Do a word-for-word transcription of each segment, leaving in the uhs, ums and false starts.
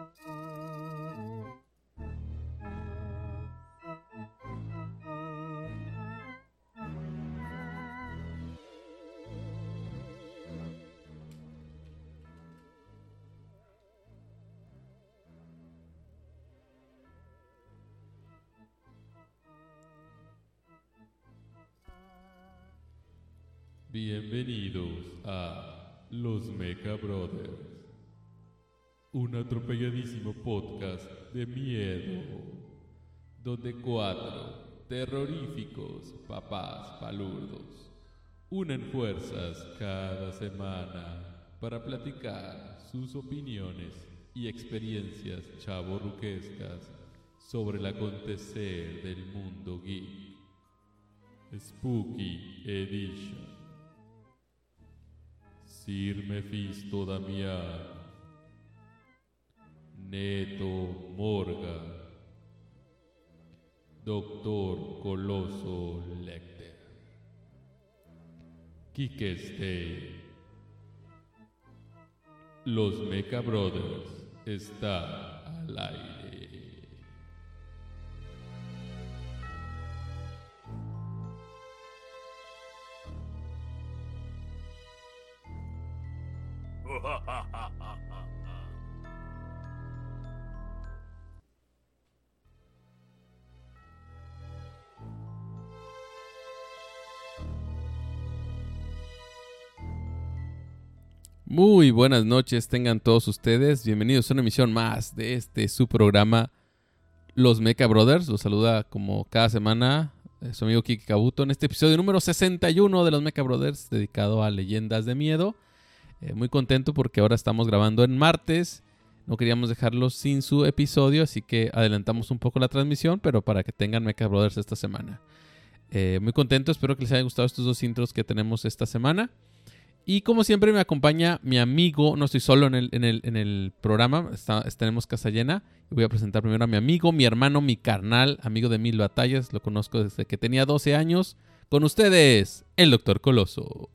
Bienvenidos a Los Mecha Brothers, un atropelladísimo podcast de miedo, donde cuatro terroríficos papás palurdos unen fuerzas cada semana para platicar sus opiniones y experiencias chavorruquescas sobre el acontecer del mundo geek. Spooky Edition. Sir Mephisto Damián, Neto Morgan, Doctor Coloso Lecter, Kike Stey. Los Mecha Brothers están al aire. Muy buenas noches tengan todos ustedes, bienvenidos a una emisión más de este su programa Los Mecha Brothers. Los saluda como cada semana su amigo Kike Kabuto en este episodio número sesenta y uno de Los Mecha Brothers, dedicado a leyendas de miedo. Eh, muy contento porque ahora estamos grabando en martes, no queríamos dejarlos sin su episodio, así que adelantamos un poco la transmisión, pero para que tengan Mecha Brothers esta semana. Eh, muy contento, espero que les haya gustado estos dos intros que tenemos esta semana. Y como siempre me acompaña mi amigo, no estoy solo en el, en el, en el programa, está, tenemos casa llena. Y voy a presentar primero a mi amigo, mi hermano, mi carnal, amigo de mil batallas. Lo conozco desde que tenía doce años. Con ustedes, el Doctor Coloso.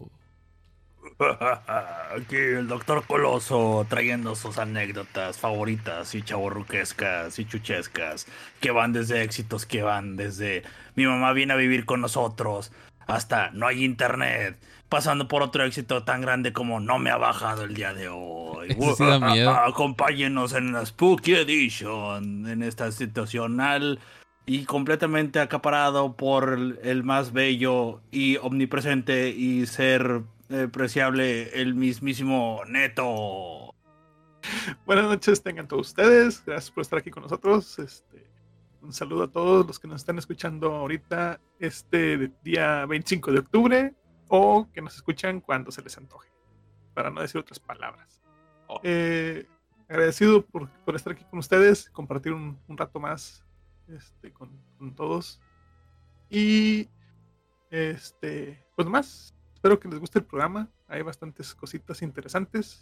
Aquí el Doctor Coloso trayendo sus anécdotas favoritas y chavorruquescas y chuchescas, que van desde éxitos, que van desde mi mamá viene a vivir con nosotros, hasta no hay internet, pasando por otro éxito tan grande como no me ha bajado el día de hoy. Eso sí da miedo. Acompáñenos en la Spooky Edition, en esta situacional y completamente acaparado por el, el más bello y omnipresente y ser eh, preciable, el mismísimo Neto. Buenas noches tengan todos ustedes, gracias por estar aquí con nosotros. Este, un saludo a todos los que nos están escuchando ahorita este día veinticinco de octubre. O que nos escuchan cuando se les antoje, para no decir otras palabras. Oh. Eh, agradecido por, por estar aquí con ustedes, compartir un, un rato más este, con, con todos. Y este, pues más, espero que les guste el programa. Hay bastantes cositas interesantes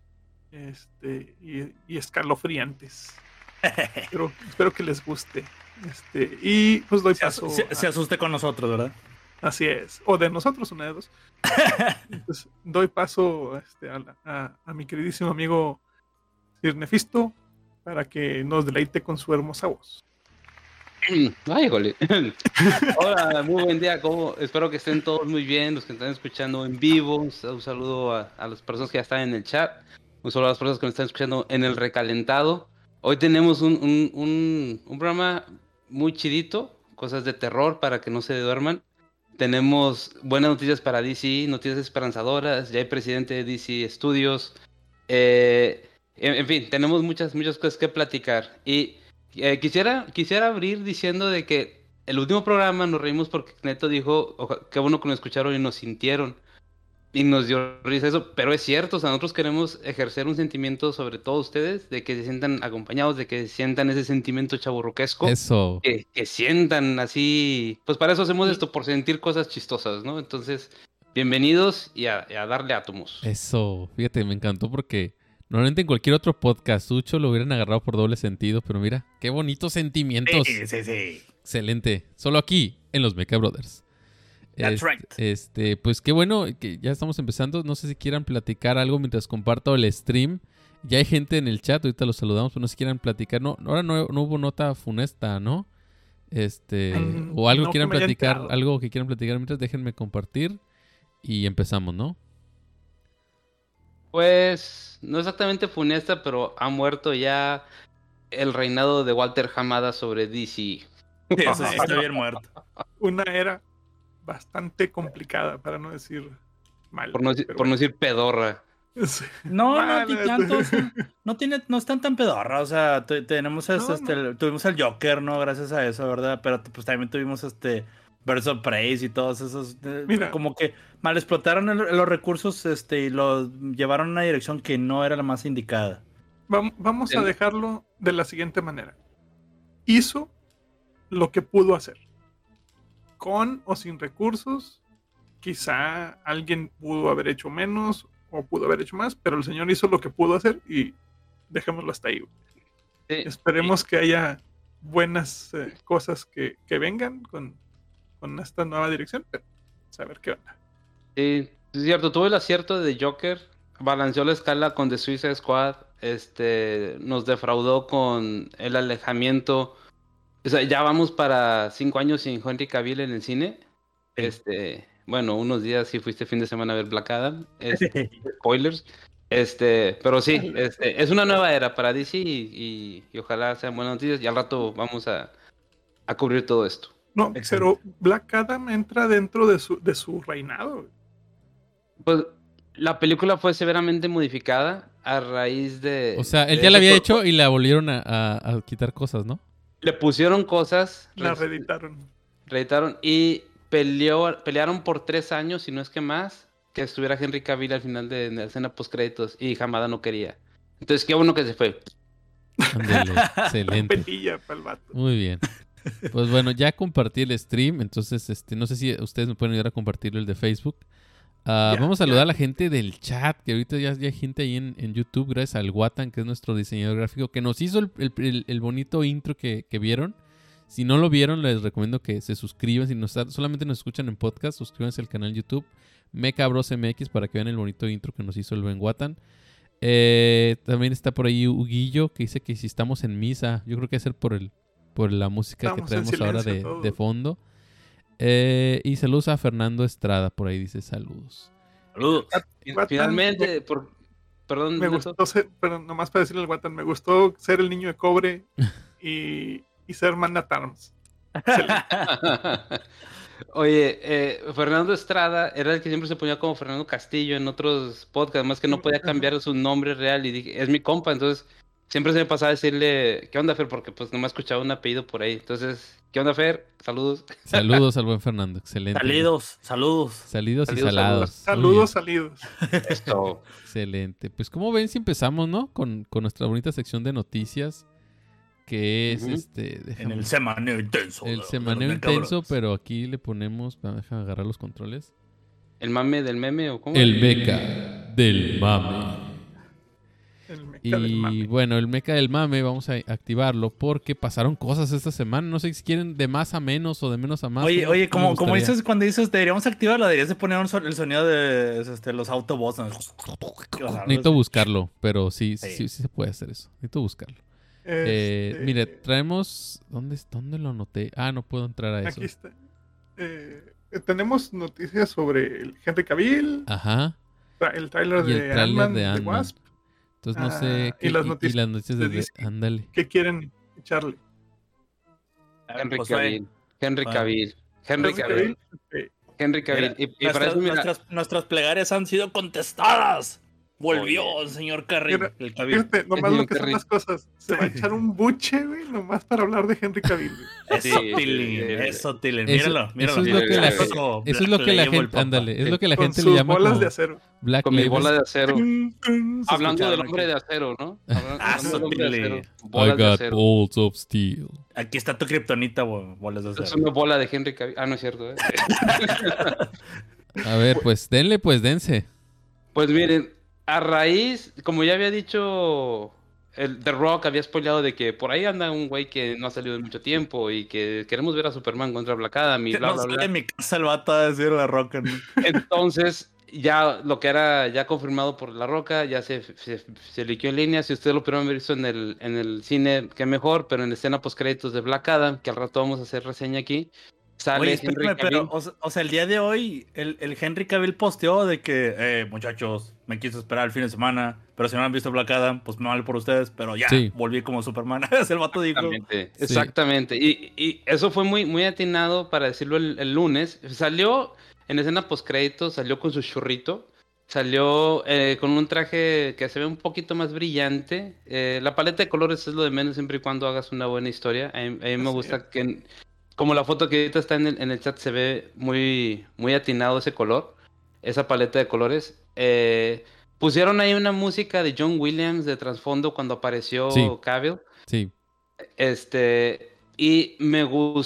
este, y, y escalofriantes. espero, espero que les guste. Este, y pues doy paso. Se, se, se asuste con nosotros, ¿verdad? Así es, o de nosotros, una de dos. Entonces, doy paso este, a, la, a, a mi queridísimo amigo Sir Mephisto para que nos deleite con su hermosa voz. Ay, jole. Hola, muy buen día. ¿Cómo? Espero que estén todos muy bien, los que están escuchando en vivo. Un, un saludo a, a las personas que ya están en el chat. Un saludo a las personas que me están escuchando en el recalentado. Hoy tenemos un, un, un, un programa muy chidito, cosas de terror para que no se duerman. Tenemos buenas noticias para D C, noticias esperanzadoras, ya hay presidente de D C Studios, eh, en, en fin, tenemos muchas, muchas cosas que platicar. Y eh, quisiera, quisiera abrir diciendo de que el último programa nos reímos porque Neto dijo, qué bueno que nos escucharon y nos sintieron, y nos dio risa eso, pero es cierto, o sea, nosotros queremos ejercer un sentimiento sobre todos ustedes, de que se sientan acompañados, de que sientan ese sentimiento chavorruquesco. Eso. Que, que sientan así, pues para eso hacemos esto, por sentir cosas chistosas, ¿no? Entonces, bienvenidos y a, y a darle átomos. Eso, fíjate, me encantó porque normalmente en cualquier otro podcastucho lo hubieran agarrado por doble sentido, pero mira, qué bonitos sentimientos. Sí, sí, sí. Excelente, solo aquí en Los Mecha Brothers. That's este, right. Este, pues qué bueno que ya estamos empezando. No sé si quieran platicar algo mientras comparto el stream. Ya hay gente en el chat, ahorita los saludamos, pero no sé si quieran platicar. No, ahora no, no hubo nota funesta, ¿no? Este, Mm, o algo no quieran que me haya platicar, enterado. algo que quieran platicar mientras, déjenme compartir y empezamos, ¿no? Pues no exactamente funesta, pero ha muerto ya el reinado de Walter Hamada sobre D C. Sí, eso sí está bien muerto. Una era bastante complicada, para no decir mal. Por no, decir- pero por no bueno. decir pedorra. Sí. No, no, Mala, ni tanto, o sea, no tiene, no están tan pedorra, o sea, tu- tenemos este, No, este, el- tuvimos el Joker, ¿no? Gracias a eso, ¿verdad? Pero pues también tuvimos este Birds of Prey y todos esos, eh, Mira. como que mal explotaron el- los recursos, este, y los llevaron a una dirección que no era la más indicada. Vam- Vamos a En- dejarlo de la siguiente manera. Hizo lo que pudo hacer. Con o sin recursos, quizá alguien pudo haber hecho menos o pudo haber hecho más, pero el señor hizo lo que pudo hacer y dejémoslo hasta ahí. güey. Sí, Esperemos que haya buenas eh, cosas que, que vengan con, con esta nueva dirección, pero saber qué onda. sí, es cierto, tuvo el acierto de Joker, balanceó la escala con The Suicide Squad, este, nos defraudó con el alejamiento. O sea, ya vamos para cinco años sin Henry Cavill en el cine. Sí. Este, bueno, unos días sí fuiste fin de semana a ver Black Adam. Este, spoilers. Este, pero sí, este, es una nueva era para D C y, y- y ojalá sean buenas noticias. Y al rato vamos a, a cubrir todo esto. No, Excelente. pero Black Adam entra dentro de su, de su reinado. güey. Pues la película fue severamente modificada a raíz de. O sea, él de ya la eso. había Fue- hecho y la volvieron a, a- a quitar cosas, ¿no? Le pusieron cosas, La res- reeditaron. reeditaron y peleó, pelearon por tres años, si no es que más, que estuviera Henry Cavill al final de, de la escena post créditos y Hamada no quería. Entonces, qué bueno que se fue. Ándele, excelente. Penilla para el vato. Muy bien. Pues bueno, ya compartí el stream, entonces este, no sé si ustedes me pueden ayudar a compartirlo el de Facebook. Ah, Ya, vamos a saludar ya. a la gente del chat, que ahorita ya, ya hay gente ahí en, en YouTube, gracias al Watan, que es nuestro diseñador gráfico, que nos hizo el, el- el- el bonito intro que, que vieron. Si no lo vieron, les recomiendo que se suscriban. Si nos, solamente nos escuchan en podcast, suscríbanse al canal YouTube Mecabros M X para que vean el bonito intro que nos hizo el buen Watan. Eh, también está por ahí Huguillo, que dice que si estamos en misa, yo creo que es ser por el por la música Estamos que en traemos ahora silencio de, todos. de fondo. Eh, y saludos a Fernando Estrada, por ahí dice saludos. Saludos. Fin- Watan, Finalmente, por, perdón, Me Neto. gustó ser, pero nomás para decirle al Watan, me gustó ser el niño de cobre y, y ser Man at Arms. Excelente. Oye, eh, Fernando Estrada era el que siempre se ponía como Fernando Castillo en otros podcasts, más que no podía cambiar su nombre real y dije, es mi compa, entonces siempre se me pasaba a decirle, ¿qué onda, Fer? Porque pues nomás escuchaba un apellido por ahí. Entonces, ¿qué onda, Fer? Saludos. Saludos al buen Fernando, excelente. Saludos, saludos. Salidos y Salidos, salados. Muy Saludos, salidos. Esto. bien, excelente. Pues como ven si empezamos, ¿no? Con, con nuestra bonita sección de noticias, que es Ujú. este... En déjame- el semaneo intenso. el de- semaneo de los Macabros. intenso, pero aquí le ponemos... ah, Déjame agarrar los controles. ¿El mame del meme o cómo? El meca del mame. El meca del Y mame. bueno, el meca del mame vamos a activarlo porque pasaron cosas esta semana. No sé si quieren de más a menos o de menos a más. Oye, ¿Cómo- oye, cómo como, como gustaría? dices, cuando dices deberíamos activarlo, deberías de poner un son- el sonido de este, los Autobots. ¿no? O sea, Necesito no sé. buscarlo, pero sí, sí, Sí. sí, sí se puede hacer eso. Necesito buscarlo. Eh, Este, mire, traemos... ¿Dónde, ¿Dónde lo anoté? Ah, no puedo entrar a eso. Aquí está. Eh, eh, tenemos noticias sobre el Henry Cavill, Ajá. tra- el tráiler Y el de tráiler Ant-Man, de de Ant-Man. Wasp, Entonces no Ah, sé... y las noticias y las noticias de de... D C. Ándale. que quieren echarle. A ver, Henry Josué, Cavill. Henry Bueno. Cavill. Henry Henry Cavill. Cavill, eh, Henry Cavill. mira, Y, y para nuestras, eso, mira, nuestras, nuestras plegarias han sido contestadas. Volvió Oye. el señor Carril, Mira, el Cavill. Fíjate, nomás señor lo que son Henry. las cosas. Se va a echar un buche, güey, nomás para hablar de Henry Cavill. güey. Eso, Sí, Tilín, sí, sí. eso, Tilín. Eso- Míralo, míralo. eso es lo que la Eso, gente- Black Eso es lo que la Label, gente... papá. Ándale. Es lo que la Con gente sus le llama bolas como de acero. Black con mi Label. bola de acero. Se Hablando del escucharon hombre aquí. de acero, ¿no? Hablando, Ah, hablando del hombre de Tilín. acero. I Bolas de got acero. bolts of steel. Aquí está tu kriptonita, bo- bolas de Es acero. una bola de Henry Cavill. Ah, no es cierto, ¿eh? A ver, pues denle, pues dense. Pues miren, a raíz, como ya había dicho, el The Rock había spoileado de que por ahí anda un güey que no ha salido en mucho tiempo y que queremos ver a Superman contra Black Adam y Que bla, no bla, sale bla. de mi casa el vato a decir la roca. ¿no? Entonces, ya lo que era ya confirmado por La Roca, ya se, se, se liqueó en línea. Si ustedes lo pudieron haber visto en el, en el cine, qué mejor, pero en la escena post créditos de Black Adam, que al rato vamos a hacer reseña aquí, sale Oye, Henry espérame, pero, Cavill. o, se- o sea, el día de hoy, el, el Henry Cavill posteó de que, eh, muchachos, me quise esperar el fin de semana, pero si no han visto Black Adam, pues me vale por ustedes, pero ya, Sí. volví como Superman. El vato dijo. Exactamente, Sí. exactamente. Y, y eso fue muy, muy atinado para decirlo el, el lunes. Salió en escena post créditos, salió con su churrito. Salió eh, con un traje que se ve un poquito más brillante. Eh, la paleta de colores es lo de menos siempre y cuando hagas una buena historia. A mí, a mí me Así gusta es. que, como la foto que ahorita está en el, en el chat, se ve muy, muy atinado ese color, esa paleta de colores. Eh, pusieron ahí una música de John Williams de trasfondo cuando apareció Sí. Cavill. Sí. Este, y me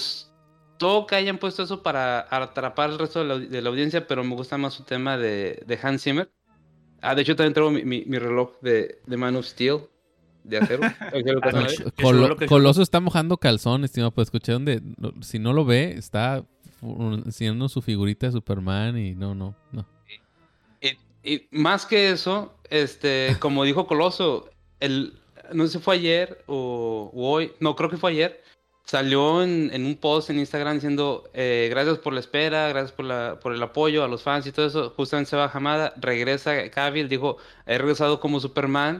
gustó que hayan puesto eso para atrapar al resto de la, de la audiencia, pero me gusta más su tema de, de Hans Zimmer. Ah, de hecho también traigo mi, mi, mi reloj de, de Man of Steel, de acero. Acero Ah, No, qué Casablanca. ch- qué Colo- chulo, qué chulo. Coloso está mojando calzón, estimado. Pues escuché donde, no- si no lo ve, está fu- enseñando su figurita de Superman y no, no, no. Y, y más que eso, este, como dijo Coloso, el, no sé si fue ayer o, o hoy, no, creo que fue ayer, salió en, en un post en Instagram diciendo eh, gracias por la espera, gracias por, la, por el apoyo a los fans y todo eso. Justamente se va Hamada, regresa Cavill, dijo, he regresado como Superman.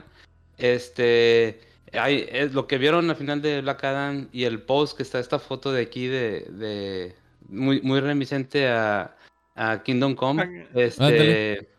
Este, hay, es lo que vieron al final de Black Adam y el post que está esta foto de aquí de, de muy, muy reminiscente a, a Kingdom Come. Este, Ándale.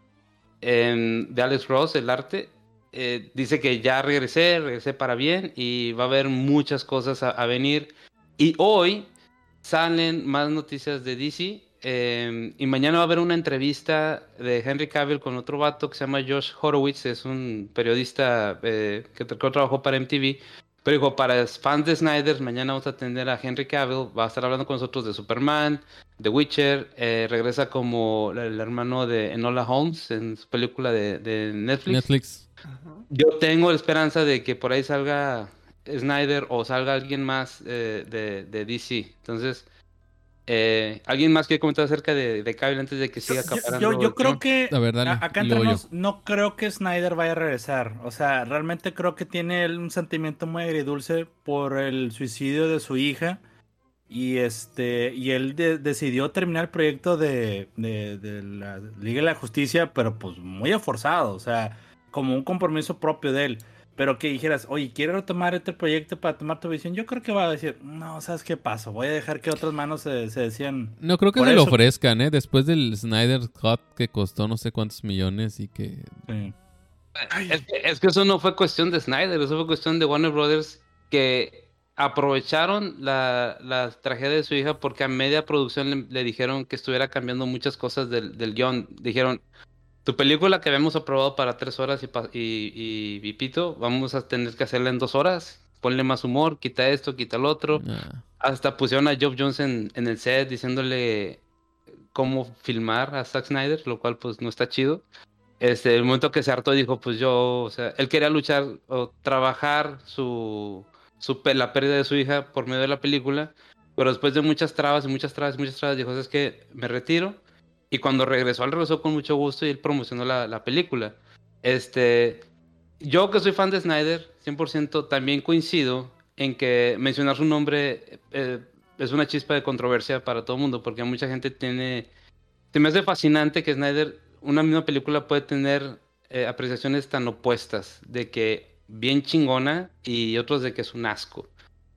en- de Alex Ross, el arte, eh, dice que ya regresé, regresé para bien y va a haber muchas cosas a, a venir. Y hoy salen más noticias de D C eh, y mañana va a haber una entrevista de Henry Cavill con otro vato que se llama Josh Horowitz, es un periodista eh, que tra- que trabajó para M T V. Pero dijo, para fans de Snyder, mañana vamos a atender a Henry Cavill, va a estar hablando con nosotros de Superman, The Witcher, eh, regresa como el, el hermano de Enola Holmes en su película de, de Netflix. Netflix. Ajá. Yo tengo la esperanza de que por ahí salga Snyder o salga alguien más eh, de, de D C. Entonces, eh, ¿alguien más quiere comentar acerca de, de Cavill antes de que siga Yo, acaparando yo, yo el creo tema? que A ver, dale, a- acá y entre luego nos, no creo que Snyder vaya a regresar. O sea, realmente creo que tiene él un sentimiento muy agridulce por el suicidio de su hija. Y este, y él de- decidió terminar el proyecto de, de, de la Liga de la Justicia, pero pues muy forzado, o sea, como un compromiso propio de él. Pero que dijeras, oye, ¿quiero retomar este proyecto para tomar tu visión? Yo creo que va a decir, no, ¿sabes qué pasó? Voy a dejar que otras manos se, se decían. No creo que Por se lo eso- ofrezcan, ¿eh? Después del Snyder Cut que costó no sé cuántos millones y que... Sí. Ay, Es que, es que eso no fue cuestión de Snyder, eso fue cuestión de Warner Brothers que aprovecharon la, la tragedia de su hija porque a media producción le, le dijeron que estuviera cambiando muchas cosas del, del guión. Dijeron, tu película que habíamos aprobado para tres horas y, pa- y, y, y pito, vamos a tener que hacerla en dos horas. Ponle más humor, quita esto, quita lo otro. nah. Hasta pusieron a Geoff Jones en, en el set diciéndole cómo filmar a Zack Snyder, lo cual pues no está chido. Este, el momento que se hartó dijo, pues yo, o sea, él quería luchar o trabajar su, su pe- la pérdida de su hija por medio de la película, pero después de muchas trabas y muchas trabas y muchas trabas dijo, es que me retiro. Y cuando regresó, él regresó con mucho gusto y él promocionó la, la película. Este, yo que soy fan de Snyder, cien por ciento también coincido en que mencionar su nombre eh, es una chispa de controversia para todo el mundo, porque mucha gente tiene... Se me hace fascinante que Snyder, una misma película puede tener eh, apreciaciones tan opuestas, de que bien chingona y otros de que es un asco.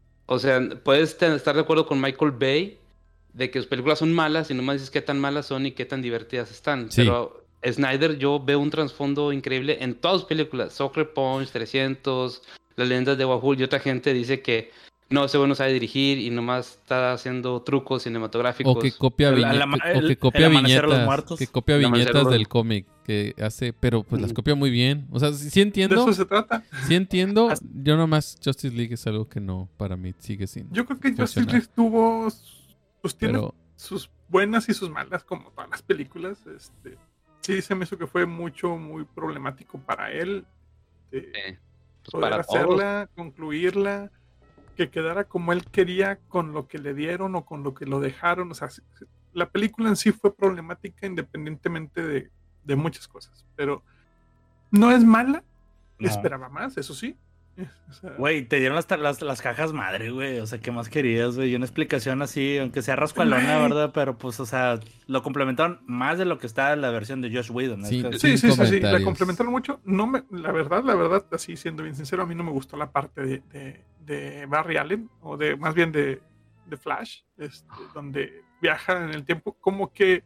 O sea, puedes te- estar de acuerdo con Michael Bay de que sus películas son malas y nomás dices qué tan malas son y qué tan divertidas están. Sí. Pero Snyder, yo veo un trasfondo increíble en todas sus películas. Sucker Punch, trescientos, Las leyendas de Wahul, y otra gente dice que no, ese güey no sabe dirigir y nomás está haciendo trucos cinematográficos. O que copia, El- viñe- el ama- que- o que el- copia el amanecer de los viñetas. muertos. Que copia El amanecer de viñetas los- del cómic. Que hace... Pero pues las Ujú. copia muy bien. O sea, sí, sí de entiendo. eso se trata. Sí entiendo. Yo nomás Justice League es algo que no, para mí sigue sin Yo creo que Justice funcionar. League tuvo, pues tiene Pero sus buenas y sus malas, como todas las películas. Este, sí, se me hizo que fue mucho, muy problemático para él. eh, Eh, pues poder para todos. hacerla, concluirla, que quedara como él quería con lo que le dieron o con lo que lo dejaron. O sea, sí- sí, la película en sí fue problemática independientemente de, de muchas cosas, pero no es mala, No. esperaba más, eso sí. O sea, Güey, te dieron las, las, las cajas madre, güey. O sea, ¿qué más querías, güey? Y una explicación así, aunque sea rascualona, Güey. ¿verdad? Pero pues, o sea, lo complementaron más de lo que está en la versión de Josh Whedon. ¿no? Sí, Es que- sí, sí, sí, sí, la comentarios. complementaron mucho. No me, la verdad, la verdad, así siendo bien sincero, a mí no me gustó la parte de, de, de Barry Allen, o de más bien de, de Flash, este, donde viaja en el tiempo, como que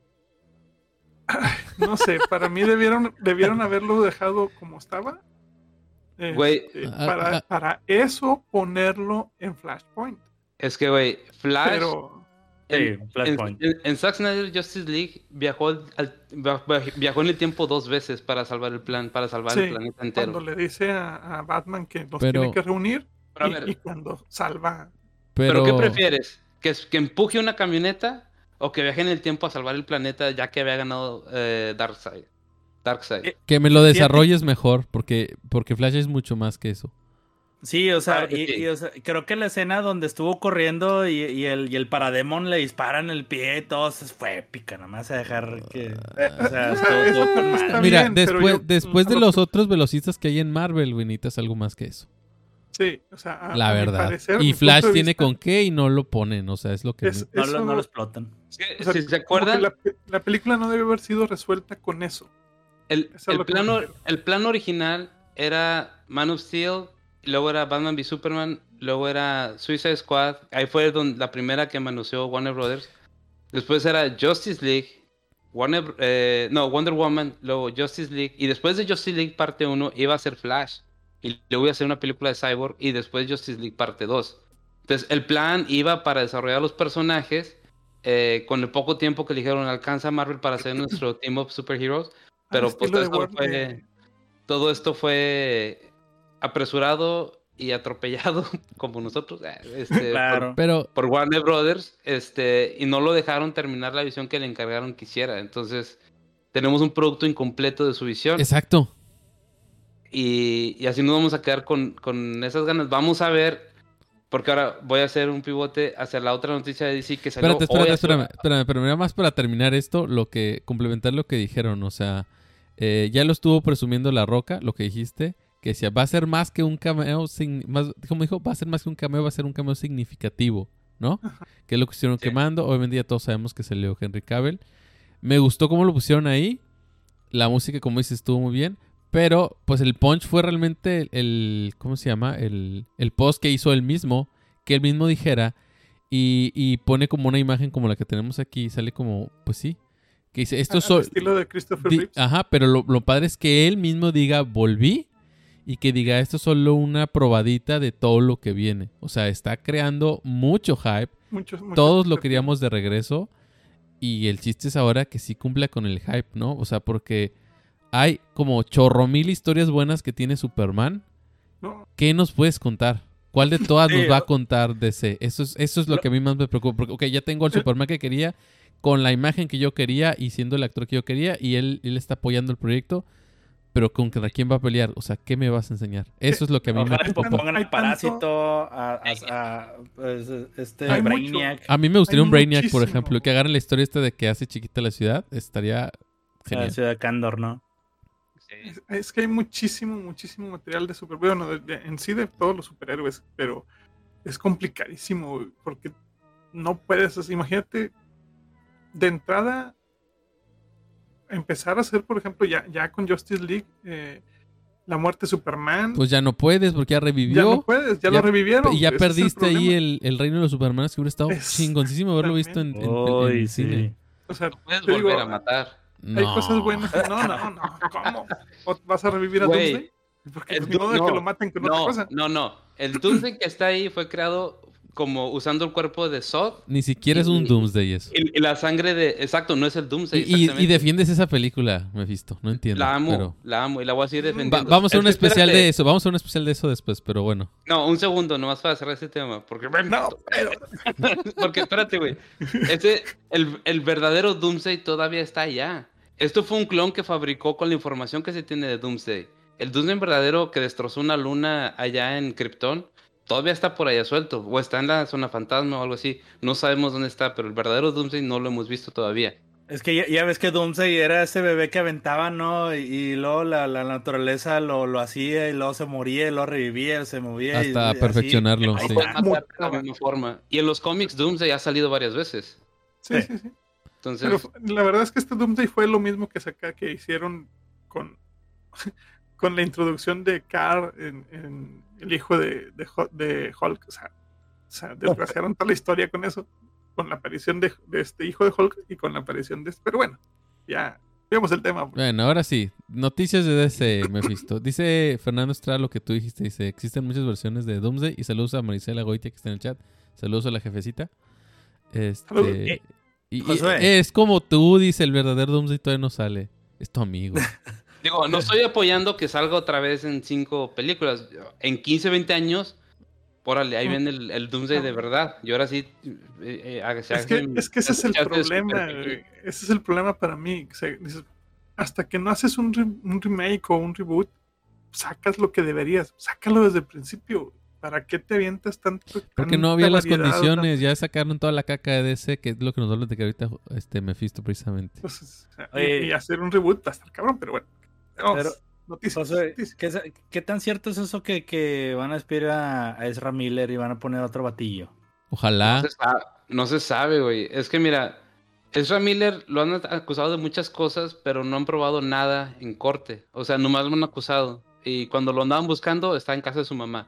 ay, no sé, para mí debieron, debieron haberlo dejado como estaba. Güey. Este, Ah, para, ah. para eso ponerlo en Flashpoint. Es que, güey, Flash. Pero Sí, En, Flashpoint. en, en Zack Snyder Justice League viajó, al- al- via- viajó en el tiempo dos veces para salvar el plan, para salvar el sí, planeta entero. cuando le dice a, a Batman que los Pero- tiene que reunir Pero a y, ver. y cuando salva. ¿Pero, Pero, qué prefieres? ¿Que, ¿Que empuje una camioneta o que viaje en el tiempo a salvar el planeta ya que había ganado eh, Darkseid? Darkseid. Eh, que me lo desarrolles mejor, porque, porque Flash es mucho más que eso. Sí, o sea, Claro que y, sí. y, o sea, creo que la escena donde estuvo corriendo y, y el, y el parademon le disparan el pie y todo, eso fue épica, nomás a dejar que... O sea, o sea, estuvo- eso estuvo con está madre. Mira, bien, pero después, yo- después de a lo los que- otros velocistas que hay en Marvel, güey, necesitas algo más que eso. Sí, o sea, a- La a mi verdad. parecer, mi Y punto Flash de tiene vista con qué y no lo ponen, o sea, es lo que... es- me- No, lo, eso- no lo explotan. Es que, o sea, si se como que acuerdan, la, pe- la película no debe haber sido resuelta con eso. el, eso es el lo que me plano, refiero. el plan original era Man of Steel, luego era Batman v Superman, luego era Suicide Squad. Ahí fue donde, la primera que manoseó Warner Brothers. Después era Justice League, Warner, eh, no, Wonder Woman, luego Justice League. Y después de Justice League parte uno iba a ser Flash. Y luego iba a hacer una película de Cyborg y después Justice League parte dos. Entonces el plan iba para desarrollar los personajes eh, con el poco tiempo que le dijeron alcanza Marvel para hacer nuestro Team of Superheroes. Pero Al pues estilo todo de esto, Warner. fue, todo esto fue apresurado y atropellado como nosotros eh, este, Claro. Pero, por, por Warner Brothers este, y no lo dejaron terminar la visión que le encargaron que hiciera. Entonces tenemos un producto incompleto de su visión exacto. y, y así nos vamos a quedar con, con esas ganas. Vamos a ver, porque ahora voy a hacer un pivote hacia la otra noticia de D C que salió Espérate, espérate, hoy. espérame, espérame, pero mira más para terminar esto, lo que, complementar lo que dijeron, o sea, eh, ya lo estuvo presumiendo La Roca, lo que dijiste, que decía, va a ser más que un cameo, sign- más, como dijo, va a ser más que un cameo, va a ser un cameo significativo, ¿no? Que es lo que estuvieron Sí. quemando, hoy en día todos sabemos que salió Henry Cavill. Me gustó cómo lo pusieron ahí, la música, como dices, estuvo muy bien, pero pues el punch fue realmente el, el- ¿cómo se llama? El, el post que hizo él mismo, que él mismo dijera, y, y pone como una imagen como la que tenemos aquí, sale como, pues sí, que dice, esto Al es... sol- estilo de Christopher di- Reeves. Ajá, pero lo, lo padre es que él mismo diga, volví, y que diga, esto es solo una probadita de todo lo que viene. O sea, está creando mucho hype, Muchos, muchos todos lo expectativas. queríamos de regreso, y el chiste es ahora que sí cumpla con el hype, ¿no? O sea, porque hay como chorro mil historias buenas que tiene Superman. No, ¿Qué nos puedes contar? ¿Cuál de todas Sí, nos va a o- contar D C? Eso es, eso es lo que a mí más me preocupa. Porque, ok, ya tengo al Superman que quería, con la imagen que yo quería y siendo el actor que yo quería, y él, él está apoyando el proyecto, pero ¿contra quién va a pelear? O sea, ¿qué me vas a enseñar? Eso es lo que a mí me Ojalá hay po- tanto- pongan hay al parásito, a, a- a- pues, este Hay mucho. Brainiac. A mí me gustaría Hay un Brainiac, por muchísimo. ejemplo, y que agarren la historia esta de que hace chiquita la ciudad. Estaría La genial. ciudad de Candor, ¿no? es, es que hay muchísimo, muchísimo material de super, bueno, de- de- en sí de todos los superhéroes, pero es complicadísimo güey, porque no puedes, o sea, imagínate de entrada empezar a hacer, por ejemplo, ya, ya con Justice League, eh, la muerte de Superman, Pues ya no puedes porque ya ya revivió. no puedes, ya, ya- lo revivieron. y ya ese es el perdiste ahí problema. el, el reino de los Supermanes, que hubiera estado Es- chingoncísimo haberlo visto en, en- en- en Uy, cine. sí. O sea, Puedes te digo, volver a matar. hay No. cosas buenas. No, no, no, ¿cómo? ¿O vas a revivir a Güey, Doomsday? Porque el pues, ni modo de no, que lo maten con otra No, cosa. no, no. El Doomsday que está ahí fue creado como usando el cuerpo de Zod Ni siquiera es un Y- Doomsday eso. y, y la sangre de... Exacto, no es el Doomsday. Y, y- y exactamente. defiendes esa película, Mephisto. No entiendo. La amo, pero- la amo y la voy a seguir Va- defendiendo. vamos a un Es que especial espérate. de eso. Vamos a un especial de eso después, pero bueno. No, un segundo, nomás para cerrar ese tema. Porque, No, pero porque espérate, güey. Ese, el, el verdadero Doomsday todavía está allá. Esto fue un clon que fabricó con la información que se tiene de Doomsday. El Doomsday verdadero que destrozó una luna allá en Krypton todavía está por allá suelto, o está en la zona fantasma o algo así. No sabemos dónde está, pero el verdadero Doomsday no lo hemos visto todavía. Es que ya, ya ves que Doomsday era ese bebé que aventaba, ¿no? Y, y luego la, la naturaleza lo, lo hacía y luego se moría y luego revivía, se movía. y- Hasta y perfeccionarlo, así. sí. Puede Ahí matar está. de la misma forma. Y en los cómics Doomsday ha salido varias veces. Sí, Sí. sí, sí. Entonces, Pero fu- la verdad es que este Doomsday fue lo mismo que saca que hicieron con, con la introducción de Carr en, en el hijo de, de, Hu- de Hulk. O sea, o sea, desgraciaron toda la historia con eso. Con la aparición de, de este hijo de Hulk y con la aparición de este. Pero bueno, ya vemos el tema. Bueno, ahora sí. Noticias de D C, Mephisto. Dice Fernando Estrada lo que tú dijiste. Dice, existen muchas versiones de Doomsday. Y saludos a Marisela Goitia que está en el chat. Saludos a la jefecita. Saludos. Este, Eh, y, y Josué. es como tú, dice, el verdadero Doomsday todavía no sale. Es tu amigo. digo, no estoy apoyando que salga otra vez en cinco películas. En quince, veinte años, órale, ahí viene el, el Doomsday de verdad. Y ahora sí, eh, eh, haga- se Es que, hacen- es que ese es el se hace problema. súper- güey. Ese es el problema para mí. O sea, dices, hasta que no haces un, re- un remake o un reboot, sacas lo que deberías. Sácalo desde el principio. ¿Para qué te avientas tanto? Porque no tanta había las variedad, condiciones. Ya sacaron toda la caca de D C, que es lo que nos habla de que ahorita este Mephisto precisamente. Pues, o sea, Oye. y, y hacer un reboot va a estar cabrón, pero bueno. Vamos, Pero, noticias, Josué, noticias. ¿qué, sa- qué tan cierto es eso que, que van a despedir a, a Ezra Miller y van a poner otro batillo? Ojalá. No se sabe, no se sabe, güey. Es que mira, Ezra Miller lo han acusado de muchas cosas, pero no han probado nada en corte. O sea, nomás lo han acusado. Y cuando lo andaban buscando, está en casa de su mamá.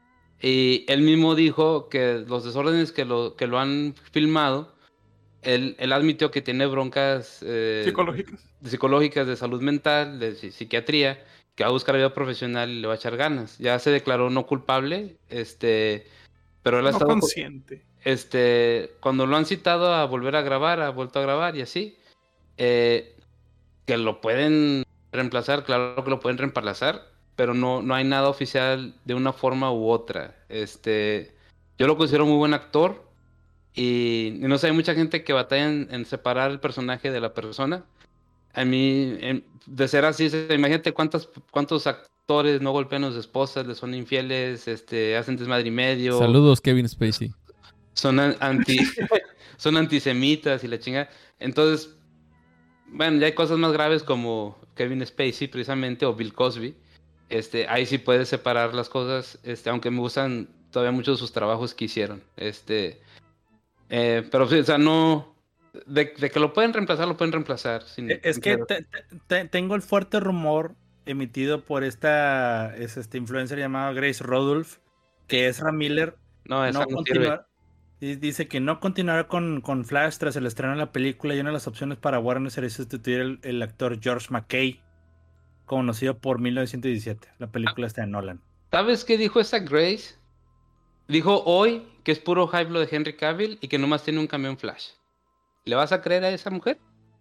Y él mismo dijo que los desórdenes que lo, que lo han filmado, él, él admitió que tiene broncas eh, Psicológicas. psicológicas, de salud mental, de psi- psiquiatría, que va a buscar ayuda profesional y le va a echar ganas. Ya se declaró no culpable, este, pero él ha No estado... consciente. Este, cuando lo han citado a volver a grabar, ha vuelto a grabar y así, eh, que lo pueden reemplazar, claro que lo pueden reemplazar, pero no, no hay nada oficial de una forma u otra. Este, yo lo considero muy buen actor y, y no sé, hay mucha gente que batalla en, en separar el personaje de la persona. A mí, en- de ser así, se- imagínate cuántas, cuántos actores no golpean a sus esposas, les son infieles, este, hacen desmadre y medio. Saludos, Kevin Spacey. Son an- anti son antisemitas y la chinga. Entonces, bueno, ya hay cosas más graves como Kevin Spacey precisamente o Bill Cosby. Este, ahí sí puedes separar las cosas, este, aunque me gustan todavía muchos de sus trabajos que hicieron. Este, eh, pero sí, o sea, no de, de que lo pueden reemplazar, lo pueden reemplazar. sin- Eh, Es sin que pedo. te- te- te- tengo el fuerte rumor emitido por esta es este influencer llamada Grace Rodulf, que Ezra Miller no, esa no no sirve. continúa. y Dice que no continuará con, con Flash tras el estreno de la película y una de las opciones para Warner sería sustituir el, el actor George McKay, conocido por mil novecientos diecisiete. La película está en Nolan. ¿Sabes qué dijo esa Grace? Dijo hoy que es puro hype lo de Henry Cavill y que nomás tiene un camión Flash. ¿Le vas a creer a esa mujer?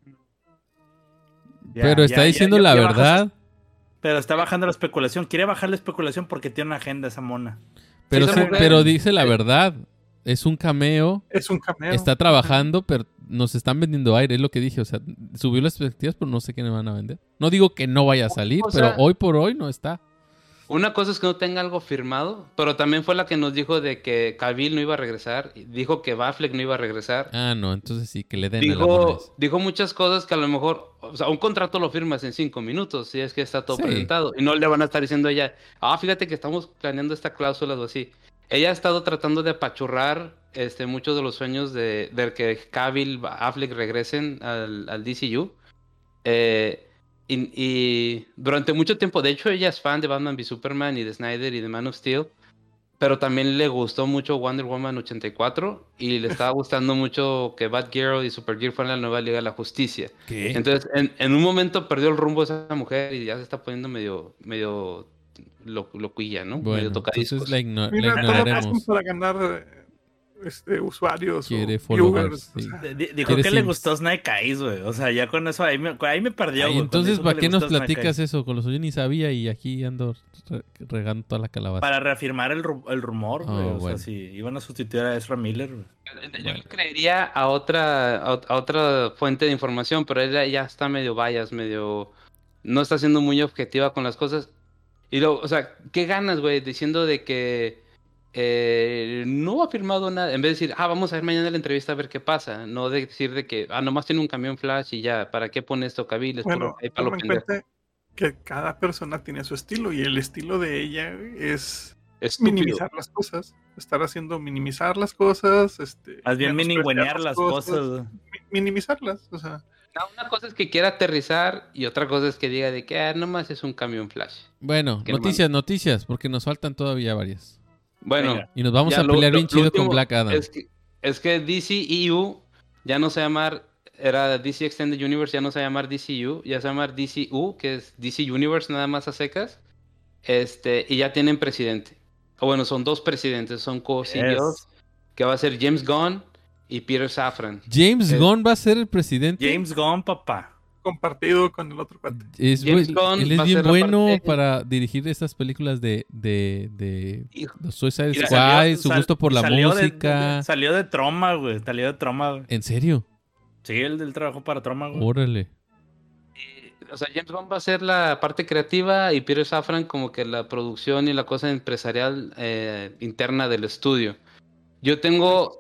Ya, Pero está ya, ya, diciendo ya- la ya bajas- verdad. Pero está bajando la especulación. Quiere bajar la especulación porque tiene una agenda esa mona. Pero, esa sí- mujer- pero dice la verdad. Es un cameo. Es un cameo. Está trabajando, pero nos están vendiendo aire. Es lo que dije. O sea, subió las expectativas, pero no sé qué me van a vender. No digo que no vaya a salir, O sea- pero hoy por hoy no está. Una cosa es que no tenga algo firmado, pero también fue la que nos dijo de que Cavill no iba a regresar, y dijo que Batfleck no iba a regresar. Ah, no. Entonces sí, que le den a la mona Dijo, esa. dijo muchas cosas que a lo mejor, o sea, un contrato lo firmas en cinco minutos, si es que está todo Sí. presentado. Y no le van a estar diciendo a ella, ah, fíjate que estamos planeando esta cláusula o así. Ella ha estado tratando de apachurrar este, muchos de los sueños de, de que Cavill, Affleck regresen al, al D C U. Eh, y, y durante mucho tiempo, de hecho, ella es fan de Batman v Superman y de Snyder y de Man of Steel. Pero también le gustó mucho Wonder Woman ochenta y cuatro y le estaba gustando mucho que Batgirl y Supergirl fueran la nueva Liga de la Justicia. ¿Qué? Entonces, en, en un momento perdió el rumbo esa mujer y ya se está poniendo medio, medio lo, locuilla, ¿no? Bueno, medio tocadiscos. entonces la, igno- la Mira, todo lo ignoraremos. hacen para ganar eh, este, usuarios Quiere o followers, viewers. o sí. sea, D- Dijo ¿Quieres que le Sims? gustó Snake Eyes, güey. O sea, ya con eso ahí me, ahí me perdió, Ay, güey. entonces, cuando ¿para dijo qué que le nos gustó Snake platicas Eyes. eso? Con los yo ni sabía y aquí ando re- regando toda la calabaza. Para reafirmar el, ru- el rumor, güey. Oh, o bueno. sea, si iban a sustituir a Ezra Miller, güey. Yo le creería a otra, a, a otra fuente de información, pero ella ya está medio bias, medio... No está siendo muy objetiva con las cosas. Y luego, o sea, ¿qué ganas, güey? Diciendo de que eh, no ha firmado nada. En vez de decir, ah, vamos a ver mañana la entrevista a ver qué pasa. No de decir de que, ah, nomás tiene un camión Flash y ya, ¿para qué pone esto Cavill? Es Bueno, puro ahí para lo toma en pendejo. cuenta que cada persona tiene su estilo y el estilo de ella güey, es Estúpido. minimizar las cosas, estar haciendo minimizar las cosas, este, Más bien menospreciar miniguenear las cosas. güey. mi- minimizarlas, o sea, No, una cosa es que quiera aterrizar y otra cosa es que diga de que, ah, nomás es un camión Flash. Bueno, Que noticias, noticias, porque nos faltan todavía varias. Bueno, Venga. Y nos vamos ya a lo- pelear lo- bien lo chido último con Black Adam. Es que, es que D C E U ya no se va a llamar, era D C Extended Universe, ya no se va a llamar D C U, ya se va a llamar D C U, que es D C Universe nada más a secas. Este, y ya tienen presidente. O bueno, son dos presidentes, son co-C E Os, Yes. que va a ser James Gunn y Peter Safran. James es- Gunn va a ser el presidente. James Gunn, papá. compartido con el otro cuate. Es James buen- Gunn él es va a bien ser la bueno parte- para dirigir estas películas de, de, de, Hijo. de Suicide Mira, Squad, salió- su sal- gusto por la salió de- música. salió de Troma, güey. Salió de Troma, güey. ¿En serio? Sí, el del trabajo para Troma, güey. Órale. O sea, James Gunn va a ser la parte creativa y Peter Safran como que la producción y la cosa empresarial eh, interna del estudio. Yo tengo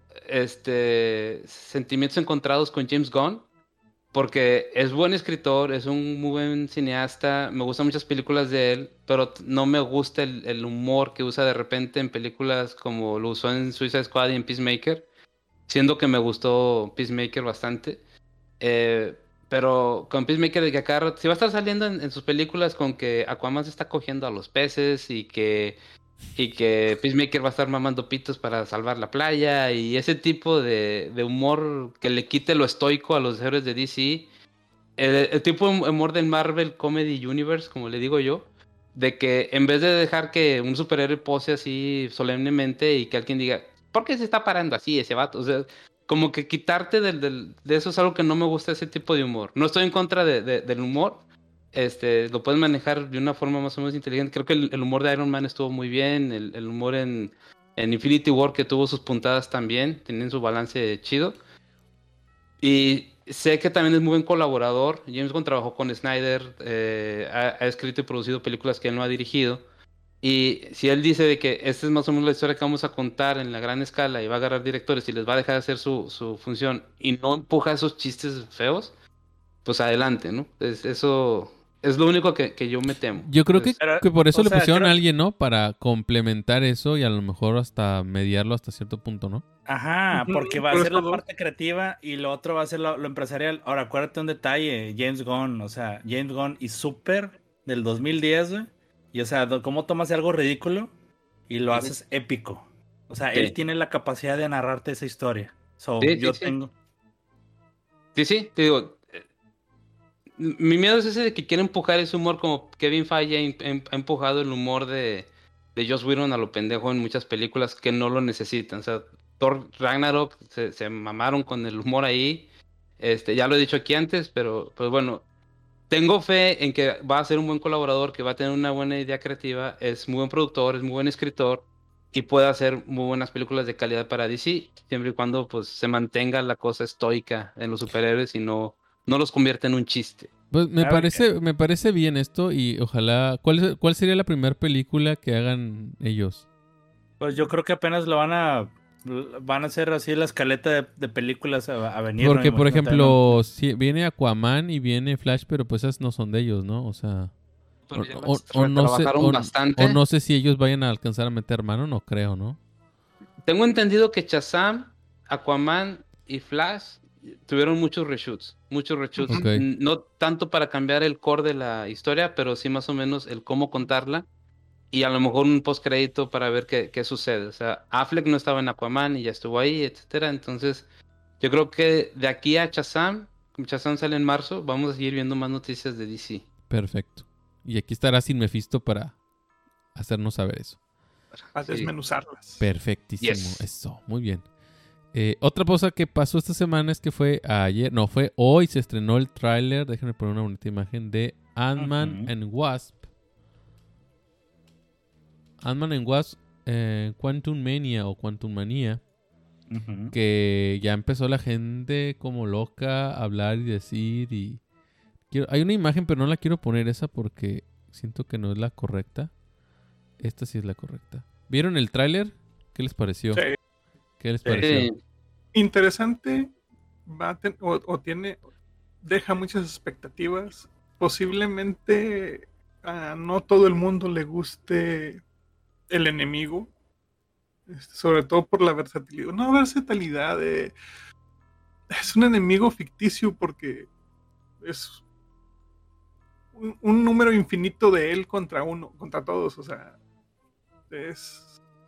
este sentimientos encontrados con James Gunn porque es buen escritor, es un muy buen cineasta, me gustan muchas películas de él, pero t- no me gusta el, el humor que usa de repente en películas como lo usó en Suicide Squad y en Peacemaker, siendo que me gustó Peacemaker bastante. Eh, pero con Peacemaker, de que acá, rato- si va a estar saliendo en, en sus películas con que Aquaman se está cogiendo a los peces y que, y que Peacemaker va a estar mamando pitos para salvar la playa y ese tipo de, de humor que le quite lo estoico a los héroes de D C, el, el tipo de humor del Marvel Comedy Universe, como le digo yo, de que en vez de dejar que un superhéroe pose así solemnemente y que alguien diga, ¿por qué se está parando así ese vato? O sea, como que quitarte del, del- de eso es algo que no me gusta, ese tipo de humor. No estoy en contra de- de- del humor, este, lo puedes manejar de una forma más o menos inteligente. Creo que el, el humor de Iron Man estuvo muy bien, el, el humor en, en Infinity War que tuvo sus puntadas también, tienen su balance chido. Y sé que también es muy buen colaborador. James Gunn trabajó con Snyder, eh, ha, ha escrito y producido películas que él no ha dirigido. Y si él dice de que esta es más o menos la historia que vamos a contar en la gran escala y va a agarrar directores y les va a dejar hacer su, su función y no empuja esos chistes feos, pues adelante, ¿no? Es, eso es lo único que, que yo me temo. Yo creo que, Es- Pero, que por eso o le sea, pusieron creo- a alguien, ¿no? Para complementar eso y a lo mejor hasta mediarlo hasta cierto punto, ¿no? Ajá, Ujú, porque va a por ser la eso- parte creativa y lo otro va a ser lo, lo empresarial. Ahora, acuérdate un detalle, James Gunn, o sea, James Gunn y Super del dos mil diez, güey. Y o sea, do- ¿cómo tomas algo ridículo y lo Ujú. haces épico? O sea, Sí. él tiene la capacidad de narrarte esa historia. So, Sí, sí, yo sí. tengo... Sí, sí, te digo. eh, Mi miedo es ese de que quiere empujar ese humor como Kevin Feige ha em- em- ha empujado el humor de, de Joss Whedon a lo pendejo en muchas películas que no lo necesitan. O sea, Thor Ragnarok se, se mamaron con el humor ahí. Este, ya lo he dicho aquí antes, pero pues bueno, tengo fe en que va a ser un buen colaborador, que va a tener una buena idea creativa, es muy buen productor, es muy buen escritor y puede hacer muy buenas películas de calidad para D C, siempre y cuando pues se mantenga la cosa estoica en los superhéroes y no, no los convierta en un chiste. Pues me Claro parece, me parece bien esto y ojalá... ¿Cuál, es- cuál sería la primera película que hagan ellos? Pues yo creo que apenas lo van a... Van a hacer así la escaleta de, de películas a, a venir. ¿no? Porque, por Imagínate, ejemplo, si viene Aquaman y viene Flash, pero pues esas no son de ellos, ¿no? O sea... Pero O, ya o- las o no sé, retrabajaron o- bastante. o no sé si ellos vayan a alcanzar a meter mano, no creo, ¿no? Tengo entendido que Shazam, Aquaman y Flash tuvieron muchos reshoots, muchos reshoots. Ok. N- No tanto para cambiar el core de la historia, pero sí más o menos el cómo contarla y a lo mejor un postcrédito para ver qué, qué sucede. O sea, Affleck no estaba en Aquaman y ya estuvo ahí, etcétera. Entonces, yo creo que de aquí a Shazam, como Shazam sale en marzo, vamos a seguir viendo más noticias de D C. Perfecto. Y aquí estará Sin Mephisto para hacernos saber eso. a Sí. desmenuzarlas. Perfectísimo. Yes. Eso, muy bien. Eh, otra cosa que pasó esta semana es que fue ayer, no, fue hoy se estrenó el tráiler, déjenme poner una bonita imagen de Ant-Man Ujú. and Wasp. Ant-Man and Wasp, eh, Quantum Mania o Quantum Manía, Ujú. que ya empezó la gente como loca a hablar y decir y... Quiero... Hay una imagen, pero no la quiero poner esa porque siento que no es la correcta. Esta sí es la correcta. ¿Vieron el tráiler? ¿Qué les pareció? Sí. ¿Qué les Sí. pareció? Interesante, va a ten- o, o tiene, deja muchas expectativas. Posiblemente a no todo el mundo le guste el enemigo, este, sobre todo por la versatilidad. No, versatilidad, eh, es un enemigo ficticio porque es un, un número infinito de él contra uno, contra todos, o sea, es...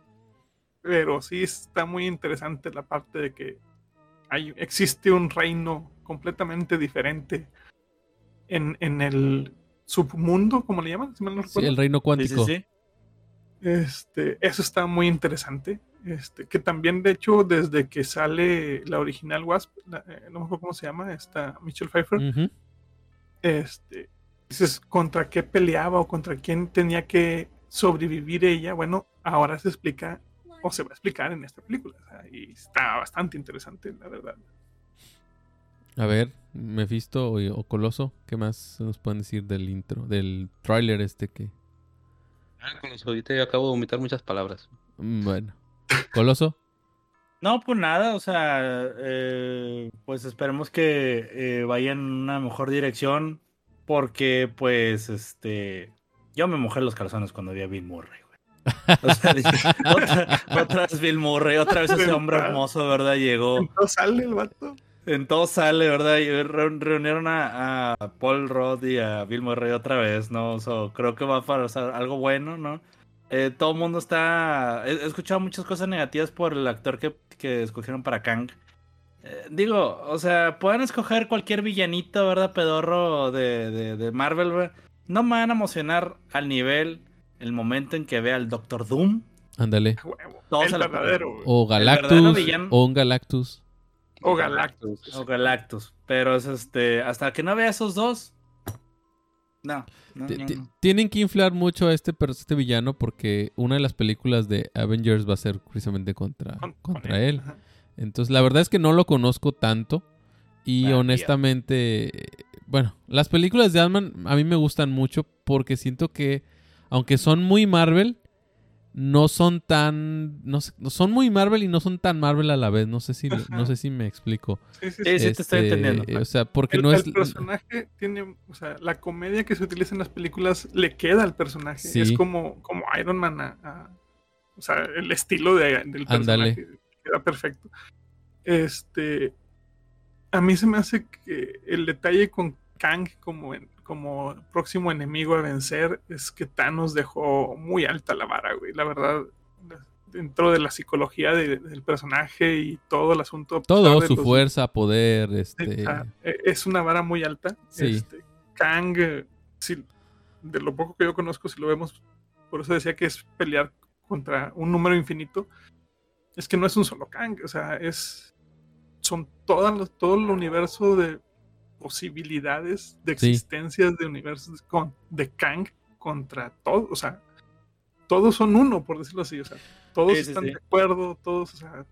Pero sí está muy interesante la parte de que hay, existe un reino completamente diferente en, en el submundo, ¿cómo le llaman? Si mal no Sí, recuerdo. el reino Sí, cuántico. sí, sí. Este, eso está muy interesante. Este, que también, de hecho, desde que sale la original Wasp, la- eh, no me acuerdo cómo se llama, esta Michelle Pfeiffer, Ujú. este, dices, ¿contra qué peleaba o contra quién tenía que sobrevivir ella? Bueno, ahora se explica, o se va a explicar en esta película. O sea, y está bastante interesante, la verdad. A ver, Mephisto o, o Coloso, ¿qué más nos pueden decir del intro, del tráiler este que... Ah, con los ahorita yo acabo de vomitar muchas palabras. Mm, Bueno. ¿Coloso? No, pues nada, o sea, eh, pues esperemos que eh, vayan en una mejor dirección, porque pues, este, yo me mojé los calzones cuando vi a Bill Murray, güey. O sea, dije, otra, otra vez Bill Murray, otra vez ese hombre hermoso, ¿verdad? Llegó, Entonces sale el vato. en todo sale, ¿verdad? Y re- reunieron a, a Paul Rudd y a Bill Murray otra vez, ¿no? So, creo que va a pasar algo bueno, ¿no? Eh, todo el mundo está... He, he escuchado muchas cosas negativas por el actor que, que escogieron para Kang. Eh, digo, o sea, pueden escoger cualquier villanito, ¿verdad? Pedorro de, de, de Marvel, güey. No me van a emocionar al nivel el momento en que vea al Doctor Doom. Ándale. A huevo. Todos el se la- verdadero. güey. O verdadero Galactus. villano. O un Galactus. O Galactus. O Galactus. Pero es este. Hasta que no vea esos dos. No. no, T- no, t- no. Tienen que inflar mucho a este, per- este villano porque una de las películas de Avengers va a ser precisamente contra, Con- contra con él. Ajá. Entonces, la verdad es que no lo conozco tanto. Y Ah, honestamente, eh, bueno, las películas de Ant-Man a mí me gustan mucho porque siento que, aunque son muy Marvel, no son tan... No, sé- no son muy Marvel y no son tan Marvel a la vez. No sé si, no sé si me explico. Sí, sí, Sí, sí. sí, te estoy Este, entendiendo. O sea, porque El, no es... el personaje tiene, o sea, la comedia que se utiliza en las películas le queda al personaje. Sí. Es como, como Iron Man, a- a- o sea, el estilo de- del Ándale. personaje queda perfecto. Este, a mí se me hace que el detalle con Kang como, en- como próximo enemigo a vencer es que Thanos dejó muy alta la vara, güey. La verdad, dentro de la psicología de- del personaje y todo el asunto. a pesar Todo, de su los- fuerza, poder, este... Ah, eh, es una vara muy alta. Sí. Este, Kang, eh, si- de lo poco que yo conozco, si lo vemos, por eso decía que es pelear contra un número infinito. Es que no es un solo Kang, o sea, es son todas los- todo el universo de posibilidades de Sí. existencias de universos con, de Kang contra todos, o sea, todos son uno, por decirlo así, o sea, todos Sí, sí, están sí. de acuerdo, todos, o sea,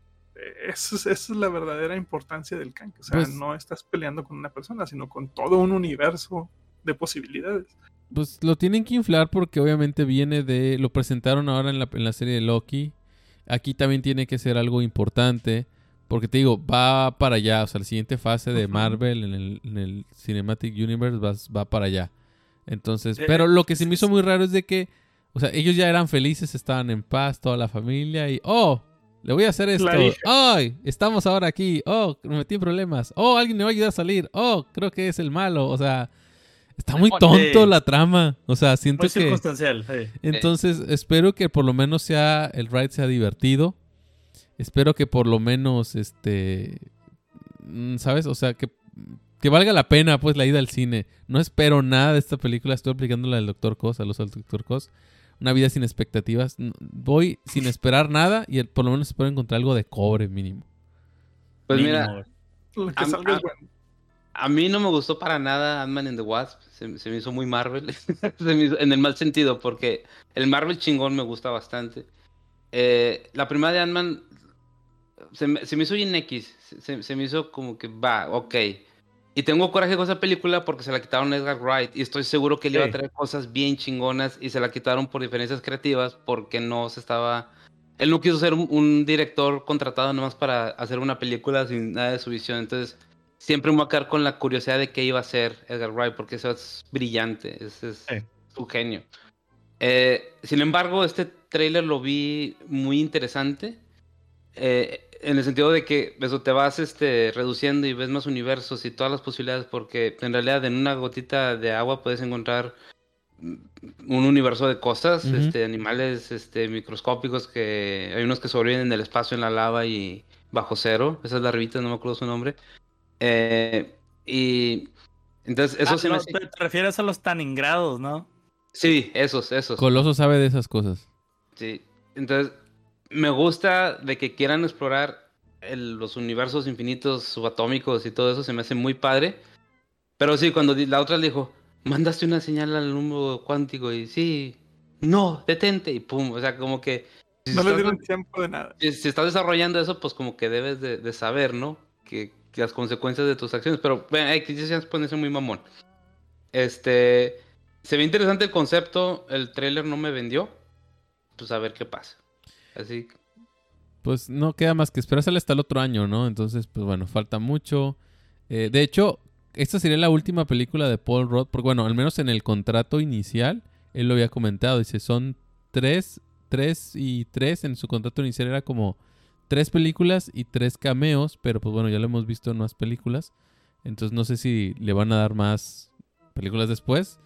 esa es, esa es la verdadera importancia del Kang. O sea, Pues- no estás peleando con una persona, sino con todo un universo de posibilidades. Pues lo tienen que inflar porque obviamente viene de... Lo presentaron ahora en la, en la serie de Loki. Aquí también tiene que ser algo importante. Porque te digo, va para allá. O sea, la siguiente fase de Ujú. Marvel en el, en el Cinematic Universe va, va para allá. Entonces, Eh, pero lo que se sí, me hizo sí. muy raro es de que... O sea, ellos ya eran felices, estaban en paz, toda la familia. Y, oh, le voy a hacer esto. La hija. ¡Ay! Estamos ahora aquí. Oh, me metí en problemas. Oh, alguien me va a ayudar a salir. Oh, creo que es el malo. O sea... Está muy tonto Sí. la trama. O sea, siento Muy que... circunstancial. Sí. Entonces, espero que por lo menos sea el ride sea divertido. Espero que por lo menos, este... mm, ¿sabes? O sea, que, que valga la pena, pues, la ida al cine. No espero nada de esta película. Estoy aplicando la del doctor Cos, a los del doctor Cos. Una vida sin expectativas. N- Voy sin esperar nada y el- por lo menos espero encontrar algo de cobre mínimo. Pues Mínimo, mira, güey. Lo que Am- salga es am- bueno. a mí no me gustó para nada Ant-Man and the Wasp. Se, se me hizo muy Marvel. Se me hizo- en el mal sentido, porque el Marvel chingón me gusta bastante. Eh, la primera de Ant-Man se me, se me hizo bien X. Se, se me hizo como que va, ok. Y tengo coraje con esa película porque se la quitaron a Edgar Wright y estoy seguro que él iba a Sí. traer cosas bien chingonas y se la quitaron por diferencias creativas porque no se estaba... Él no quiso ser un, un director contratado nomás para hacer una película sin nada de su visión. Entonces siempre me voy a quedar con la curiosidad de qué iba a hacer Edgar Wright porque eso es brillante, ese es Sí. su genio. Eh, sin embargo, este tráiler lo vi muy interesante. Eh, en el sentido de que eso te vas este, reduciendo y ves más universos y todas las posibilidades, porque en realidad en una gotita de agua puedes encontrar mm, un universo de cosas, Ujú. este, animales este, microscópicos, que hay unos que sobreviven en el espacio, en la lava y bajo cero. Esa es la revista, no me acuerdo su nombre. Eh, y entonces eso Ah, se me no, hace... te, te refieres a los Taningrados, ¿no? Sí, esos, esos. Coloso sabe de esas cosas. Sí, entonces me gusta de que quieran explorar el- los universos infinitos subatómicos y todo eso, se me hace muy padre. Pero sí, cuando di- la otra le dijo, mandaste una señal al número cuántico y sí, no, detente y pum, o sea, como que si No le estás, dieron tiempo de nada. si- si estás desarrollando eso, pues como que debes de, de saber, ¿no? Que, que las consecuencias de tus acciones, pero bueno, hay que ya se pone muy mamón. Este, se ve interesante el concepto, el tráiler no me vendió, pues a ver qué pasa. Así que... Pues no queda más que esperársela hasta el otro año, ¿no? Entonces, pues bueno, falta mucho. Eh, de hecho, esta sería la última película de Paul Rudd, porque bueno, al menos en el contrato inicial, él lo había comentado, dice, son tres, tres y tres, en su contrato inicial era como tres películas y tres cameos, pero pues bueno, ya lo hemos visto en más películas, entonces no sé si le van a dar más películas después.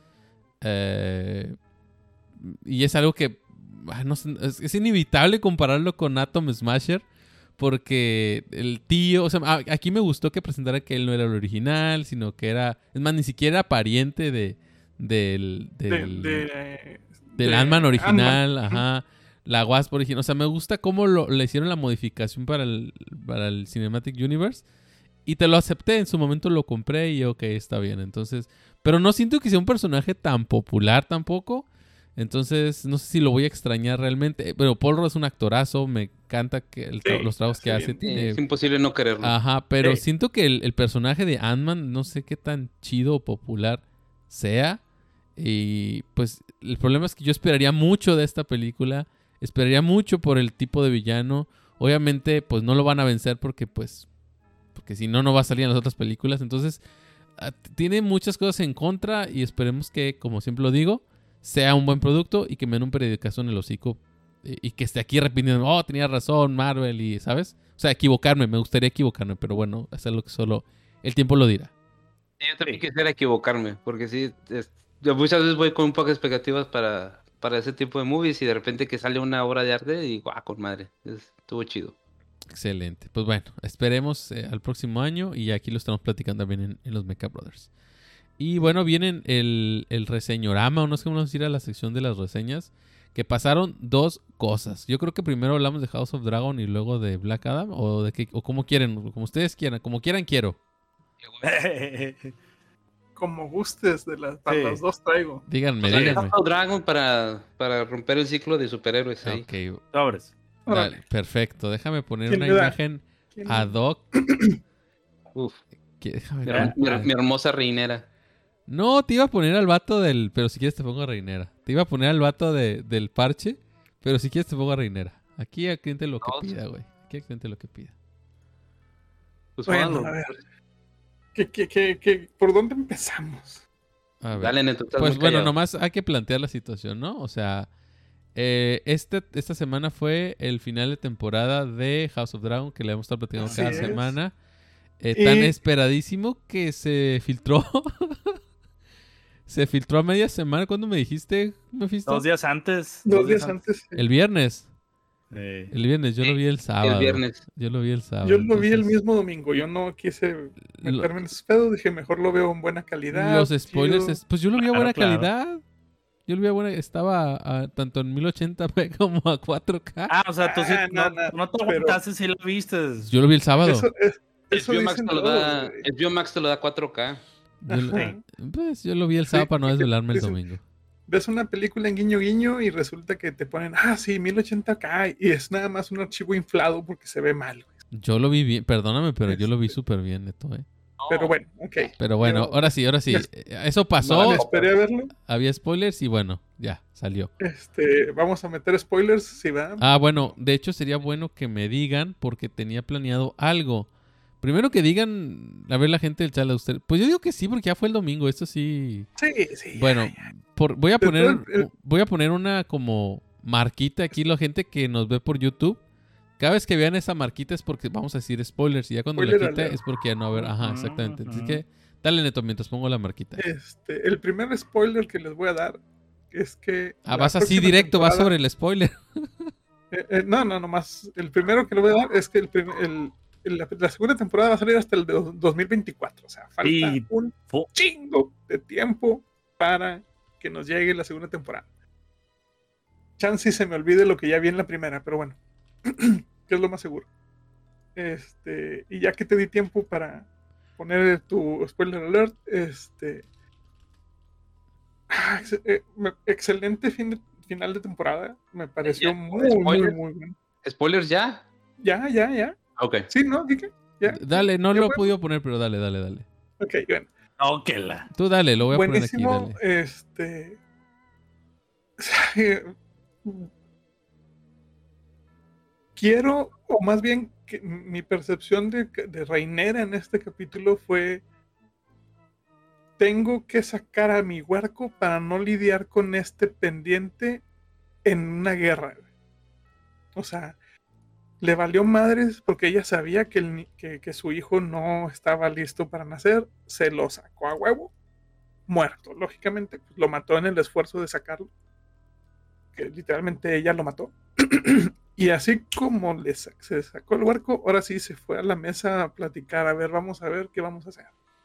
Eh, y es algo que ah, no sé, es, es inevitable compararlo con Atom Smasher. Porque el tío, o sea, a- aquí me gustó que presentara que él no era el original, sino que era, es más, ni siquiera pariente de, del, De, del, de, del de Ant-Man original, Ant-Man. ajá, la Wasp original. O sea, me gusta cómo lo, le hicieron la modificación para el, para el Cinematic Universe. Y te lo acepté, en su momento lo compré y ok, está bien. Entonces, pero no siento que sea un personaje tan popular tampoco. Entonces, no sé si lo voy a extrañar realmente. Pero Paul Rudd es un actorazo, me encanta que el tra- Sí, los trabajos que hace hace. bien. Tiene... Es imposible no quererlo. Ajá, pero Sí. siento que el, el personaje de Ant-Man no sé qué tan chido o popular sea. Y pues el problema es que yo esperaría mucho de esta película. Esperaría mucho por el tipo de villano. Obviamente, pues no lo van a vencer porque pues... Porque si no, no va a salir en las otras películas. Entonces, ah, t- tiene muchas cosas en contra y esperemos que, como siempre lo digo, sea un buen producto y que me den un periodicazo en el hocico y, y que esté aquí repitiendo, oh, tenía razón Marvel y, ¿sabes? O sea, equivocarme, me gustaría equivocarme, pero bueno, es algo que solo el tiempo lo dirá. Sí, yo también Sí. quisiera equivocarme, porque sí, es- yo muchas veces voy con un poco de expectativas para, para ese tipo de movies y de repente que sale una obra de arte y guau, con madre, es- estuvo chido. Excelente. Pues bueno, esperemos eh, al próximo año y aquí lo estamos platicando también en, en los Mecha Brothers. Y bueno, vienen el, el reseñorama, o no sé cómo decir a la sección de las reseñas, que pasaron dos cosas. Yo creo que primero hablamos de House of Dragon y luego de Black Adam, o de qué, o como quieren, como ustedes quieran, como quieran quiero. Como gustes, de las, para Sí. las dos traigo. Díganme, Pues, díganme. House of Dragon para, para romper el ciclo de superhéroes ahí. Ok, Sobres. Órale. dale, perfecto. Déjame poner ¿Quién una le da? imagen ¿Quién- ad hoc. Uf, que- déjame mi, ver. her- mi- mi hermosa reinera. No, te iba a poner al vato del... Pero si quieres te pongo a Reinera. Te iba a poner al vato de, del parche, pero si quieres te pongo a Reinera. Aquí al cliente lo que No, pida, güey. Aquí al cliente lo que pida. Pues, Bueno, pónganlo. a ver. ¿Qué, qué, qué, qué- ¿Por dónde empezamos? A ver. Dale, Neto, estás Pues muy bueno, callado. nomás hay que plantear la situación, ¿no? O sea, eh, este, esta semana fue el final de temporada de House of Dragon, que le hemos estado platicando Así cada es. semana. Eh, Y- Tan esperadísimo que se filtró. Se filtró a media semana. ¿Cuándo me dijiste, Mephisto? Dos días antes. Dos días antes. El viernes. Sí. El viernes, yo Sí, lo vi el sábado. El viernes. Yo lo vi el sábado. Yo lo vi el entonces, mismo domingo. Yo no quise lo- meterme en esos pedos. Dije, mejor lo veo en buena calidad. Los spoilers, chido. es- pues yo lo vi a Claro, buena claro. calidad. Yo lo vi a buena, estaba a- tanto en mil ochenta p como a cuatro K. Ah, o sea, tú sí, Ah, no, no, no, no te pero- aguantaste si lo viste. Yo lo vi el sábado. Eso, es, eso El Biomax dicen te lo todos, da, güey. el Biomax te lo da cuatro K. Yo lo, Ajá. pues yo lo vi el sábado Sí, para no porque desvelarme el dicen- domingo. Ves una película en guiño guiño y resulta que te ponen, ah, sí, mil ochenta K y es nada más un archivo inflado porque se ve mal, güey. Yo lo vi bien, perdóname, pero yo lo vi Este- súper bien, Neto, ¿eh? Pero bueno, ok. Pero bueno, Yo- ahora sí, ahora sí. Ya- Eh, Eso pasó, me esperé a verlo. había spoilers y bueno, ya, salió. Este, vamos a meter spoilers, si va. Ah, bueno, de hecho sería bueno que me digan porque tenía planeado algo. Primero que digan, a ver la gente del chat a usted. Pues yo digo que sí, porque ya fue el domingo, esto sí. Sí, sí. Bueno, por, voy a De poner todo el- voy a poner una como marquita aquí la gente que nos ve por YouTube. Cada vez que vean esa marquita es porque vamos a decir spoilers y ya cuando Spoiler la quite alert. es porque ya no va a haber. Ajá, Ujú, exactamente. Así ujú. que dale, Neto, mientras pongo la marquita. Este, el primer spoiler que les voy a dar es que. Ah, la vas así próxima directo, vas temporada- sobre el spoiler. Eh, eh, no, no, nomás. El primero que le voy a dar es que el, prim- el- el- la, la segunda temporada va a salir hasta el de dos mil veinticuatro. O sea, falta Y- un Fu- chingo de tiempo para que nos llegue la segunda temporada. Chance y se me olvide lo que ya vi en la primera, pero bueno, que es lo más seguro. Este, y ya que te di tiempo para poner tu spoiler alert, este, ah, ex- eh, me- excelente fin de- final de temporada, me pareció Ya, muy, muy, spoiler. muy bueno. ¿Spoilers ya? Ya, ya, ya. Ok. Sí, ¿no, Kike? Ya. Dale, no ¿Ya lo he fue? podido poner, pero dale, dale, dale. Ok, bueno. No, que la. Tú dale, lo voy a Buenísimo, poner aquí, dale. este. Quiero, o más bien, que mi percepción de, de Rhaenyra en este capítulo fue: tengo que sacar a mi huerco para no lidiar con este pendiente en una guerra. O sea, le valió madres porque ella sabía que, el, ni- que, que su hijo no estaba listo para nacer, se lo sacó a huevo, muerto. Lógicamente, pues, lo mató en el esfuerzo de sacarlo, que literalmente ella lo mató. Y así como le sa- se sacó el huerco, ahora sí se fue a la mesa a platicar, a ver, vamos a ver qué vamos a hacer.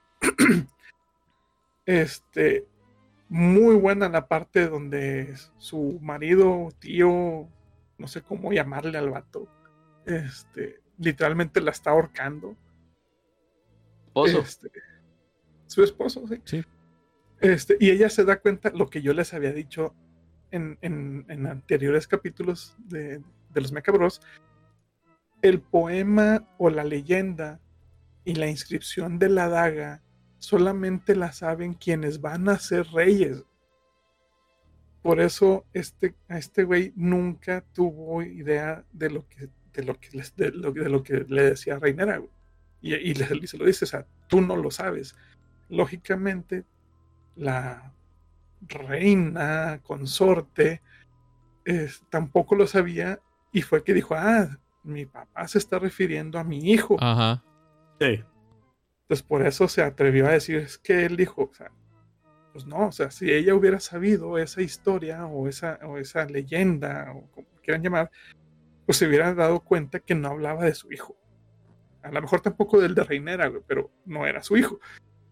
Este, muy buena la parte donde su marido, tío, no sé cómo llamarle al vato, este, literalmente la está ahorcando. Pozo. Este, su esposo, sí. Sí. Este, y ella se da cuenta lo que yo les había dicho en, en- en anteriores capítulos de, de los Mecha Bros. El poema o la leyenda y la inscripción de la daga solamente la saben quienes van a ser reyes. Por eso este, a este güey nunca tuvo idea de lo que, de lo que, les- de lo, de lo que le decía Rhaenyra, güey. Y, y le- y se lo dice, o sea, tú no lo sabes. Lógicamente, la reina consorte es- tampoco lo sabía y fue que dijo, ah, mi papá se está refiriendo a mi hijo. Ajá. Sí. Entonces por eso se atrevió a decir, es que él dijo, o sea, pues no, o sea, si ella hubiera sabido esa historia o esa, o esa leyenda o como quieran llamar, pues se hubiera dado cuenta que no hablaba de su hijo. A lo mejor tampoco del de Rhaenyra, güey, pero no era su hijo.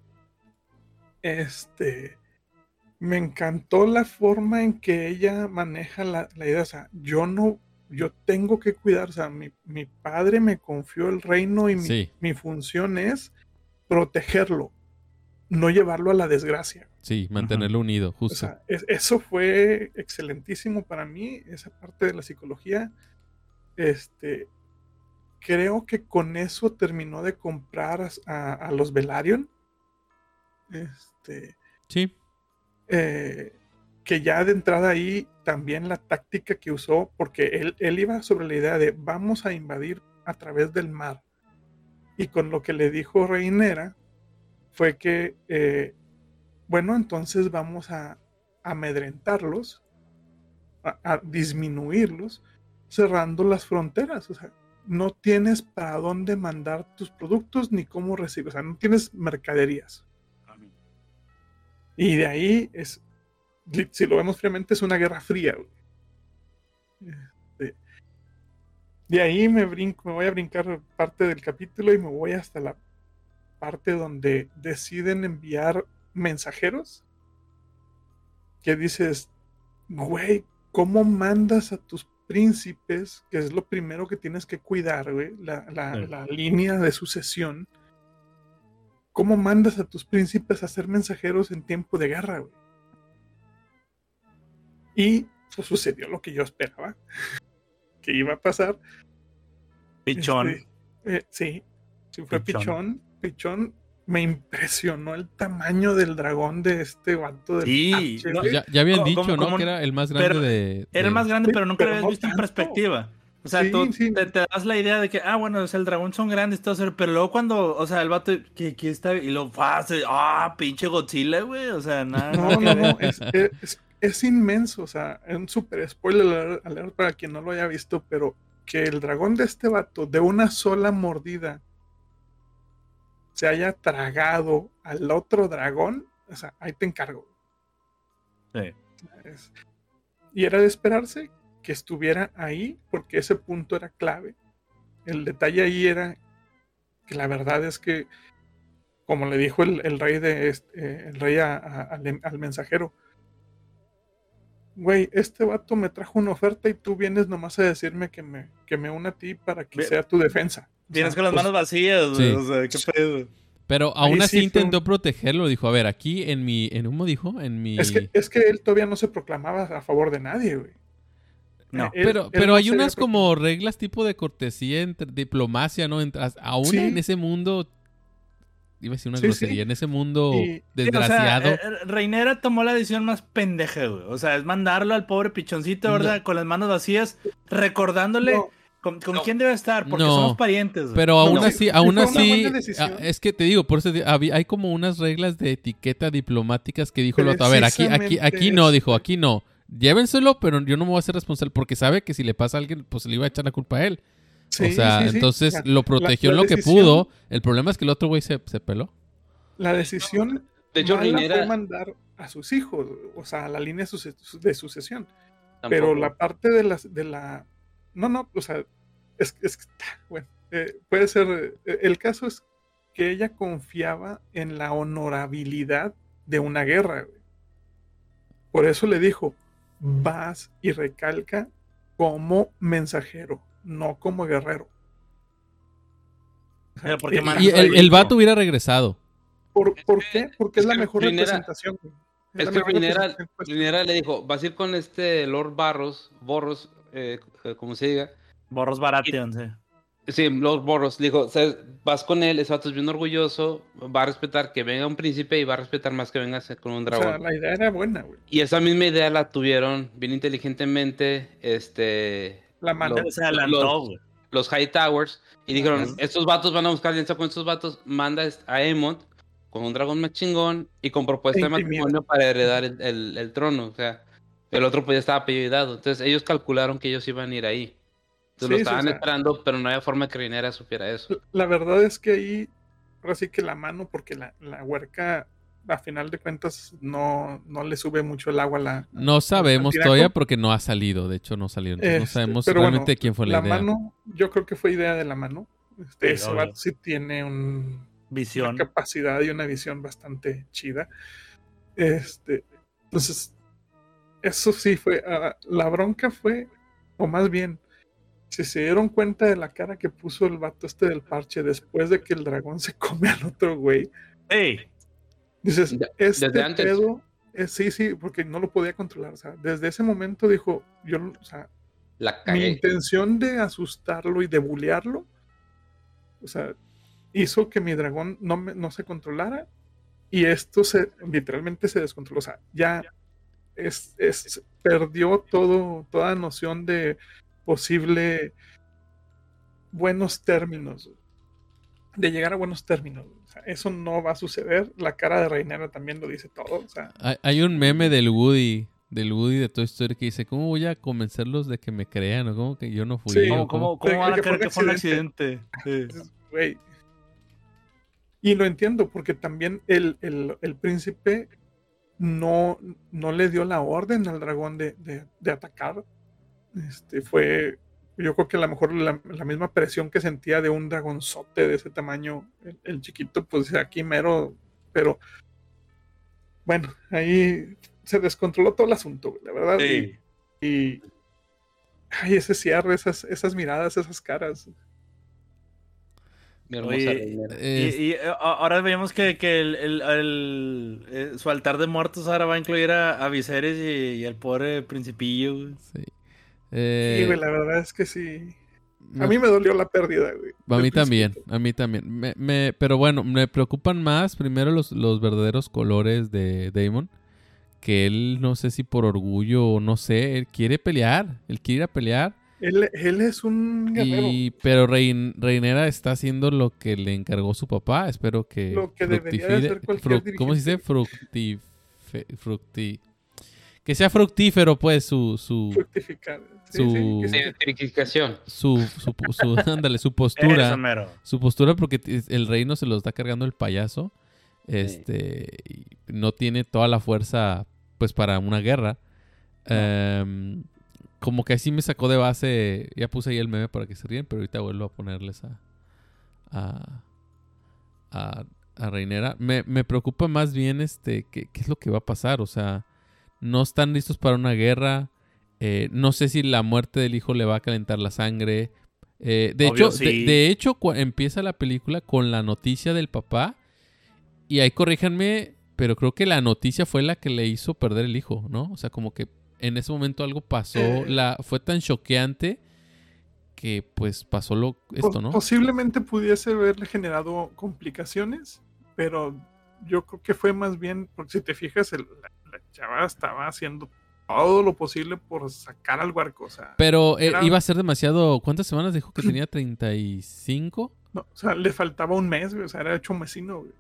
Este, me encantó la forma en que ella maneja la, la idea, o sea, yo no, yo tengo que cuidar, o sea, mi, mi padre me confió el reino y mi, Sí. mi función es protegerlo, no llevarlo a la desgracia. Sí, mantenerlo unido, O justo. sea, es- eso fue excelentísimo para mí, esa parte de la psicología. Este, creo que con eso terminó de comprar a, a los Velaryon. Este, Sí. eh, que ya de entrada ahí también la táctica que usó, porque él, él iba sobre la idea de vamos a invadir a través del mar. Y con lo que le dijo Rhaenyra fue que, eh, bueno, entonces vamos a amedrentarlos, a, a disminuirlos, cerrando las fronteras. O sea, no tienes para dónde mandar tus productos ni cómo recibir, o sea, no tienes mercaderías. Y de ahí es, si lo vemos fríamente, es una guerra fría. güey. Este, de ahí me brinco, me voy a brincar parte del capítulo y me voy hasta la parte donde deciden enviar mensajeros. Que dices, güey, ¿cómo mandas a tus príncipes? Que es lo primero que tienes que cuidar, güey, la, la, Sí. la línea de sucesión. ¿Cómo mandas a tus príncipes a ser mensajeros en tiempo de guerra, güey? Y pues, sucedió lo que yo esperaba que iba a pasar. Pichón. Este, eh, sí, sí fue Pichón. Pichón. Pichón me impresionó el tamaño del dragón de este vato del Sí, parche, no, güey. Ya, ya habían ¿Cómo- dicho, cómo- ¿no? cómo- Que era el más grande pero de, Era de- más grande, Sí, pero nunca pero lo habías no visto en tanto. perspectiva. O sea, Sí, tú sí. Te, te das la idea de que, ah, bueno, o sea, el dragón son grandes, todo eso, pero luego cuando, o sea, el vato, que, que está, y lo hace, ah, pinche Godzilla, güey, o sea, nada, nada No, que no, ver. no, es, es, es inmenso, o sea, es un super spoiler alert, alert para quien no lo haya visto, pero que el dragón de este vato de una sola mordida se haya tragado al otro dragón, o sea, ahí te encargo. Sí. Es- y era de esperarse que estuviera ahí, porque ese punto era clave. El detalle ahí era que la verdad es que, como le dijo el, el rey de este, eh, el rey a- a- al, al mensajero, güey, este vato me trajo una oferta y tú vienes nomás a decirme que me, que me una a ti para que Bien. sea tu defensa. O Vienes sea, con las pues, manos vacías, güey, sí. o sea, qué pedo. Pero aún Ahí así sí fue intentó un- protegerlo. Dijo, a ver, aquí en mi... En, ¿Cómo dijo? En mi... es que, es que él todavía no se proclamaba a favor de nadie, güey. No. Eh, él- Pero, él pero no hay se había unas como reglas tipo de cortesía, entre diplomacia, ¿no? Entre- as- aún Sí. en ese mundo... Iba a decir una Sí, grosería. sí. En ese mundo Y- Sí, o sea, desgraciado. eh, eh, Reinera tomó la decisión más pendeja, güey. O sea, es mandarlo al pobre pichoncito, No. ¿verdad? Con las manos vacías, recordándole No, con, con No. quién debe estar, porque No. somos parientes, güey. Pero aún No, así, sí, sí aún fue una así, buena decisión. ah, es que te digo, por eso di- había- hay como unas reglas de etiqueta diplomáticas que dijo el otro. A ver, aquí, aquí, aquí no, Precisamente dijo, eso. aquí no. Llévenselo, pero yo no me voy a hacer responsable porque sabe que si le pasa a alguien, pues le iba a echar la culpa a él. Sí, o sea, sí, sí. entonces La- lo protegió la- en la lo que decisión- pudo. El problema es que el otro güey se, se peló. La decisión De hecho, mala Reinera fue mandar a sus hijos, o sea, a la línea suce- de sucesión. tampoco. Pero la parte de la, de la... No, no, o sea, es, es bueno, eh, puede ser... eh, el caso es que ella confiaba en la honorabilidad de una guerra, güey. Por eso le dijo, vas y recalca como mensajero, no como guerrero. O sea, Pero ¿por qué eh, mandas Y a el, el hijo? vato hubiera regresado. ¿Por, Es ¿por que- qué? Porque es es la que mejor Reinera- representación, güey. Es la que mejor Reinera, representación, pues. Reinera le dijo, vas a ir con este Lord Barros, Borros, eh, eh, como se diga. Borros Baratheon, sí. Sí, Lord Borros, le dijo, o sea, vas con él, ese vato es bien orgulloso, va a respetar que venga un príncipe y va a respetar más que vengas con un O sea, dragón. la idea era buena, güey. Y esa misma idea la tuvieron bien inteligentemente, este... La mano. los- Se adelantó, los- güey. los High Towers y dijeron, Ajá. estos vatos van a buscar alianza con estos vatos, manda a Aemond con un dragón más chingón y con propuesta E de intimida. matrimonio para heredar el, el- el trono, o sea, el otro pues ya estaba apellidado, entonces ellos calcularon que ellos iban a ir ahí. Entonces Sí, lo sí, estaban o sea, esperando, pero no había forma que Rhaenyra supiera eso. La verdad es que ahí, ahora sí que la mano, porque la, la huerca, a final de cuentas, no, no le sube mucho el agua a la... No sabemos tinaco. todavía porque no ha salido. De hecho, no salió. Entonces no Este, sabemos pero realmente bueno, quién fue la, la idea. mano, yo creo que fue idea de la mano. Este, Sí, ese obvio. vato sí tiene un, una Visión. capacidad y una visión bastante chida. Este, entonces, eso sí fue, ah, la bronca fue, o más bien, si se dieron cuenta de la cara que puso el vato este del parche después de que el dragón se come al otro güey, Ey, dices, De- este desde antes. pedo, eh, sí, sí, porque no lo podía controlar, o sea, desde ese momento dijo, yo, o sea, La mi cagué. intención de asustarlo y de bullearlo, o sea, hizo que mi dragón no, me- no se controlara y esto se literalmente se descontroló. O sea, ya es, es- perdió todo, toda noción de posible buenos términos, de llegar a buenos términos. O sea, eso no va a suceder. La cara de Rhaenyra también lo dice todo. O sea, Hay, hay un meme del Woody, del Woody de Toy Story que dice, ¿cómo voy a convencerlos de que me crean? ¿O cómo que yo no fui? Sí. ¿O ¿cómo, cómo? cómo, cómo De- van a que creer fue que fue un un accidente? Sí. dices, güey. Y lo entiendo, porque también el, el- el príncipe no, no le dio la orden al dragón de, de- de atacar. Este fue, yo creo que a lo mejor la, la misma presión que sentía de un dragonzote de ese tamaño, el, el chiquito, pues aquí mero, pero bueno, ahí se descontroló todo el asunto, güey, la verdad. Sí. Y, y- ay, ese cierre, esas, esas miradas, esas caras. Mi hermosa Oye, Rhaenyra. Y, Es- y, eh, a- ahora vemos que, que el, el- el- eh, su altar de muertos ahora va a incluir a, a Viserys y, y al pobre principillo, güey. sí. Y Eh, güey, la verdad es que sí. A mí me dolió la pérdida, güey. A mí del también, príncipe. a mí también. Me, me, pero bueno, me preocupan más primero los, los verdaderos colores de Daemon. Que él, no sé si por orgullo o no sé, él quiere pelear. Él quiere ir a pelear. Él, él es un guerrero. Y, pero Rein, Rhaenyra está haciendo lo que le encargó su papá. Espero que Lo que debería de hacer cualquier fru- ¿Cómo se dice? dirigente. Fructif- fructi- que sea fructífero, pues, su... su Fructificar. Sí, su- sí, que sí. Identificación. su, su, su, ándale, su Eso, postura. mero. Su postura porque t- el reino se lo está cargando el payaso. Este, y no tiene toda la fuerza, pues, para una guerra. Em, como que así me sacó de base. Ya puse ahí el meme para que se ríen, pero ahorita vuelvo a ponerles a a, a, a Rhaenyra. Me, me preocupa más bien este qué, qué es lo que va a pasar. O sea, no están listos para una guerra. Eh, no sé si la muerte del hijo le va a calentar la sangre. Eh, de, Obvio, hecho, de, sí. de hecho, cu- empieza la película con la noticia del papá. Y ahí corríjanme, pero creo que la noticia fue la que le hizo perder el hijo, ¿no? O sea, como que en ese momento algo pasó. Eh. La, fue tan choqueante que pues pasó lo, esto, Pos- ¿no? Posiblemente pudiese haberle generado complicaciones, pero yo creo que fue más bien, porque si te fijas, el- la, la chava estaba haciendo todo lo posible por sacar al barco. O sea, Pero eh, era- iba a ser demasiado... ¿Cuántas semanas dijo que tenía? ¿treinta y cinco? no, o sea, le faltaba un mes, güey, o sea, era hecho un mesino, güey.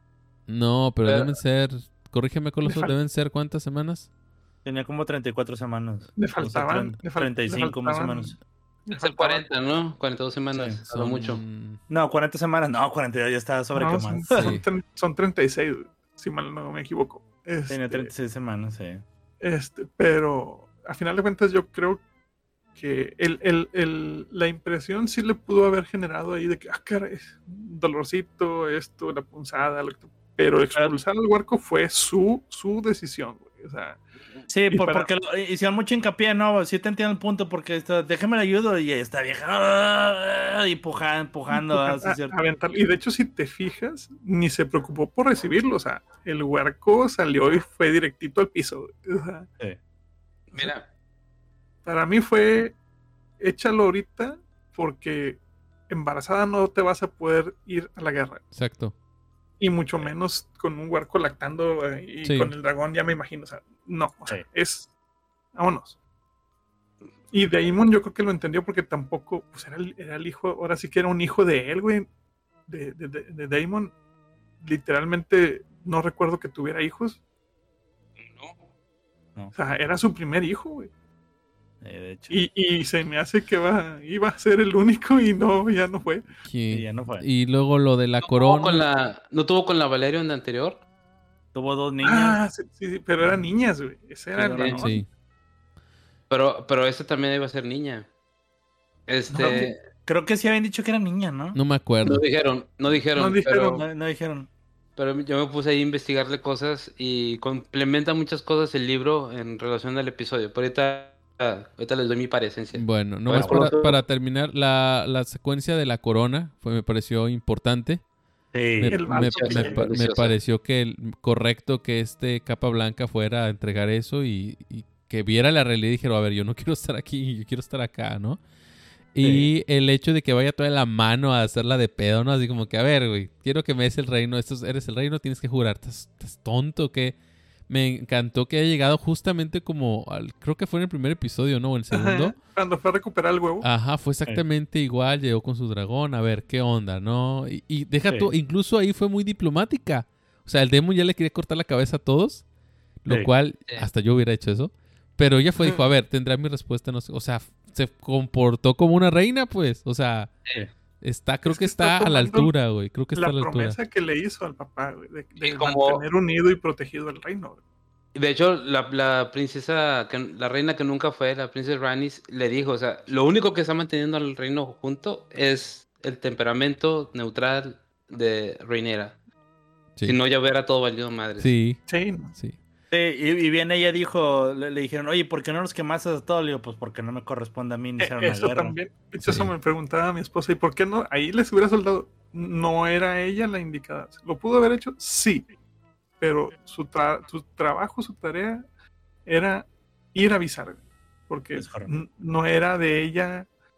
No, pero Pero- deben ser... Corrígeme, Coloso, Le fal- ¿deben ser cuántas semanas? Tenía como treinta y cuatro semanas. Le O sea, faltaban- tren- le fal- treinta y cinco le más o faltaban- menos. Le Es el faltaban- cuarenta, ¿no? cuarenta y dos semanas, Sí, a lo mucho. No, cuarenta semanas. No, cuarenta y dos ya estaba No, sobrequemado. son, Sí. son, tre- son treinta y seis, güey, si mal no me equivoco. Tenía Este, treinta y seis semanas, sí. Este, pero a final de cuentas yo creo que el, el, el- la impresión sí le pudo haber generado ahí de que, ah, caray, dolorcito, esto, la punzada, lo que- pero expulsar al huarco fue su, su decisión, güey. O sea, Sí, Y por- para- porque lo- hicieron mucho hincapié, no, sí te entiendo el punto, porque esto, déjame le ayudo y esta vieja ah, y empuja- empujando, ah, sí, a- es cierto. aventar- y de hecho, si te fijas, ni se preocupó por recibirlo. O sea, el huarco salió y fue directito al piso, güey. O sea, Mira, para mí fue, échalo ahorita porque embarazada no te vas a poder ir a la guerra. Exacto. Y mucho menos con un huarco lactando eh, y Sí. con el dragón, ya me imagino. O sea, no, o sea, Sí. es. Vámonos. Y Daemon yo creo que lo entendió porque tampoco, pues era el, era el hijo, ahora sí que era un hijo de él, güey. De, de, de, de Daemon. Literalmente no recuerdo que tuviera hijos. no. O sea, era su primer hijo, güey. Eh, de hecho, Y, y se me hace que va, iba a ser el único y no, ya no fue. Y, y ya no fue. y luego lo de la ¿No tuvo corona. con la, ¿No tuvo con la Valeria en la anterior? Tuvo dos niñas. Ah, sí, sí, sí, pero eran niñas, güey. Ese era Sí, el eran varón. Sí. Pero, pero esta también iba a ser niña. Este, Creo que sí habían dicho que era niña, ¿no? No me acuerdo. no dijeron, no dijeron, No dijeron. pero, No, no dijeron. pero yo me puse ahí a investigarle cosas y complementa muchas cosas el libro en relación al episodio. Pero ahorita, ahorita les doy mi parecencia. Bueno, nomás Bueno, para, pero- para terminar, la, la secuencia de la corona fue, me pareció importante. Sí. Me, El me- mancho, me sí, pa- me delicioso. pareció que el- correcto que este Capa Blanca fuera a entregar eso y, y que viera la realidad y dijera, a ver, yo no quiero estar aquí, yo quiero estar acá, ¿no? Y el hecho de que vaya toda la mano a hacerla de pedo, ¿no? Así como que, a ver, güey, quiero que me des el reino, esto es- eres el reino, tienes que jurar, ¿estás, estás tonto? Que me encantó que haya llegado justamente como, al- creo que fue en el primer episodio, ¿no? O en el segundo. Ajá, cuando fue a recuperar el huevo. Ajá, fue exactamente igual, llegó con su dragón, a ver qué onda, ¿no? Y, y deja Sí. tú, incluso ahí fue muy diplomática. O sea, el Demon ya le quería cortar la cabeza a todos, lo Sí. cual Sí. hasta yo hubiera hecho eso. Pero ella fue, dijo, a ver, tendrá mi respuesta, no sé. O sea, se comportó como una reina, pues. O sea, Sí. está, creo Es que que está está a la tomando altura, güey. Creo que está La a la altura. promesa que le hizo al papá, güey, de, de Y como- mantener unido y protegido el reino. güey. De hecho, la, la princesa, que, la reina que nunca fue, la princesa Rhaenys, le dijo, o sea, lo único que está manteniendo al reino junto es el temperamento neutral de Rhaenyra. Sí. Si no, ya hubiera todo valido madre. Sí, Sí, no. sí. Sí, y, y bien ella dijo, le, le dijeron, oye, ¿por qué no los quemaste a todos? Le digo, pues porque no me corresponde a mí Eh, iniciar una Eso guerra. también. De hecho, Sí. eso me preguntaba mi esposa, ¿y por qué no? Ahí les hubiera soldado. No era ella la indicada. ¿Lo pudo haber hecho? Sí. Pero su, tra- su trabajo, su tarea era ir a avisar. Porque Es correcto. n- no era de ella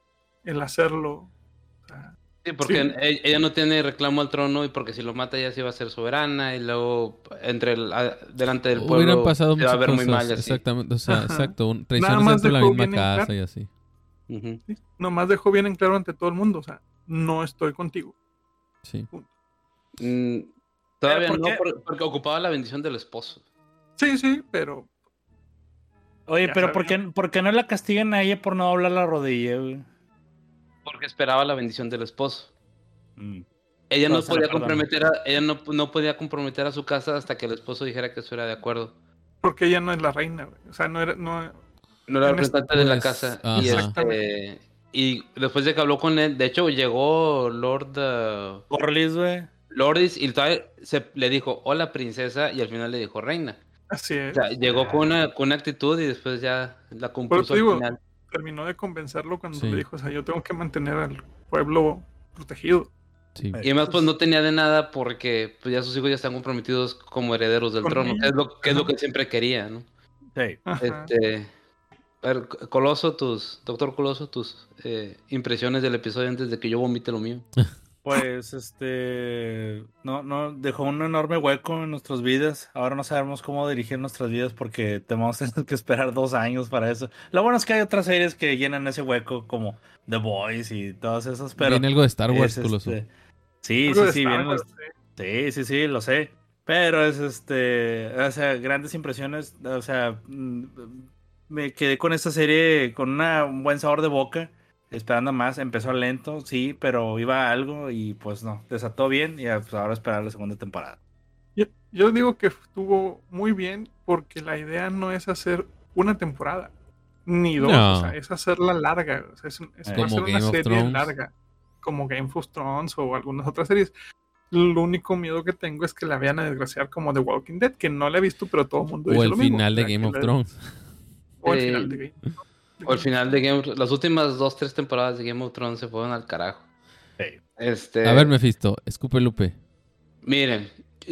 el hacerlo. O sea, Sí, porque sí. e- ella no tiene reclamo al trono y porque si lo mata ella sí va a ser soberana y luego entre el, a- delante del Hubieran pueblo pasado se va a muchas ver muy mal cosas, y así. exactamente, o sea, Ajá. exacto, un- Nada traiciones más dentro de la dejó misma bien en casa claro. y así. Ujú. Sí, nomás dejó bien en claro ante todo el mundo. O sea, no estoy contigo. Sí. Mm, todavía ¿por no, qué? por- porque ocupaba la bendición del esposo. Sí, sí, pero Oye, ya pero ¿por qué, sabemos. por qué no la castigan a ella por no doblar la rodilla, güey? Porque esperaba la bendición del esposo. Mm. Ella No, no se la podía perdono. comprometer a, ella no, no podía comprometer a su casa hasta que el esposo dijera que eso era de acuerdo. Porque ella no es la reina, güey. O sea, no era, no, No era en este- representante de la Pues, casa. ajá. Y Exactamente. este y después de que habló con él, de hecho llegó Lord uh, Corlys, güey. Lordis y todavía se le dijo hola princesa y al final le dijo reina. Así O es. sea, llegó con una, con una actitud y después ya la Por eso compuso te al digo, final. terminó de convencerlo cuando Sí. le dijo, o sea, yo tengo que mantener al pueblo protegido. Sí. Y además pues no tenía de nada porque pues, ya sus hijos ya están comprometidos como herederos del Con trono, ella. que es lo que es lo Ajá. que él siempre quería, ¿no? Sí. Ajá. Este, a ver, Coloso, tus, doctor Coloso, tus eh, impresiones del episodio antes de que yo vomite lo mío. Pues este no, no dejó un enorme hueco en nuestras vidas. Ahora no sabemos cómo dirigir nuestras vidas porque tenemos que esperar dos años para eso. Lo bueno es que hay otras series que llenan ese hueco como The Boys y todas esas, pero Viene algo de Star Wars, es Coloso. este sí, Algo sí, de sí, Star vienen Wars, los sí. sí, sí, sí, lo sé. Pero es este, o sea, grandes impresiones, o sea, mm, me quedé con esta serie con una, un buen sabor de boca. Esperando más, empezó lento, sí, pero iba a algo y pues no, desató bien y pues ahora esperar la segunda temporada. Yo, yo digo que estuvo muy bien porque la idea no es hacer una temporada, ni dos, No. o sea, es hacerla larga. O sea, es, es Eh. va a Como ser una Game of serie Thrones. larga, como Game of Thrones o algunas otras series. Lo único miedo que tengo es que la vean a desgraciar como The Walking Dead, que no la he visto, pero todo el mundo O dice el lo mismo. final O de sea, Game que of la- Thrones. O el Eh, final de Game, de O al Game of final de Thrones. Game of Thrones, las últimas dos, tres temporadas de Game of Thrones se fueron al carajo. Sí. Este, A ver, Mephisto, escupe Lupe. miren,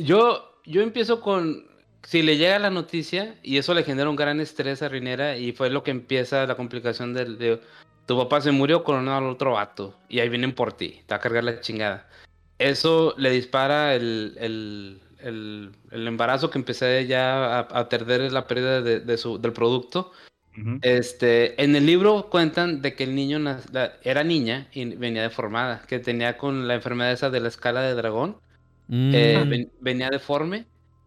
yo, yo empiezo con, si le llega la noticia, y eso le genera un gran estrés a Rhaenyra, y fue lo que empieza la complicación del, de, tu papá se murió, coronado al otro vato, y ahí vienen por ti, te va a cargar la chingada. Eso le dispara el, el, el, el embarazo que empecé ya a, a perder la pérdida de, de su, del producto. Ujú. Este, en el libro cuentan de que el niño nac- la- era niña y venía deformada, que tenía con la enfermedad esa de la escala de dragón, eh, Mm, ven- venía deforme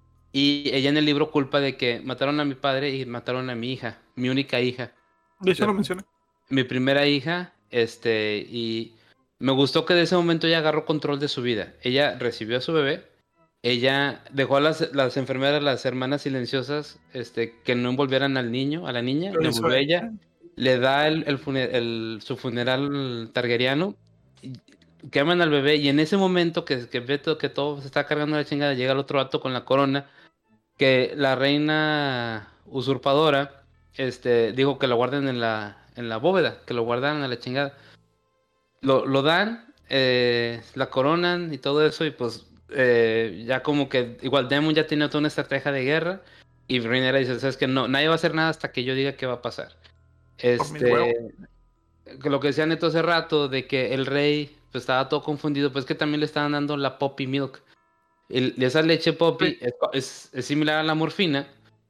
y ella en el libro culpa de que mataron a mi padre y mataron a mi hija, mi única hija, De hecho, la- lo mencioné. mi primera hija, este, y me gustó que de ese momento ella agarró control de su vida. Ella recibió a su bebé, ella dejó a las, las enfermeras, las hermanas silenciosas, este, que no envolvieran al niño, a la niña, Lo le hizo envolvió a ella. ella, le da el, el fune- el- su funeral targaryen, y queman al bebé, y en ese momento que, que ve todo, que todo se está cargando la chingada, llega el otro vato con la corona, que la reina usurpadora, este, dijo que lo guarden en la, en la bóveda, que lo guardaran a la chingada. Lo, lo dan, eh, la coronan y todo eso, y pues eh, ya como que igual Demon ya tiene toda una estrategia de guerra, y Rhaenyra dice, sabes que no, nadie va a hacer nada hasta que yo diga qué va a pasar. Por mis huevos. Este, que lo que decía Neto hace rato, de que el rey pues estaba todo confundido, pues que también le estaban dando la poppy milk. El- esa leche poppy Sí. es, es- es similar a la morfina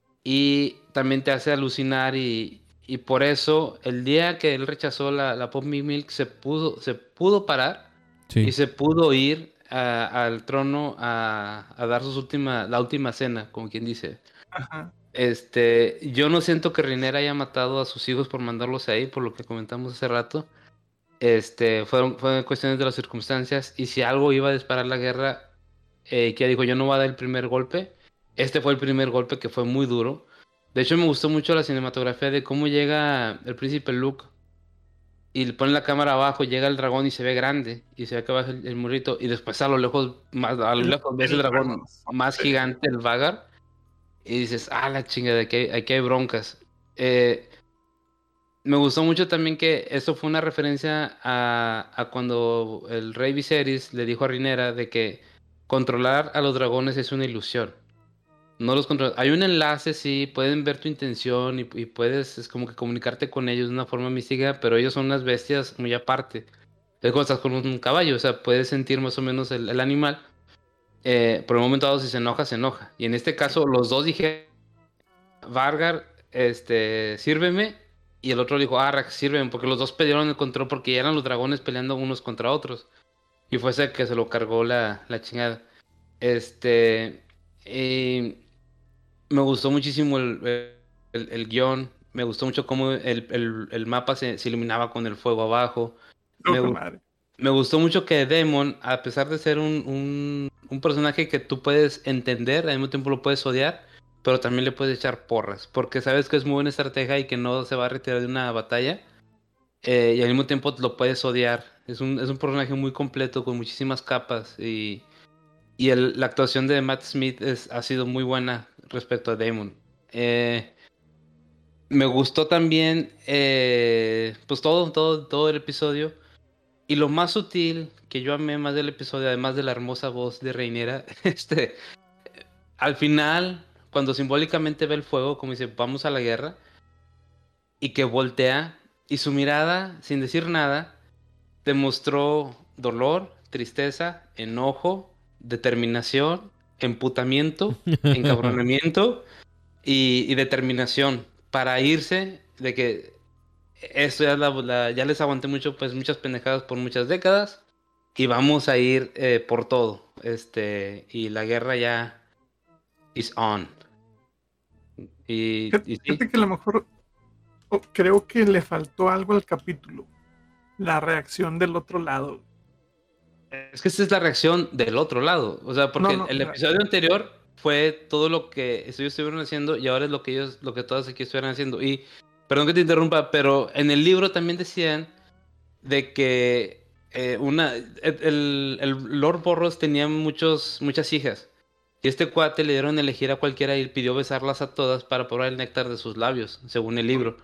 y también te hace alucinar y, y por eso el día que él rechazó la, la poppy milk se pudo, se pudo parar y sí. se pudo ir a- al trono a, a dar sus última, la última cena, como quien dice. Ajá. Este, yo no siento que Rhaenyra haya matado a sus hijos por mandarlos ahí, por lo que comentamos hace rato. Este, fueron, fueron cuestiones de las circunstancias. Y si algo iba a disparar la guerra, eh, que dijo, yo no voy a dar el primer golpe. Este fue el primer golpe que fue muy duro. De hecho, me gustó mucho la cinematografía de cómo llega el príncipe Luke y le pone la cámara abajo, llega el dragón y se ve grande. Y se ve que baja el, el murrito. Y después a lo lejos, más, a lo El- lejos ves el, el dragón dragón. más Sí. gigante, el Vagar. Y dices, ah, la chingada, aquí hay, aquí hay broncas. Eh, me gustó mucho también que esto fue una referencia a, a cuando el rey Viserys le dijo a Rhaenyra de que controlar a los dragones es una ilusión. No los controlas. Hay un enlace, sí, pueden ver tu intención y, y puedes, es como que comunicarte con ellos de una forma mística, pero ellos son unas bestias muy aparte. Es como estás con un caballo, o sea, puedes sentir más o menos el, el animal. Eh, por el momento dado, si se enoja, se enoja. Y en este caso, los dos dijeron, Vargar, este, sírveme. Y el otro dijo, Arrak, sírveme, porque los dos perdieron el control porque ya eran los dragones peleando unos contra otros. Y fue ese que se lo cargó la, la chingada. Este. eh, Me gustó muchísimo el, el, el guión. Me gustó mucho cómo el, el, el mapa se, se iluminaba con el fuego abajo. Me, Ojo, gu- madre. me gustó mucho que Demon, a pesar de ser un, un, un personaje que tú puedes entender, al mismo tiempo lo puedes odiar, pero también le puedes echar porras, porque sabes que es muy buena estratega y que no se va a retirar de una batalla, eh, y al mismo tiempo lo puedes odiar. Es un, es un personaje muy completo, con muchísimas capas, y, y el- la actuación de Matt Smith es, ha sido muy buena respecto a Damon. Eh, Me gustó también, eh, pues todo, todo, todo el episodio. Y lo más sutil que yo amé más del episodio, además de la hermosa voz de Rhaenyra, este, al final, cuando simbólicamente ve el fuego, como dice, vamos a la guerra, y que voltea, y su mirada, sin decir nada, demostró dolor, tristeza, enojo, determinación, emputamiento, encabronamiento y, y determinación para irse de que esto ya, la- la- ya les aguanté mucho, pues muchas pendejadas por muchas décadas y vamos a ir eh, por todo. Este, y la guerra ya is on. Y, Fíjate y sí, fíjate que a lo mejor oh, creo que le faltó algo al capítulo. La reacción del otro lado. es que esta es la reacción del otro lado. O sea, porque No, no, el, el o sea, episodio anterior fue todo lo que ellos estuvieron haciendo y ahora es lo que ellos, lo que todos aquí estuvieran haciendo. Y perdón que te interrumpa, pero en el libro también decían de que eh, una el, el- el Lord Borros tenía muchos, muchas hijas. Y este cuate le dieron a elegir a cualquiera y pidió besarlas a todas para probar el néctar de sus labios, según el libro.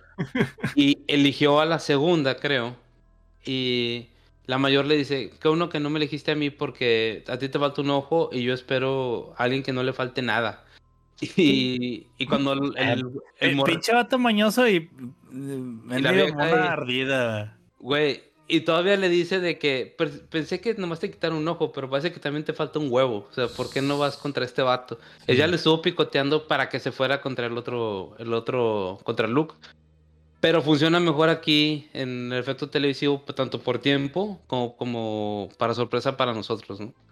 Y eligió a la segunda, creo. Y la mayor le dice, qué uno que no me elegiste a mí porque a ti te falta un ojo y yo espero a alguien que no le falte nada. Y, y cuando el, el, el Eh, mor- pinche vato mañoso y. y la Mendigo vieja mona ahí, ardida. güey, y todavía le dice de que "Per- pensé que nomás te quitaron un ojo, pero parece que también te falta un huevo. O sea, ¿por qué no vas contra este vato?" Ella le estuvo picoteando para que se fuera contra el otro, el otro, contra Luke. Pero funciona mejor aquí en el efecto televisivo, p- tanto por tiempo como, como para sorpresa para nosotros, ¿no?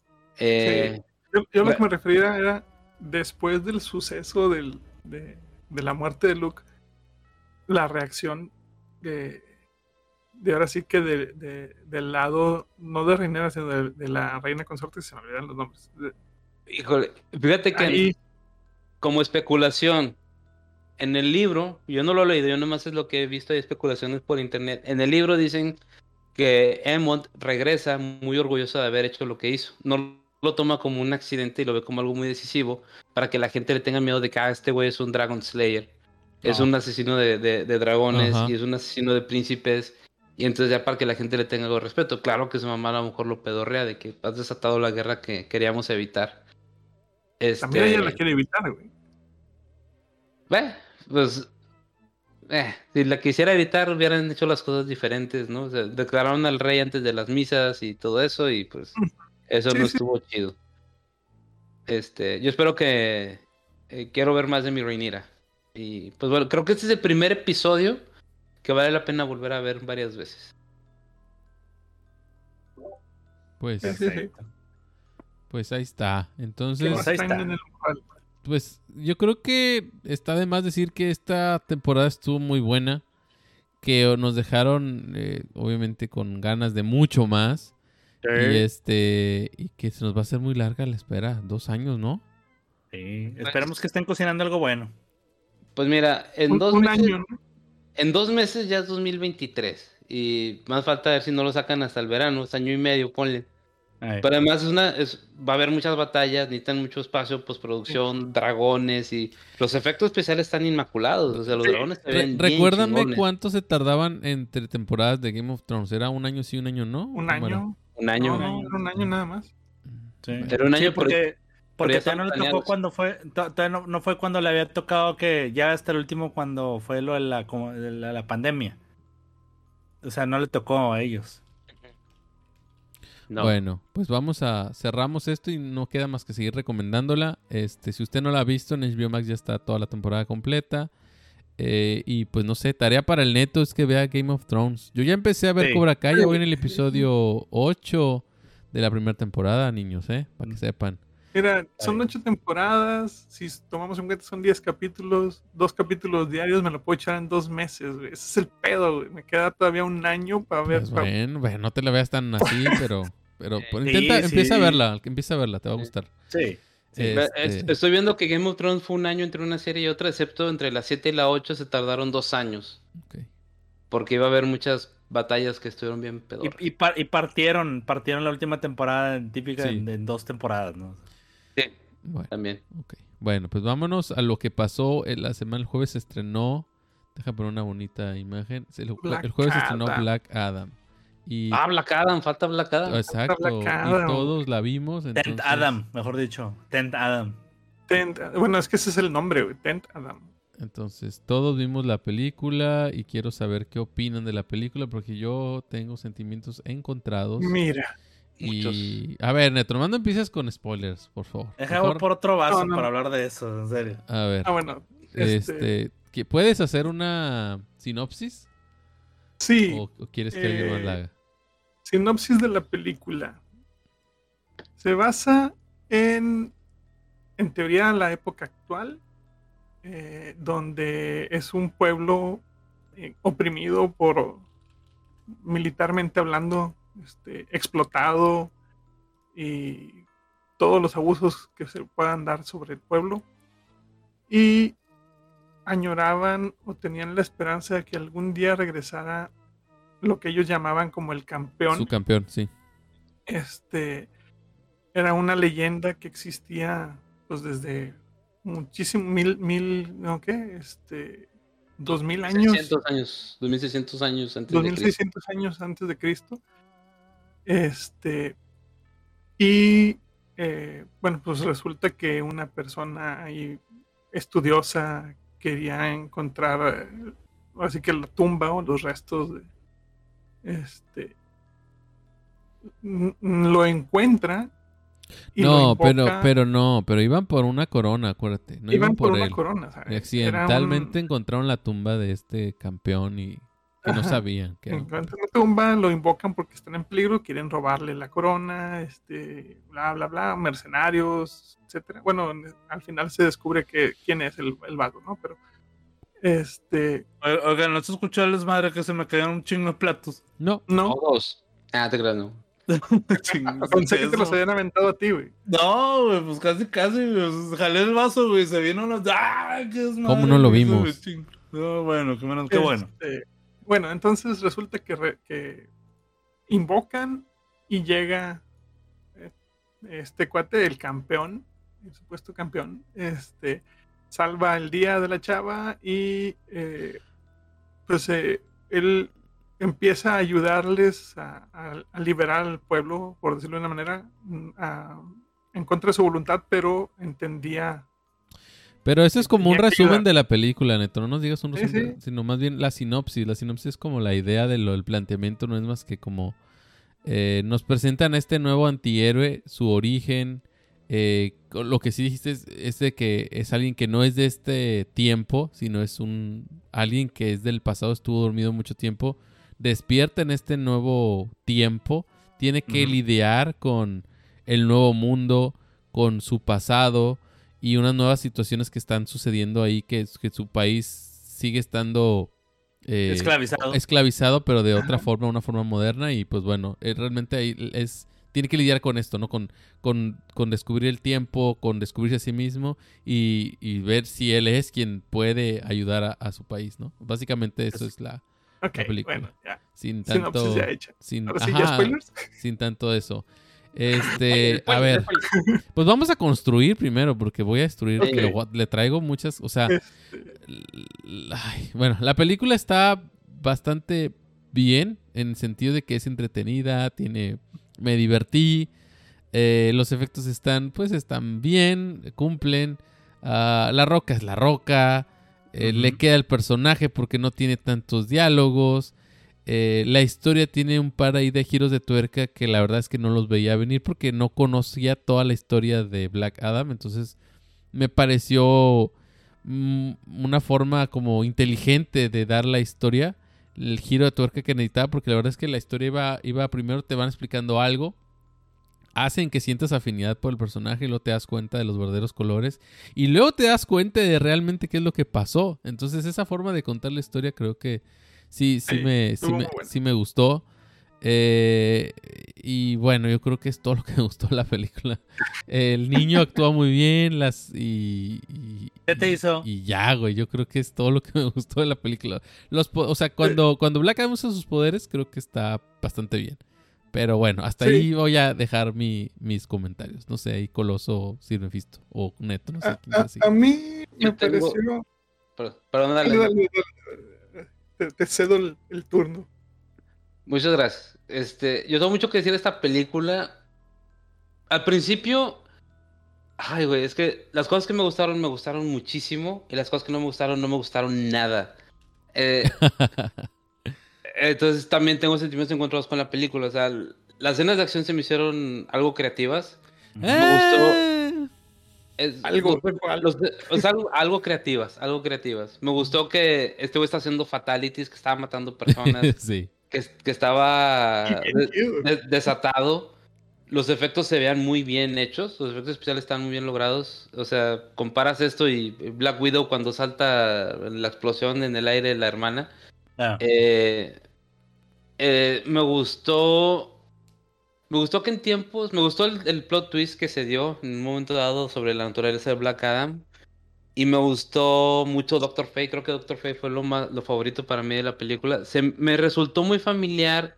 Eh, sí. Yo, yo lo Ve- que me refería era después del suceso del, de, de la muerte de Luke, la reacción de, de ahora sí que de, de- del lado, no de Rhaenyra, sino de, de la reina consorte, se me olvidan los nombres. De- híjole, fíjate que ahí, como especulación, en el libro, yo no lo he leído, yo nomás es lo que he visto de especulaciones por internet. En el libro dicen que Aemond regresa muy orgulloso de haber hecho lo que hizo. No lo toma como un accidente y lo ve como algo muy decisivo para que la gente le tenga miedo de que ah, este güey es un Dragon Slayer. Es No. un asesino de, de- de dragones Ajá. y es un asesino de príncipes. Y entonces ya para que la gente le tenga algo de respeto. Claro que su mamá a lo mejor lo pedorrea de que has desatado la guerra que queríamos evitar. también ella la Este, quiere evitar, güey. Bueno, pues eh, si la quisiera evitar, hubieran hecho las cosas diferentes, ¿no? O sea, declararon al rey antes de las misas y todo eso, y pues eso Sí, no sí. estuvo chido. Este, yo espero que eh, quiero ver más de mi Rhaenyra. Y pues bueno, creo que este es el primer episodio que vale la pena volver a ver varias veces. Pues, Sí, sí, sí. Perfecto. pues ahí está. ¿Qué Entonces, más ahí traen está. en el umbral? pues yo creo que está de más decir que esta temporada estuvo muy buena. Que nos dejaron, eh, obviamente, con ganas de mucho más. Y este y que se nos va a hacer muy larga la espera. Dos años, ¿no? Sí, esperemos que estén cocinando algo bueno. Pues mira, en Un, dos un meses, año, ¿no? en dos meses ya es dos mil veintitrés. Y más falta ver si no lo sacan hasta el verano, es año y medio, ponle. Ay. Pero además es una, es, va a haber muchas batallas, necesitan mucho espacio, postproducción, dragones y los efectos especiales están inmaculados. O sea, los Sí. dragones se Re- ven bien recuérdame chingones. cuánto se tardaban entre temporadas de Game of Thrones. ¿Era un año sí, un año no? Un ¿Cómo era? año. Un año. No, no, era un año nada más. Sí, Era un Sí, año, porque, Porque ya todavía no están le tocó planeados. cuando fue, to- todavía no, no fue cuando le había tocado que ya hasta el último cuando fue lo de la, como de la, la pandemia. O sea, no le tocó a ellos. No. Bueno, pues vamos a cerramos esto y no queda más que seguir recomendándola. Este, si usted no la ha visto, en H B O Max ya está toda la temporada completa. Eh, y pues no sé, tarea para el neto es que vea Game of Thrones. Yo ya empecé a ver Sí. Cobra Kai, ya voy en el episodio ocho de la primera temporada, niños, ¿eh? Para que sepan. Mira, son bien. ocho temporadas. Si tomamos en cuenta, son diez capítulos. Dos capítulos diarios me lo puedo echar en dos meses, güey. Ese es el pedo, güey. Me queda todavía un año para ver. Pues pa- bueno, bueno, no te la veas tan así, pero, pero pues, Sí, intenta, sí. empieza a verla, empieza a verla, te va a Sí. gustar. Sí. Sí. Eh, Ve- Este- es- Estoy viendo que Game of Thrones fue un año entre una serie y otra, excepto entre la siete y la ocho se tardaron dos años. Ok. Porque iba a haber muchas batallas que estuvieron bien pedoras. Y, y, par- y partieron, partieron la última temporada en- típica Sí. en, en dos temporadas, ¿no? Sí, Bueno, también. ok. Bueno, pues vámonos a lo que pasó en la semana. El jueves se estrenó. Deja poner una bonita imagen. El, Black el jueves se estrenó Adam. Black Adam. Y, Ah, Black Adam, falta Black Adam. exacto. Black Y Adam. todos la vimos. Tent Entonces, Adam, mejor dicho. Tent Adam. Tent- bueno, es que ese es el nombre, güey. Tent Adam. entonces, todos vimos la película y quiero saber qué opinan de la película porque yo tengo sentimientos encontrados. Mira. Y a ver, Neto, nomás no empieces con spoilers, por favor. Dejamos Mejor- por otro vaso No, no, para no. hablar de eso, en serio. A ver, Ah, bueno. Este, este, ¿qué- ¿puedes hacer una sinopsis? sí. ¿O, o quieres que alguien más eh, la haga? Sinopsis de la película. Se basa en, en teoría, la época actual, eh, donde es un pueblo eh, oprimido por, militarmente hablando, este, explotado y todos los abusos que se puedan dar sobre el pueblo. Y añoraban o tenían la esperanza de que algún día regresara lo que ellos llamaban como el campeón. Su campeón, sí. Este era una leyenda que existía pues desde muchísimo mil mil no qué este dos mil años, seiscientos años, dos mil seiscientos años antes dos de mil Cristo. seiscientos años antes de Cristo. Este y eh, bueno, pues resulta que una persona ahí estudiosa quería encontrar eh, así que la tumba o los restos de este n- lo encuentra y lo No, pero, invoca. pero no, pero iban por una corona, acuérdate. No Iban iban por por una él. corona, ¿sabes? Y Era accidentalmente un- encontraron la tumba de este campeón y que no Ajá. sabían que era un encuentran la tumba, lo invocan porque están en peligro, quieren robarle la corona, este, bla, bla, bla, mercenarios, etcétera. Bueno, al final se descubre que quién es el, el vago, ¿no? Pero, este, Oigan, no se escuchó el desmadre que se me cayeron un chingo de platos. No, no, Todos. Ah, te creas, no. Chingos, pensé que te eso. los habían aventado a ti, güey. No, güey, pues casi, casi, güey. Pues, jalé el vaso, güey, se vino unos... ¡Ah, qué desmadre! ¿Cómo no lo güey, vimos? güey, ching- No, bueno, qué, menos, qué bueno. Este, bueno, entonces resulta que, re- que invocan y llega eh, este cuate, el campeón, el supuesto campeón, este, salva el día de la chava y eh, pues eh, él empieza a ayudarles a, a- a liberar al pueblo, por decirlo de una manera, mm, a- en contra de su voluntad, pero entendía. pero eso es como un Tenía que resumen ayudar. de la película, Neto. No nos digas un Sí, resumen, sí. sino más bien la sinopsis. La sinopsis es como la idea de lo del planteamiento, no es más que como eh, nos presentan a este nuevo antihéroe, su origen. Eh, co- lo que sí dijiste es, es de que es alguien que no es de este tiempo, sino es un alguien que es del pasado, estuvo dormido mucho tiempo, despierta en este nuevo tiempo, tiene que Ujú. lidiar con el nuevo mundo, con su pasado y unas nuevas situaciones que están sucediendo ahí, que, que su país sigue estando eh, Esclavizado. esclavizado, pero de otra forma, una forma moderna. Y pues bueno, eh, realmente ahí es, tiene que lidiar con esto, ¿no? Con, con, con descubrir el tiempo, con descubrirse a sí mismo y, y ver si él es quien puede ayudar a, a su país, ¿no? Básicamente eso es la, Ok, la película. bueno, ya. sin Sinopsis tanto, ya hecha. sin, Ahora sí, ya ajá, spoilers. sin tanto eso. Este, a Spoiler, ver, spoiler. pues vamos a construir primero, porque voy a destruir. Ok. Le, voy a- le traigo muchas, o sea, Este, l- ay, bueno, la película está bastante bien en el sentido de que es entretenida, tiene, me divertí. Eh, los efectos están, pues están bien, cumplen. Uh, la Roca es La Roca. Eh, uh-huh. Le queda el personaje porque no tiene tantos diálogos. Eh, la historia tiene un par ahí de giros de tuerca que la verdad es que no los veía venir porque no conocía toda la historia de Black Adam. Entonces me pareció mm, una forma como inteligente de dar la historia, el giro de tuerca que necesitaba, porque la verdad es que la historia iba, iba primero te van explicando algo, hacen que sientas afinidad por el personaje y luego te das cuenta de los verdaderos colores y luego te das cuenta de realmente qué es lo que pasó. Entonces esa forma de contar la historia creo que sí, sí, sí me, sí me, bueno. sí me gustó. Eh, y bueno, yo creo que es todo lo que me gustó de la película. El niño actúa muy bien, las y, y ¿qué te hizo? Y, y ya, güey, yo creo que es todo lo que me gustó de la película. Los, o sea, cuando, cuando Black Adam usa sus poderes, creo que está bastante bien. Pero bueno, hasta sí. ahí voy a dejar mi, mis comentarios. No sé, ahí Coloso, Sirvefisto o Neto, no sé a, quién a, a mí me yo pareció... Tengo... Perdón, perdón, dale, dale, dale, dale. Te, te cedo el, el turno. Muchas gracias. Este, yo tengo mucho que decir de esta película. Al principio, ay, güey, es que las cosas que me gustaron, me gustaron muchísimo. Y las cosas que no me gustaron, no me gustaron nada. Eh, entonces también tengo sentimientos encontrados con la película. O sea, las escenas de acción se me hicieron algo creativas. Me gustó. Es, algo, los, o sea, algo, algo creativas, algo creativas. Me gustó que este güey está haciendo fatalities, que estaba matando personas. Sí. Que, que estaba de, de, desatado. Los efectos se vean muy bien hechos. Los efectos especiales están muy bien logrados. O sea, comparas esto y Black Widow cuando salta la explosión en el aire de la hermana. Ah. Eh, eh, me gustó. Me gustó que en tiempos. Me gustó el, el plot twist que se dio en un momento dado sobre la naturaleza de Black Adam. Y me gustó mucho Doctor Fate. Creo que Doctor Fate fue lo más, lo favorito para mí de la película. Se, me resultó muy familiar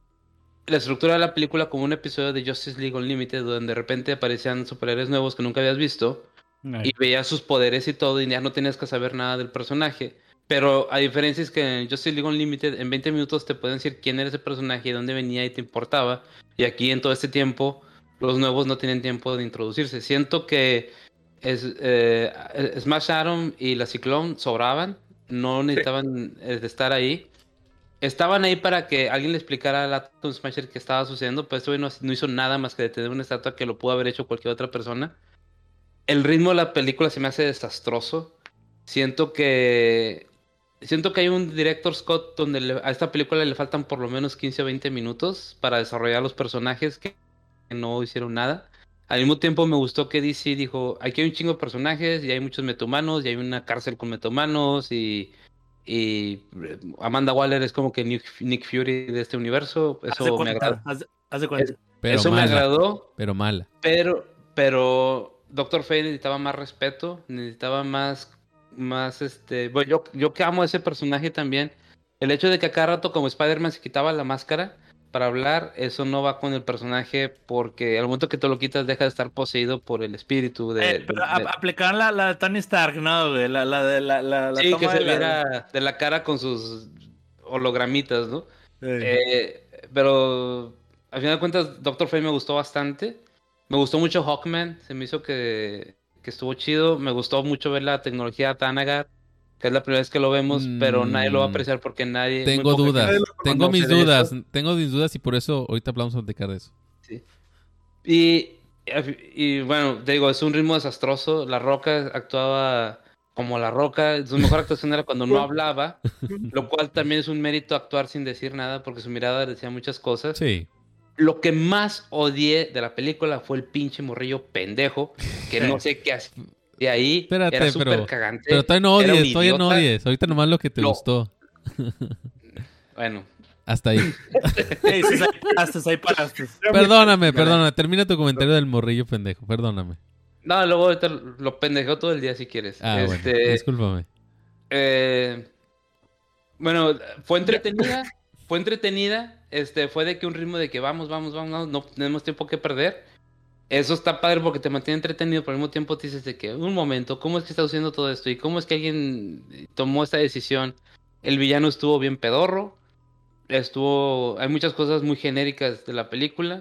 la estructura de la película como un episodio de Justice League Unlimited, donde de repente aparecían superhéroes nuevos que nunca habías visto. Ay. Y veías sus poderes y todo, y ya no tenías que saber nada del personaje. Pero a diferencia es que en Justice League Unlimited, en veinte minutos te pueden decir quién era ese personaje y dónde venía y te importaba. Y aquí en todo este tiempo, los nuevos no tienen tiempo de introducirse. Siento que Es, eh, Smash Atom y la Ciclón sobraban, no necesitaban sí. de estar ahí. Estaban ahí para que alguien le explicara al Atom Smasher qué estaba sucediendo, pero este güey no, no hizo nada más que detener una estatua que lo pudo haber hecho cualquier otra persona. El ritmo de la película se me hace desastroso. Siento que siento que hay un director Scott donde le, a esta película le faltan por lo menos quince o veinte minutos para desarrollar los personajes que no hicieron nada. Al mismo tiempo me gustó que D C dijo, aquí hay un chingo de personajes y hay muchos metahumanos y hay una cárcel con metahumanos y, y Amanda Waller es como que Nick Fury de este universo. Eso me agradó. Haz, haz de cuenta. Pero Eso mala, me agradó. Pero mala. Pero, pero Doctor Fate necesitaba más respeto, necesitaba más, más este... Bueno, yo, yo que amo a ese personaje también. El hecho de que a cada rato como Spider-Man se quitaba la máscara para hablar, eso no va con el personaje porque al momento que te lo quitas deja de estar poseído por el espíritu de... Eh, pero de, de... aplicaron la, la de Tony Stark, ¿no, güey? La, la de la, la, la sí, toma que se de viera la... de la cara con sus hologramitas, ¿no? Sí. Eh, pero al final de cuentas Doctor Fate me gustó bastante. Me gustó mucho Hawkman, se me hizo que, que estuvo chido. Me gustó mucho ver la tecnología Thanagar, que es la primera vez que lo vemos, mm, pero nadie lo va a apreciar porque nadie... Tengo dudas, nadie tengo mis dudas, eso. tengo mis dudas y por eso ahorita hablamos de de eso. Sí. Y, y bueno, te digo, es un ritmo desastroso. La Roca actuaba como La Roca. Su mejor actuación era cuando no hablaba, lo cual también es un mérito actuar sin decir nada porque su mirada decía muchas cosas. Sí. Lo que más odié de la película fue el pinche morrillo pendejo, que no sé qué hacía. De ahí Espérate, era súper pero, cagante. Pero todavía no odies, todavía no odies. Ahorita nomás lo que te no. gustó. Bueno. Hasta ahí. Hey, se paraste, ahí paraste. Perdóname, perdóname. Termina tu comentario del morrillo pendejo. Perdóname. No, luego ahorita lo pendejeo todo el día si quieres. Ah, este, bueno. Discúlpame. Eh, bueno, fue entretenida. Fue entretenida. Este, fue de que un ritmo de que vamos, vamos, vamos, no tenemos tiempo que perder. Eso está padre porque te mantiene entretenido, pero al mismo tiempo te dices de que, un momento, ¿cómo es que está haciendo todo esto? ¿Y cómo es que alguien tomó esta decisión? El villano estuvo bien pedorro, estuvo... Hay muchas cosas muy genéricas de la película.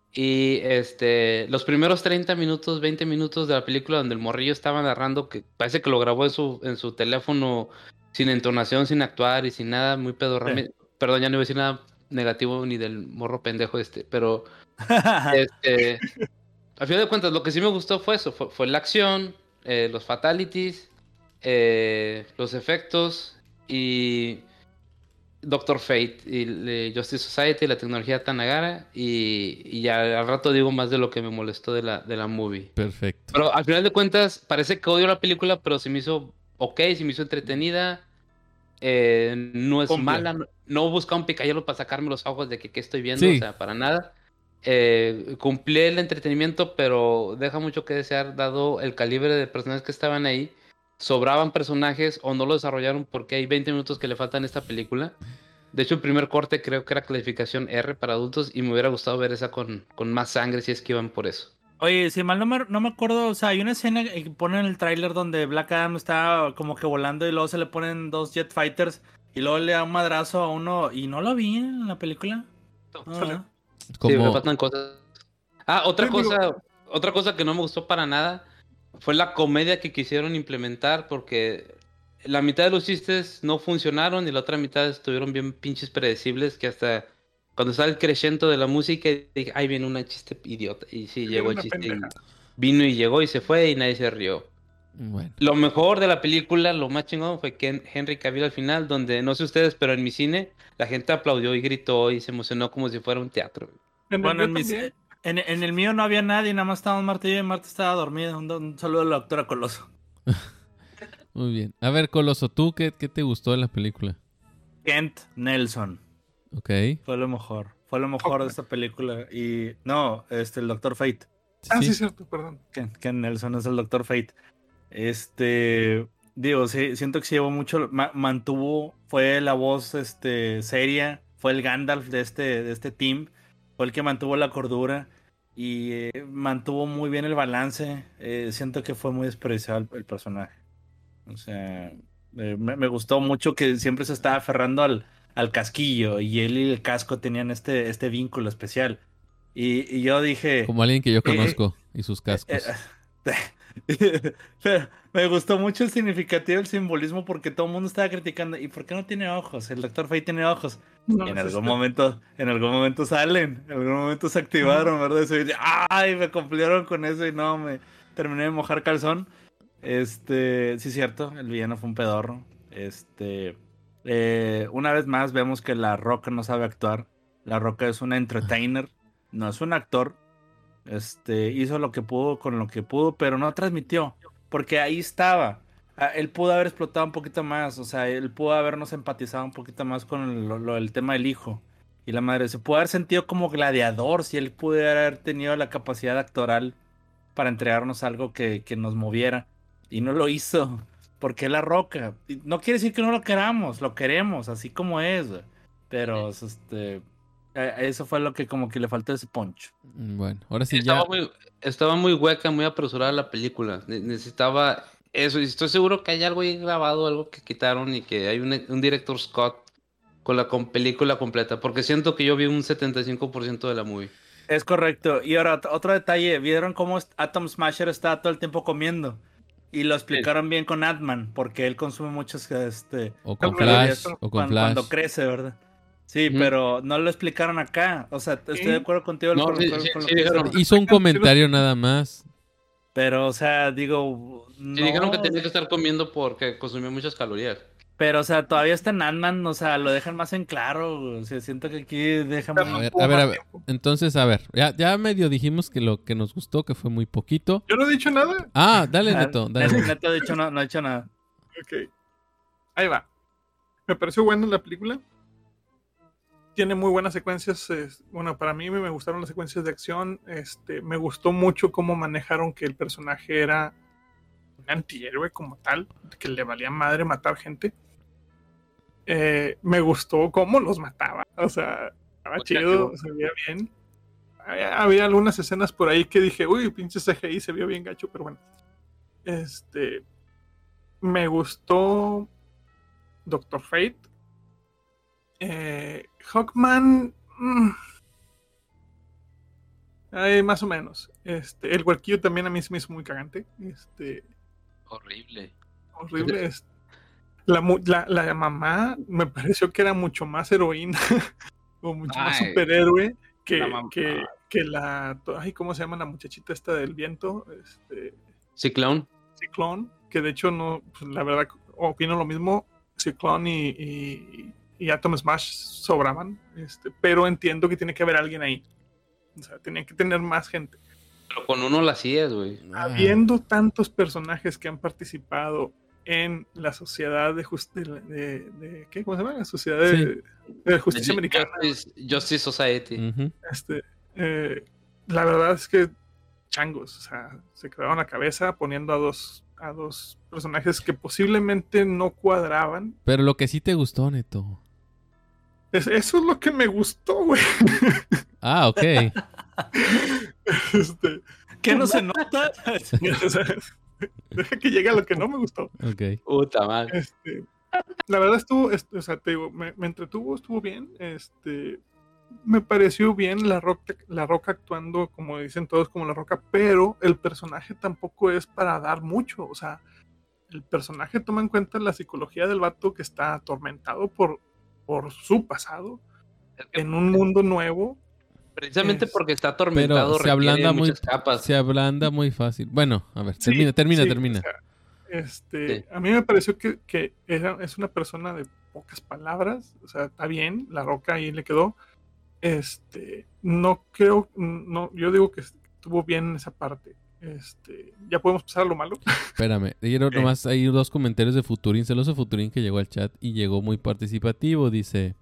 Y este, los primeros treinta minutos, veinte minutos de la película donde el morrillo estaba narrando, que parece que lo grabó en su, en su teléfono sin entonación, sin actuar y sin nada, muy pedorramente. Sí. Perdón, ya no iba a decir nada negativo ni del morro pendejo este, pero este, al final de cuentas, lo que sí me gustó fue eso, fue, fue la acción, eh, los fatalities, eh, los efectos y Doctor Fate y eh, Justice Society, la tecnología Tanagara y, y ya al rato digo más de lo que me molestó de la, de la movie. Perfecto. Pero al final de cuentas parece que odio la película, pero se me hizo ok, se me hizo entretenida, eh, no es Cumple. mala, no, no busca un picayelo para sacarme los ojos de que qué estoy viendo, Sí. o sea, para nada. Eh, cumplí el entretenimiento, pero deja mucho que desear dado el calibre de personajes que estaban ahí. Sobraban personajes o no lo desarrollaron porque hay veinte minutos que le faltan a esta película. De hecho, el primer corte creo que era clasificación R para adultos y me hubiera gustado ver esa con, con más sangre si es que iban por eso. Oye, si mal no me, no me acuerdo, o sea, hay una escena que ponen en el tráiler donde Black Adam está como que volando y luego se le ponen dos jet fighters y luego le da un madrazo a uno y no lo vi en la película. No, Sale. ¿verdad? Sí, Como... me faltan cosas. Ah, otra Sí, digo- cosa, otra cosa que no me gustó para nada fue la comedia que quisieron implementar porque la mitad de los chistes no funcionaron y la otra mitad estuvieron bien pinches predecibles que hasta cuando estaba el crescendo de la música dije, ay, viene un chiste idiota. Y sí, Viene llegó el una chiste y pendeja. vino y llegó y se fue y nadie se rió. Bueno, Lo mejor de la película, lo más chingón fue que Henry Cavill al final, donde no sé ustedes, pero en mi cine la gente aplaudió y gritó y se emocionó como si fuera un teatro. En el Bueno, mío en, mis- también. en, en el mío no había nadie, nada más estábamos Marta y yo y Marta estaba dormida. Un, un saludo a la doctora Coloso. muy bien. A ver, Coloso, ¿tú qué, qué te gustó de la película? Kent Nelson. Ok. Fue lo mejor. Fue lo mejor de esta película. Y no, este, el doctor Fate. Ah, sí, Sí. cierto, perdón. Ken, Ken Nelson es el doctor Fate. Este, digo, sí, siento que se llevó mucho, ma- mantuvo, fue la voz, este, seria, fue el Gandalf de este, de este team, fue el que mantuvo la cordura y eh, mantuvo muy bien el balance. Eh, siento que fue muy desperdiciado el, el personaje. O sea, eh, me, me gustó mucho que siempre se estaba aferrando al, al casquillo y él y el casco tenían este, este vínculo especial. Y, y yo dije... Como alguien que yo Eh, eh, conozco y sus cascos. Eh, eh, Pero me gustó mucho el significativo, el simbolismo, porque todo el mundo estaba criticando. ¿Y por qué no tiene ojos? El doctor Fate tiene ojos. No, Y en eso algún está- momento, en algún momento salen, en algún momento se activaron, ¿verdad? Eso, y dije, ay, me cumplieron con eso y no, me terminé de mojar calzón. Este, sí, cierto, el villano fue un pedorro. Este, eh, una vez más vemos que La Roca no sabe actuar. La Roca es una entertainer, no es un actor. Este, hizo lo que pudo con lo que pudo, pero no transmitió, porque ahí estaba. Ah, él pudo haber explotado un poquito más, o sea, él pudo habernos empatizado un poquito más con el, lo- lo- el tema del hijo y la madre. Se pudo haber sentido como gladiador si él pudiera haber tenido la capacidad actoral para entregarnos algo que, que nos moviera, y no lo hizo, porque es La Roca. Y no quiere decir que no lo queramos, lo queremos, así como es, güey. Pero, este, eh, eso fue lo que como que le faltó ese punch. Bueno, ahora sí Estaba ya. muy, estaba muy hueca, muy apresurada la película. Ne- necesitaba eso. Y estoy seguro que hay algo ahí grabado, algo que quitaron y que hay un, un director Scott con la con película completa. Porque siento que yo vi un setenta y cinco por ciento de la movie. Es correcto. Y ahora, ot- otro detalle, ¿vieron cómo est- Atom Smasher está todo el tiempo comiendo? Y lo explicaron bien con Ant-Man, porque él consume muchos, este, O con calorías Flash. O con cuando, Flash. cuando crece, ¿verdad? Sí, Ujú. pero no lo explicaron acá. O sea, estoy de acuerdo contigo No, con, sí, con- sí, con lo sí que dijeron. dices. Hizo un comentario nada más. Pero, o sea, digo, Sí, no. dijeron que tenía que estar comiendo porque consumía muchas calorías. Pero, o sea, todavía está en Ant-Man, o sea, lo dejan más en claro. O sea, siento que aquí dejan A muy... ver, a ver, a ver. Entonces, a ver. Ya, ya medio dijimos que lo que nos gustó, que fue muy poquito. Yo no he dicho nada. Ah, dale, Ah, Neto. Dale. Neto, Neto ha dicho no, no ha dicho nada. Ok. Ahí va. Me pareció buena la película. Tiene muy buenas secuencias. es- bueno, para mí me gustaron las secuencias de acción. Este, me gustó mucho cómo manejaron que el personaje era un antihéroe como tal, que le valía madre matar gente. Eh, me gustó cómo los mataba. O sea, estaba Muy chido, creativo. se veía bien. Había, había algunas escenas por ahí que dije, uy, pinche C G I, se vio bien gacho, pero bueno. Este, me gustó Doctor Fate. Eh, Hawkman. mm, Ay, más o menos. Este, el huerquillo también a mí se me hizo muy cagante. Este, Horrible. horrible. Es, la, mu- la, la mamá me pareció que era mucho más heroína o mucho más Ay, superhéroe que la la, mamá. que, que la. Ay, ¿cómo se llama la muchachita esta del viento? Este, Ciclón. Ciclón, que de hecho no, pues, la verdad, opino lo mismo. Ciclón y, y, y Atom Smash sobraban, este, pero entiendo que tiene que haber alguien ahí. O sea, tenía que tener más gente. Pero con uno la hacías, güey. Ah, Habiendo tantos personajes que han participado en la sociedad de justicia, de, de- ¿qué? ¿Cómo se llama? La sociedad de, de justicia americana. Justice, Justice Society. ujú. Este, eh, la verdad es que changos, o sea, se quedaron la cabeza poniendo a dos, a dos personajes que posiblemente no cuadraban. Pero lo que sí te gustó, Neto. Es- eso es lo que me gustó, güey. Ah, ok. Este, ¿Qué no se nota? o sea, deja que llegue a lo que no me gustó. Ok. Puta madre. Este, la verdad estuvo, est- o sea, te digo, me, me entretuvo, estuvo bien. Este, me pareció bien la Roca, la Roca actuando, como dicen todos, como la Roca, pero el personaje tampoco es para dar mucho. O sea, el personaje toma en cuenta la psicología del vato que está atormentado por, por su pasado en un mundo nuevo. Precisamente Es- porque está atormentado, Pero se requiere ablanda muy, muchas capas. se ablanda muy fácil. Bueno, a ver, Sí, termina, termina, sí, termina. o sea, este, Sí. a mí me pareció que, que era, es una persona de pocas palabras, o sea, está bien, la Roca ahí le quedó. Este, no creo, no, yo digo que estuvo bien en esa parte. Este, ya podemos pasar a lo malo. Espérame, quiero nomás hay dos comentarios de Futurín, celoso Futurín que llegó al chat y llegó muy participativo. Dice,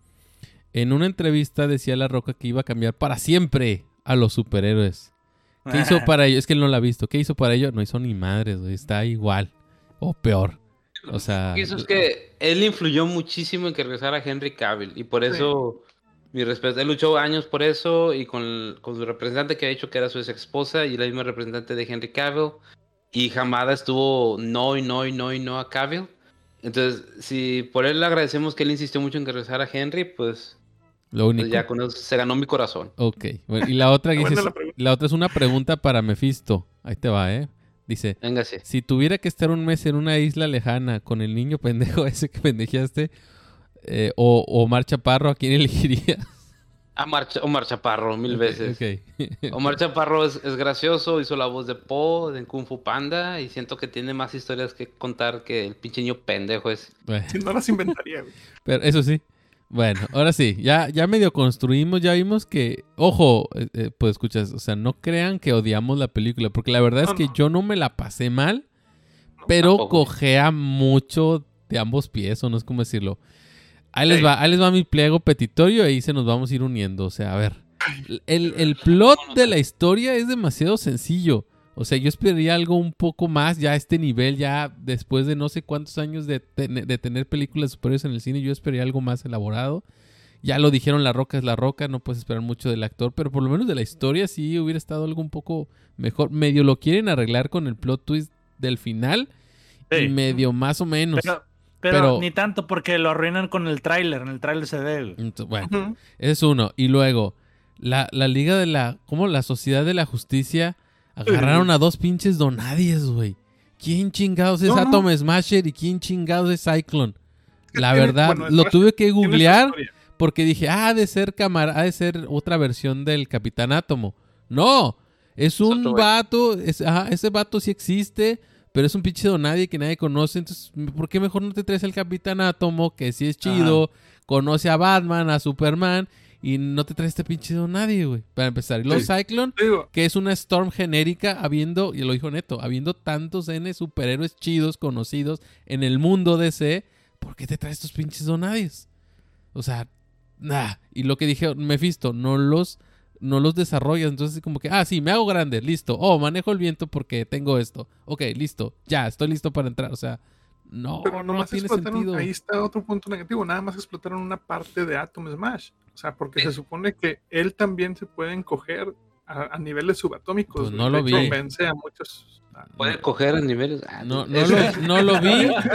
en una entrevista decía La Roca que iba a cambiar para siempre a los superhéroes. ¿Qué hizo para ello? Es que él no la ha visto. ¿Qué hizo para ello? No hizo ni madres, güey. Está igual. O peor. O sea... Lo que hizo es que él influyó muchísimo en que regresara Henry Cavill. Y por eso, mi respeto, él luchó años por eso. Y con, con su representante que ha dicho que era su ex esposa. Y la misma representante de Henry Cavill. Y Hamada estuvo no y no y no y no a Cavill. Entonces, si por él le agradecemos que él insistió mucho en que regresara Henry, pues, Lo pues único... ya con eso se ganó mi corazón. Ok. Bueno, y la otra, que Buena dice, la pregunta. la otra es una pregunta para Mephisto. Ahí te va, ¿eh? Dice, Véngase. si tuviera que estar un mes en una isla lejana con el niño pendejo ese que pendejeaste, eh, o, o Omar Chaparro, ¿a quién elegirías? A Marcha, Omar Chaparro, mil veces. Ok. Omar Chaparro es, es gracioso, hizo la voz de Po en Kung Fu Panda y siento que tiene más historias que contar que el pinche niño pendejo es. Bueno, Si no las inventaría, güey. pero eso sí. Bueno, ahora sí, ya, ya medio construimos, ya vimos que, ojo, eh, eh, pues escuchas, o sea, no crean que odiamos la película, porque la verdad es No, que no. yo no me la pasé mal, pero tampoco. cojea mucho de ambos pies, o no es como decirlo. Ahí les Ey. va, ahí les va mi pliego petitorio y ahí se nos vamos a ir uniendo. O sea, a ver, el, el plot de la historia es demasiado sencillo. O sea, yo esperaría algo un poco más ya a este nivel, ya después de no sé cuántos años de, ten- de tener películas superiores en el cine, yo esperaría algo más elaborado. Ya lo dijeron, La Roca es La Roca, no puedes esperar mucho del actor, pero por lo menos de la historia sí hubiera estado algo un poco mejor. Medio lo quieren arreglar con el plot twist del final y Sí. medio más o menos. Pero, pero, Pero- ni tanto porque lo arruinan con el tráiler. En el tráiler se ve. güey. Entonces, bueno, Ujú. ese es uno. Y luego, la, la Liga de la... ¿Cómo? La Sociedad de la Justicia agarraron a dos pinches donadies, güey. ¿Quién chingados es No, no. Atom Smasher y quién chingados es Cyclone? que La tiene- verdad, bueno, lo Smasher tuve que Tiene su googlear historia. porque dije, ah, ha de ser cámara, ha de ser otra versión del Capitán Átomo. No, es un otro güey. vato, es, ajá, ese vato sí existe, pero es un pinche donadie que nadie conoce. Entonces, ¿por qué mejor no te traes al Capitán Átomo, que sí es chido, conoce a Batman, a Superman, y no te traes este pinche donadie, güey? Para empezar. Y los Sí. Cyclone, Te digo, que es una Storm genérica, habiendo, y lo dijo Neto, habiendo tantos N superhéroes chidos, conocidos en el mundo D C, ¿por qué te traes estos pinches donadies? O sea, nah. Y lo que dije, Mephisto, no los, no los desarrollas. Entonces, como que, ah, sí, me hago grande, listo. Oh, manejo el viento porque tengo esto. Ok, listo, ya, estoy listo para entrar. O sea, no, pero no nomás tiene explotaron, sentido. ahí está otro punto negativo, nada más explotaron una parte de Atom Smash. O sea, porque se supone que él también se puede encoger a, a niveles subatómicos. Pues güey. no De lo hecho, vi. vence a muchos. a- Puede coger en niveles. Ah, No, no, eso- lo, no lo vi.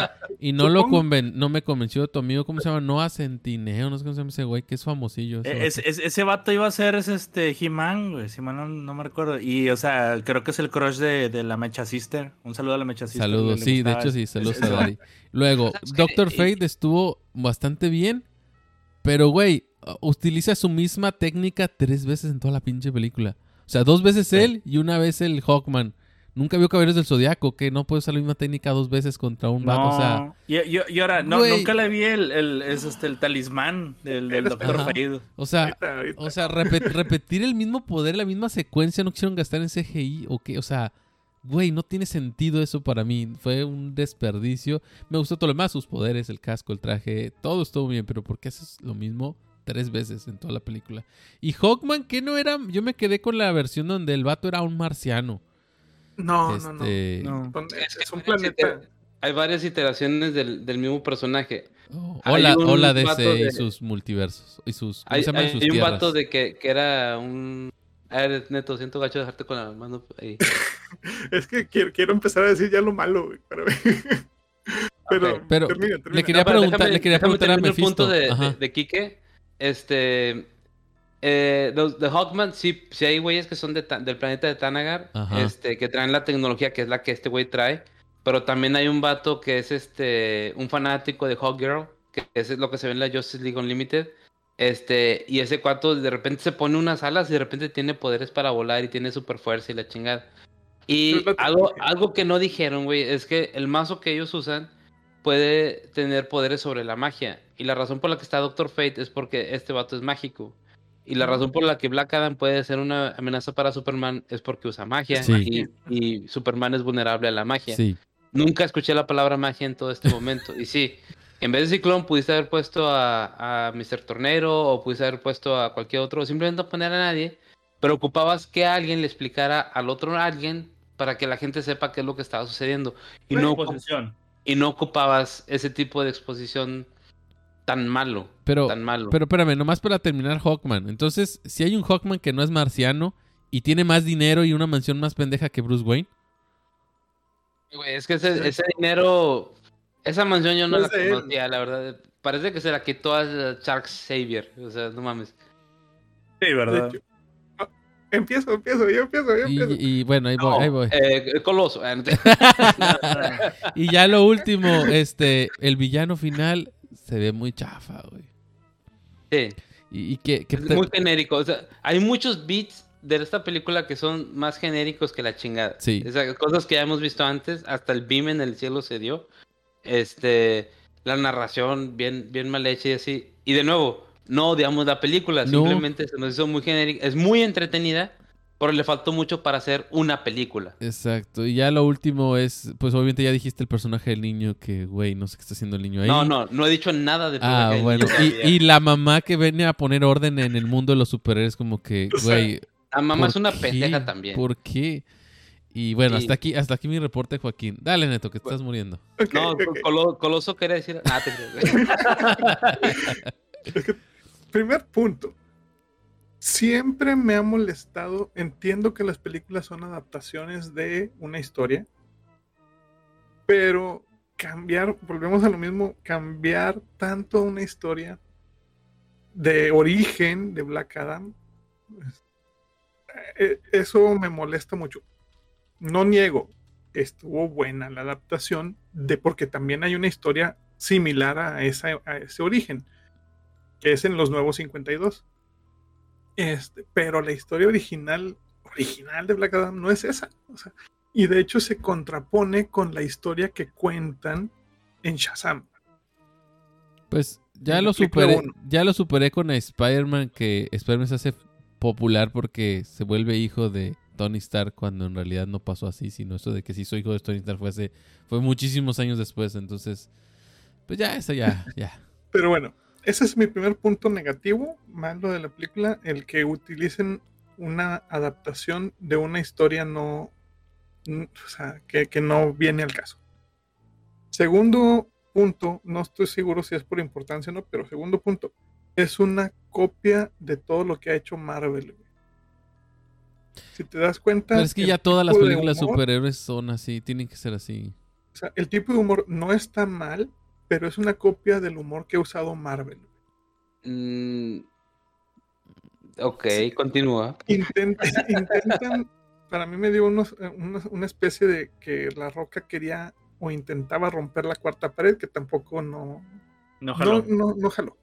Y no lo Supongo. conven- no me convenció tu amigo, ¿cómo se llama? Noah Centineo, no sé cómo se llama ese güey, que es famosillo. ese Eh, Es, vato. es- ese vato iba a ser es este He-Man, güey. Si mal no, no me recuerdo. Y, o sea, creo que es el crush de, de la Mecha Sister. Un saludo a la Mecha Sister. Saludos, le- le sí, de gustaba hecho sí, ese- saludos ese a vato. Dari. Luego, ¿Sabes qué? Doctor Y- Fate estuvo bastante bien, pero güey, utiliza su misma técnica tres veces en toda la pinche película. O sea, dos veces Sí. él y una vez el Hawkman. Nunca vio Caballeros del Zodiaco, que no puede usar la misma técnica dos veces contra un vato, o sea... No. Y, y- y ahora, no, güey. nunca le vi el, el, es este, el talismán del, del Eres Doctor Ajá. Fate. O sea, Ahorita, ahorita. o sea, repet- repetir el mismo poder, la misma secuencia, no quisieron gastar en C G I o qué, o sea, güey, no tiene sentido eso para mí, fue un desperdicio. Me gustó todo lo demás, sus poderes, el casco, el traje, todo estuvo bien, pero ¿por qué haces lo mismo tres veces en toda la película? Y Hawkman, ¿qué no era? Yo me quedé con la versión donde el vato era un marciano. No, no, no. Este, No. Son- Es que es un hay varias planeta. iter- Hay varias iteraciones del, del mismo personaje. oh, Hay hola, un hola vato D C y de- sus multiversos, y sus, ¿cómo Hay, se llaman? hay Sus un tierras. vato de que, que era un... A ver, Neto, siento gacho dejarte con la mano ahí. Es que quiero, quiero empezar a decir ya lo malo, güey. Pero, pero, Ok. Pero termina, termina. le quería No, pero preguntar, déjame- le quería déjame preguntar a terminar el Mephisto. punto de, Ajá. de, de Quique. Este... Eh, los de Hawkman, sí, sí hay güeyes que son de Ta- del planeta de Tanagar, Ajá. este, que traen la tecnología que es la que este güey trae, pero también hay un vato que es este, un fanático de Hawkgirl, que es lo que se ve en la Justice League Unlimited, este, y ese cuate de repente se pone unas alas y de repente tiene poderes para volar y tiene super fuerza y la chingada. Y Es la algo, tecnología. algo que no dijeron, güey, es que el mazo que ellos usan puede tener poderes sobre la magia, y la razón por la que está Doctor Fate es porque este vato es mágico. Y la razón por la que Black Adam puede ser una amenaza para Superman es porque usa magia. Sí. Y, y Superman es vulnerable a la magia. Sí. Nunca escuché la palabra magia en todo este momento. Y sí, en vez de Ciclón pudiste haber puesto a, a mister Tornero o pudiste haber puesto a cualquier otro, o simplemente no poner a nadie, pero ocupabas que alguien le explicara al otro alguien para que la gente sepa qué es lo que estaba sucediendo. Y no, Exposición. y no ocupabas ese tipo de exposición tan malo. Pero, tan malo. pero espérame, nomás para terminar Hawkman. Entonces, si hay un Hawkman que no es marciano y tiene más dinero y una mansión más pendeja que Bruce Wayne. Güey, es que ese, ese dinero, esa mansión yo no, No la es de él. conocía, la verdad. Parece que se la quitó a Shark Xavier. O sea, no mames. Sí, De ¿verdad? hecho, ah, empiezo, empiezo, yo empiezo, yo Y, empiezo. y bueno, ahí voy, No, ahí voy. eh, Coloso. Ah, no te- Y ya lo último, este, el villano final se ve muy chafa, güey. Sí, Y, y que, que es te- muy genérico. O sea, hay muchos beats de esta película que son más genéricos que la chingada. Sí. O sea, cosas que ya hemos visto antes. Hasta el beam en el cielo se dio. Este, la narración bien, bien mal hecha y así. Y de nuevo, no odiamos la película. No. Simplemente se nos hizo muy genérica. Es muy entretenida, pero le faltó mucho para hacer una película. Exacto. Y ya lo último es, pues obviamente ya dijiste el personaje del niño que, güey, no sé qué está haciendo el niño ahí. No, no, no he dicho nada de Ah, personaje bueno. del niño Y, todavía. y la mamá que viene a poner orden en el mundo de los superhéroes, como que, O sea, güey. La mamá es ¿por una qué? pendeja también. ¿Por qué? Y bueno, Sí. hasta aquí, hasta aquí mi reporte, Joaquín. Dale, Neto, que te estás muriendo. Ok, No, ok. Colo- Coloso quería decir. Ah, te creo. Primer punto. Siempre me ha molestado. Entiendo que las películas son adaptaciones de una historia. Pero cambiar, volvemos a lo mismo, cambiar tanto una historia de origen de Black Adam. pues, eh, Eso me molesta mucho. No niego, estuvo buena la adaptación de porque también hay una historia similar a, esa, a ese origen, que es en los nuevos cincuenta y dos. Este, pero la historia original, original de Black Adam no es esa. O sea, y de hecho se contrapone con la historia que cuentan en Shazam. Pues ya En lo la película superé, uno. ya lo superé con Spider-Man, que Spider-Man se hace popular porque se vuelve hijo de Tony Stark cuando en realidad no pasó así, sino eso de que sí soy hijo de Tony Stark fue hace, fue muchísimos años después, entonces, pues ya, eso ya, ya. Pero bueno, ese es mi primer punto negativo, malo de la película, el que utilicen una adaptación de una historia no, n- o sea, que, que no viene al caso. Segundo punto, no estoy seguro si es por importancia o no, pero segundo punto, es una copia de todo lo que ha hecho Marvel. güey. Si te das cuenta... Pero es que el ya todas las tipo de películas de humor- superhéroes son así, tienen que ser así. O sea, el tipo de humor no está mal, pero es una copia del humor que ha usado Marvel. Mm, ok, Sí. continúa. Intent- intentan, para mí me dio unos, eh, unos- una especie de que La Roca quería o intentaba romper la cuarta pared, que tampoco no, No jaló. no, no, no jaló.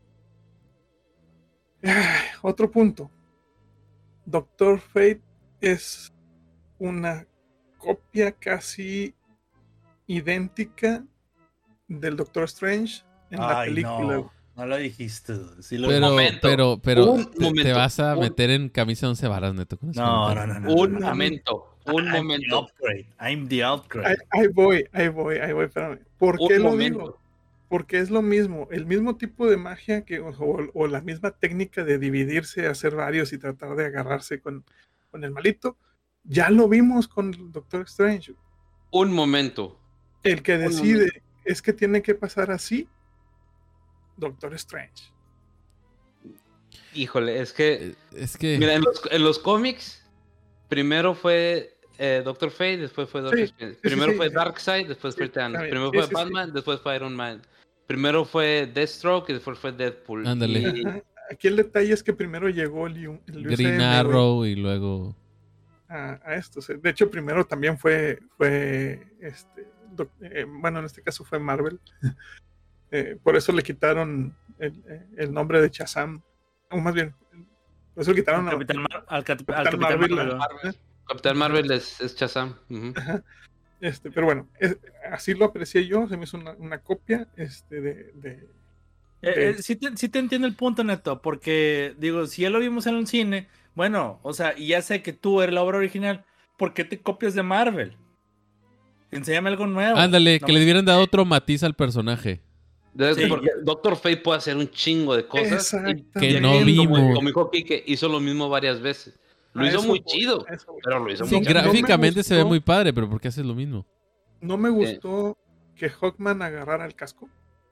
Ay, otro punto. Doctor Fate es una copia casi idéntica del Doctor Strange en la Ay, película. no. No lo dijiste. Sí lo Pero, momento, pero, pero, un te, te momento, vas a un- meter en camisa de once varas, Neto. Con ese No, comentario. no, no, no. Un no, no. momento, un I'm the momento, upgrade. I'm the Ahí, upgrade. ahí voy, ahí voy, ahí voy, espérame. ¿Por un qué lo momento. digo? Porque es lo mismo, el mismo tipo de magia que, o, o la misma técnica de dividirse, hacer varios y tratar de agarrarse con, con el malito, ya lo vimos con el Doctor Strange. Un momento. El que Un decide momento. es que tiene que pasar así, Doctor Strange. Híjole, es que, Eh, Es que... mira, en los, en los cómics, primero fue eh, Doctor Fate, después fue Doctor Sí, Strange. sí, Primero sí, fue sí. Darkseid, después Sí, fue Thanos. está bien. Primero Sí, fue sí, sí. Batman, después fue Iron Man. Primero fue Deathstroke y después fue Deadpool. Ándale. Y- Ajá. Aquí el detalle es que primero llegó el, U- el U C Green M, güey, Arrow y luego... a, a esto. O sea, de hecho, primero también fue, fue este, doc- eh, bueno, en este caso fue Marvel. Eh, por eso le quitaron el, eh, el nombre de Shazam. O más bien, por eso le quitaron Al a- Capitán, Mar- al Cap- al Capitán Capitán Marvel, Marvel, a- ¿no? Marvel. Capitán Marvel es, es Shazam. Ujú. Ajá. Este, pero bueno, es- así lo aprecié yo, se me hizo una, una copia este, de, de- Eh, de- eh, sí, te, sí te entiendo el punto, Neto, porque digo, si ya lo vimos en un cine, bueno, o sea, y ya sé que tú eres la obra original, ¿por qué te copias de Marvel? Enséñame algo nuevo. Ándale, No que me- le hubieran dado otro matiz al personaje. De- Sí. Porque Doctor Fate puede hacer un chingo de cosas. y- Exactamente. Que y no aquí, como- vimos. Como dijo Kike, hizo lo mismo varias veces. Lo a hizo eso muy voy, chido, a eso voy. pero lo hizo Sí, muy no me gráficamente se ve gustó. muy padre, pero ¿por qué haces lo mismo? No me gustó que Hawkman agarrara el casco.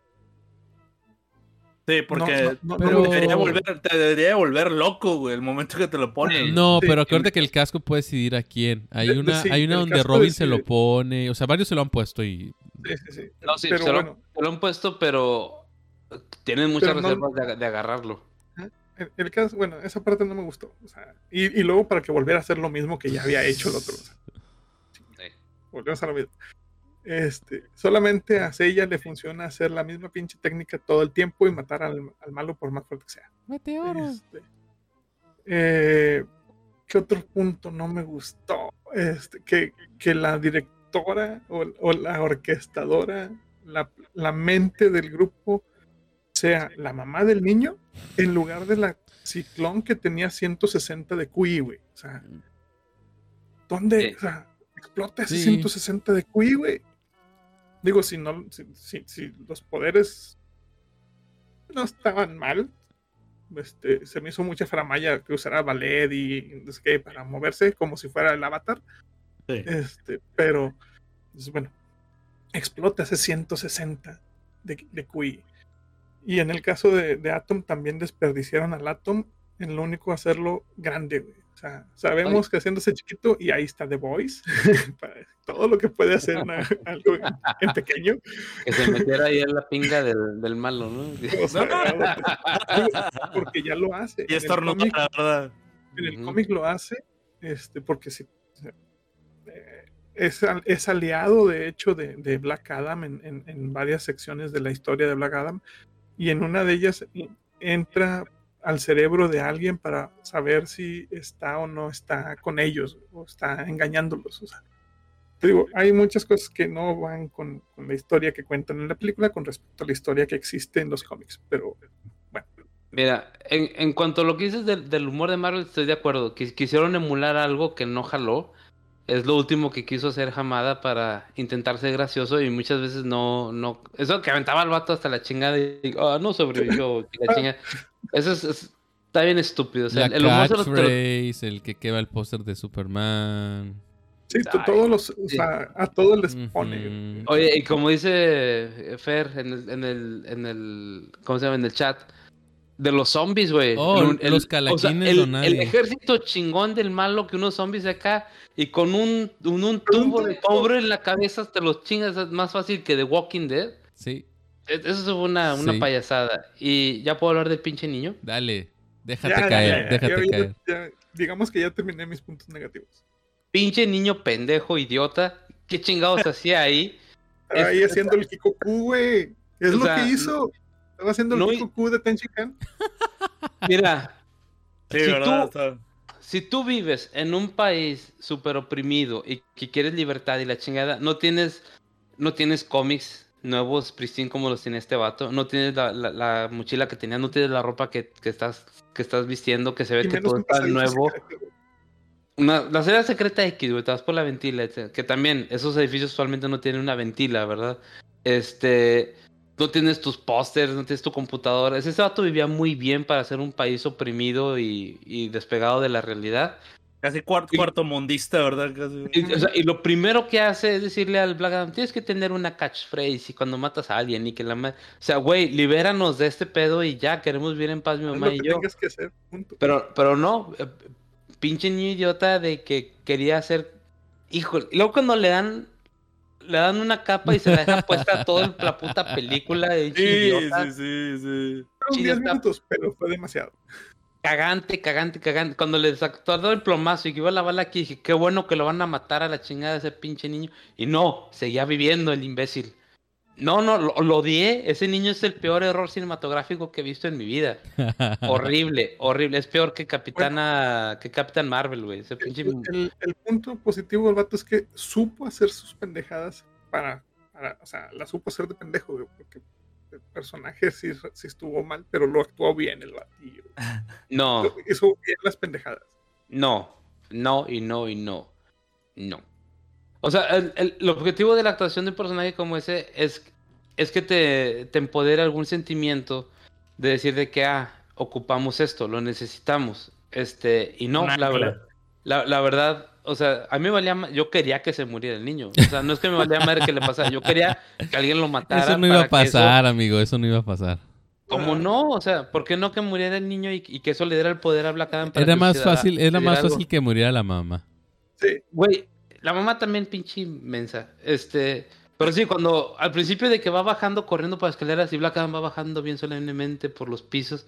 Sí, porque No, no, no, Pero- te, debería volver, te debería volver loco, güey, el momento que te lo ponen. No, Sí, pero en acuérdate el que el casco puede decidir a quién. Hay De- de- una, sí, hay una el donde casco Robin se lo decide. pone. O sea, varios se lo han puesto y... Sí, sí, sí. No, sí, pero se, bueno, lo, se lo han puesto, pero tienen muchas Pero no- reservas de, de agarrarlo. el, el caso, bueno, esa parte no me gustó. O sea, y, y luego para que volviera a hacer lo mismo que ya había hecho el otro. O sea, Sí. volvió a hacer lo mismo. Este, solamente a ella le funciona hacer la misma pinche técnica todo el tiempo y matar al, al malo por más fuerte que sea. Meteoro. Este, eh, ¿qué otro punto no me gustó? Este, que, que la directora o, o la orquestadora, la, la mente del grupo, sea la mamá del niño en lugar de la Ciclón que tenía ciento sesenta de Q I, güey. O sea, ¿dónde? Sí. O sea, explota ese Sí. ciento sesenta de Q I, güey. Digo, si no, si, si, si los poderes no estaban mal, este, se me hizo mucha faramaya que usara ballet y no sé qué para moverse como si fuera el avatar. Sí. Este, pero, pues, bueno, explota ese ciento sesenta de, de Q I. Y en el caso de, de Atom también desperdiciaron al Atom en lo único hacerlo grande, güey. O sea, sabemos Ay. que haciéndose chiquito y ahí está The Voice, para todo lo que puede hacer una- algo en, en pequeño. Que se metiera ahí en la pinga del, del malo, ¿no? O sea, porque ya lo hace. Y En el estornuda, cómic- la verdad. En el Ujú. cómic lo hace, este, porque si, eh, es, al- es aliado, de hecho, de, de Black Adam en, en- en varias secciones de la historia de Black Adam, y en una de ellas i- entra al cerebro de alguien para saber si está o no está con ellos, o está engañándolos. O sea, te digo, hay muchas cosas que no van con, con la historia que cuentan en la película con respecto a la historia que existe en los cómics, pero Mira, en, en cuanto a lo que dices del, del humor de Marvel, estoy de acuerdo. Quis- quisieron emular algo que no jaló. Es lo último que quiso hacer Hamada para intentar ser gracioso y muchas veces no, no, eso que aventaba al vato hasta la chingada y ah, no sobrevivió, y la chingada. Eso es, es- está bien estúpido. O sea, La el humor se lo- te lo- catchphrase, el que quema el póster de Superman. sí, to- Ay, todos los, o sí. sea, a todos les pone. Ujú. Oye, y como dice Fer en el, en el, en el, ¿cómo se llama? En el chat, De los zombies, güey. Oh, El- los o sea, calaquines el, o nadie. el ejército chingón del malo que unos zombies acá y con un, un, un tubo de cobre en la cabeza te los chingas. Es más fácil que The Walking Dead. Sí, Es- Eso es una, una Sí. payasada. Y ya puedo hablar del pinche niño. dale. Déjate Ya, ya, caer, ya, ya, déjate ya, caer. ya, digamos que ya terminé mis puntos negativos. Pinche niño pendejo, idiota. ¿Qué chingados hacía ahí? Estaba ahí Es- haciendo el Kikoku, güey. Es O lo sea, que hizo. Estaba haciendo el no- Kikoku de Tenchikan. Mira, Sí, si ¿verdad? tú, Está- si tú vives en un país súper oprimido y que quieres libertad y la chingada, no tienes, no tienes cómics nuevos, pristine como los tiene este vato, no tienes la, la- la mochila que tenías, no tienes la ropa que, que estás, que estás vistiendo, que se ve Y que menos todo un está pasadito nuevo. secreto, güey. Una, la serie secreta X, güey, te vas por la ventila, etcétera, que también esos edificios usualmente no tienen una ventila, ¿verdad? Este, no tienes tus pósters, no tienes tu computadora. Ese vato vivía muy bien para ser un país oprimido y, y despegado de la realidad. Casi cuarto, Y- cuarto mundista, ¿verdad? Casi. Y, o sea, y lo primero que hace es decirle al Black Adam, tienes que tener una catchphrase y cuando matas a alguien y que la ma- O sea, güey, libéranos de este pedo y ya, queremos vivir en paz mi Haz mamá lo y que yo. tengas que hacer. Punto. Pero, pero no, eh, pinche niño idiota de que quería hacer... Híjole, y luego cuando le dan... Le dan una capa y se la deja puesta toda la puta película de pinche Sí, idiota. sí, sí, sí. Fueron diez minutos, pero fue demasiado. Cagante, cagante, cagante. Cuando le sacó el plomazo y que iba la bala aquí, dije, qué bueno que lo van a matar a la chingada ese pinche niño. Y no, seguía viviendo el imbécil. No, no, lo, lo odié. Ese niño es el peor error cinematográfico que he visto en mi vida. Horrible, horrible. Es peor que Capitana, que Capitán Marvel, güey. Ese pinche... El, el- el punto positivo del vato es que supo hacer sus pendejadas para, para- o sea, la supo hacer de pendejo, güey, porque el personaje sí, sí estuvo mal, pero lo actuó bien el batillo. No, Lo- Hizo bien las pendejadas. no, no y no y no. No. O sea, el, el- el objetivo de la actuación de un personaje como ese es, es que te, te empodere algún sentimiento de decir de que, ah, ocupamos esto, lo necesitamos. Este, y no, Un la ancla. verdad, la, la verdad, o sea, a mí me valía ma- yo quería que se muriera el niño. O sea, no es que me valía madre que le pasara, yo quería que alguien lo matara. Eso no iba a para que eso- pasar, amigo, eso no iba a pasar. ¿Cómo no? O sea, ¿por qué no que muriera el niño y, y que eso le diera el poder a Black Adam para Era que más sucediera- fácil, era sucediera más algo? fácil que muriera la mamá. Sí, Güey, la mamá también pinche mensa. Este, pero sí, cuando al principio de que va bajando corriendo por escaleras y Black Adam va bajando bien solemnemente por los pisos,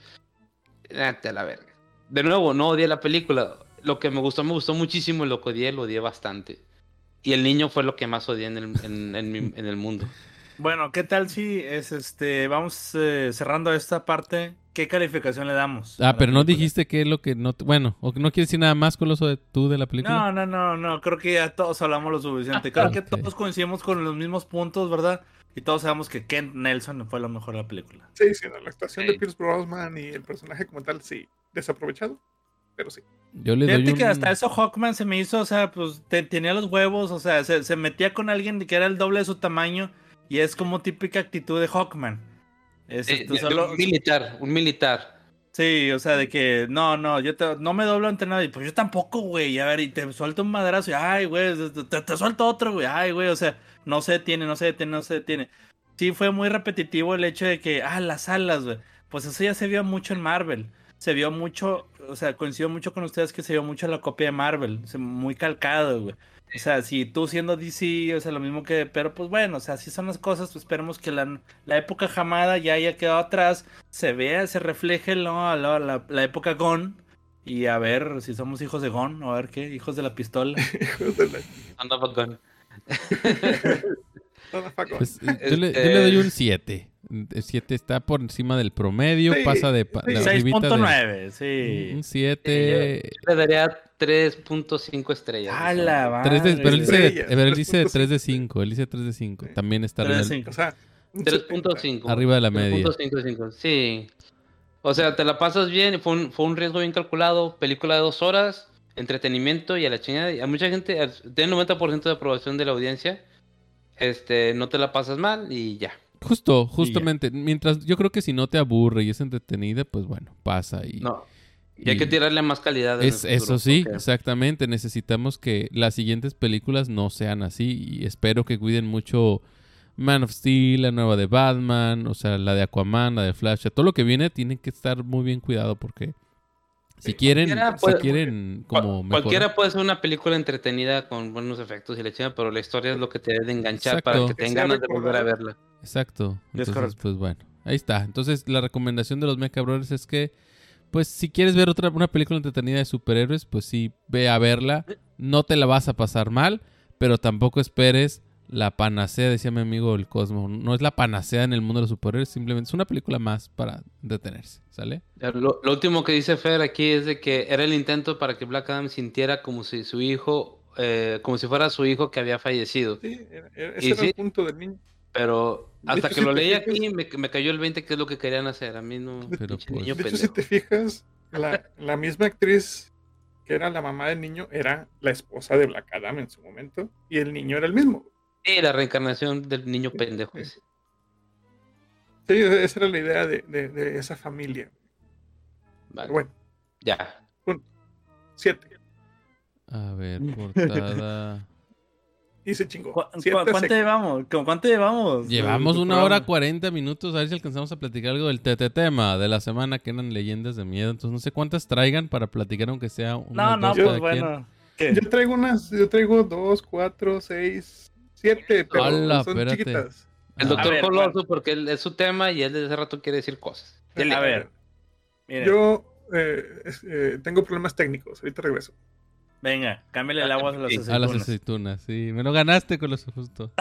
date a la verga. De nuevo, no odié la película. Lo que me gustó, me gustó muchísimo y lo que odié, lo odié bastante. Y el niño fue lo que más odié en el, en, en mi- en el mundo. Bueno, ¿qué tal si es este vamos eh, cerrando esta parte? ¿Qué calificación le damos? a Ah, la pero no película? dijiste qué es lo que no... te- Bueno, ¿o no quieres decir nada más con eso de tú de la película? No, no, no, no, creo que ya todos hablamos lo suficiente. Creo que Ok. todos coincidimos con los mismos puntos, ¿verdad? Y todos sabemos que Kent Nelson fue lo mejor de la película. sí, sí, no, la actuación Sí. de Pierce Brosnan y el personaje como tal, sí, desaprovechado, pero sí. Yo le doy Fíjate un... que hasta eso Hawkman se me hizo, o sea, pues te- tenía los huevos, o sea, se, se metía con alguien que era el doble de su tamaño y es como típica actitud de Hawkman. Es, Eh, este, de- de solo- un militar, un militar. Sí, o sea, de que no, no, yo te- no me doblo ante nadie, pues yo tampoco, güey, a ver, y te suelto un madrazo y ay, güey, te, te- te suelto otro, güey, ay, güey, o sea, no se detiene, no se detiene, no se detiene. Sí, fue muy repetitivo el hecho de que, ah, las alas, güey, pues eso ya se vio mucho en Marvel, se vio mucho, o sea, coincido mucho con ustedes que se vio mucho la copia de Marvel, o sea, muy calcado, güey. O sea, si tú siendo D C, o sea, lo mismo que, pero pues bueno, o sea, así son las cosas, pues esperemos que la, la época jamada ya haya quedado atrás, se vea, se refleje ¿no? la, la, la época Gon, y a ver si somos hijos de Gon, o a ver qué, hijos de la pistola. Hijos de la- Anda, bacán. no, no, fuck off. Pues, eh, yo, le, yo Este- le doy un siete. El siete está por encima del promedio, Sí, pasa de... pa- sí. de seis arribita punto de- nueve, sí. Un siete... Yo le daría tres punto cinco estrellas. A la Tres de- madre, pero él dice, de, Estrellas, pero él dice de tres punto tres de cinco. Él dice tres de cinco. Sí. También está tres arriba, de del- cinco. O sea, un tres punto setenta. cinco. arriba de la media. tres punto cinco, sí. O sea, te la pasas bien, fue un, fue un riesgo bien calculado, película de dos horas, entretenimiento y a la chingada. Y a mucha gente, al- tiene el noventa por ciento de aprobación de la audiencia, este, no te la pasas mal y ya. Justo, justamente. Mientras, yo creo que si no te aburre y es entretenida, pues bueno, pasa. Y, No. Y hay y que tirarle más calidad. en es, el futuro, eso sí, porque- exactamente. Necesitamos que las siguientes películas no sean así. Y espero que cuiden mucho Man of Steel, la nueva de Batman, o sea, la de Aquaman, la de Flash, todo lo que viene tiene que estar muy bien cuidado porque si quieren, Cualquiera si puede- quieren Cual- como mejorar. Cualquiera puede ser una película entretenida con buenos efectos y la chingada, pero la historia es lo que te debe de enganchar para Exacto. que tengan Que sea ganas de volver a recordado. verla. Exacto. Es Entonces, correcto. pues bueno, ahí está. Entonces, la recomendación de los Mecha Brothers es que, pues, si quieres ver otra una película entretenida de superhéroes, pues sí, ve a verla. No te la vas a pasar mal, pero tampoco esperes la panacea, decía mi amigo el Cosmo. No es la panacea en el mundo de los superhéroes, simplemente es una película más para detenerse, ¿sale? Lo, lo último que dice Fer aquí es de que era el intento para que Black Adam sintiera como si su hijo, eh, como si fuera su hijo que había fallecido. Sí, era- era- Y ese era sí. el punto del niño. Pero De hasta hecho, que si lo te leí fijas- aquí me, me cayó el veinte que es lo que querían hacer. A mí no. Pero, pinche pues, niño De hecho, si pendejo. te fijas, la, la misma actriz que era la mamá del niño era la esposa de Black Adam en su momento. Y el niño era el mismo. Sí, la reencarnación del niño pendejo ese. Sí, esa era la idea de, de- de esa familia. Vale, Pero bueno, ya. siete. A ver, portada. Y se chingó. ¿Cu- Siete cu- ¿Cuánto se- llevamos? ¿Cu- ¿Cuánto llevamos? Llevamos de- de una programa? hora cuarenta minutos. A ver si alcanzamos a platicar algo del tete tema de la semana que eran leyendas de miedo. Entonces no sé cuántas traigan para platicar aunque sea No, unas no, dos pues cada quien. bueno. ¿Qué? Yo traigo unas, yo traigo dos, cuatro, seis, siete, pero Hala, son espérate. chiquitas. El Ah, doctor ver, Coloso, porque él- es su tema y él desde hace rato quiere decir cosas. Dele. A ver. Mire, Yo eh, es- eh, tengo problemas técnicos, ahorita regreso. venga, cámbiale el agua a las Sí, aceitunas. a las aceitunas, sí. Me lo ganaste con los justo.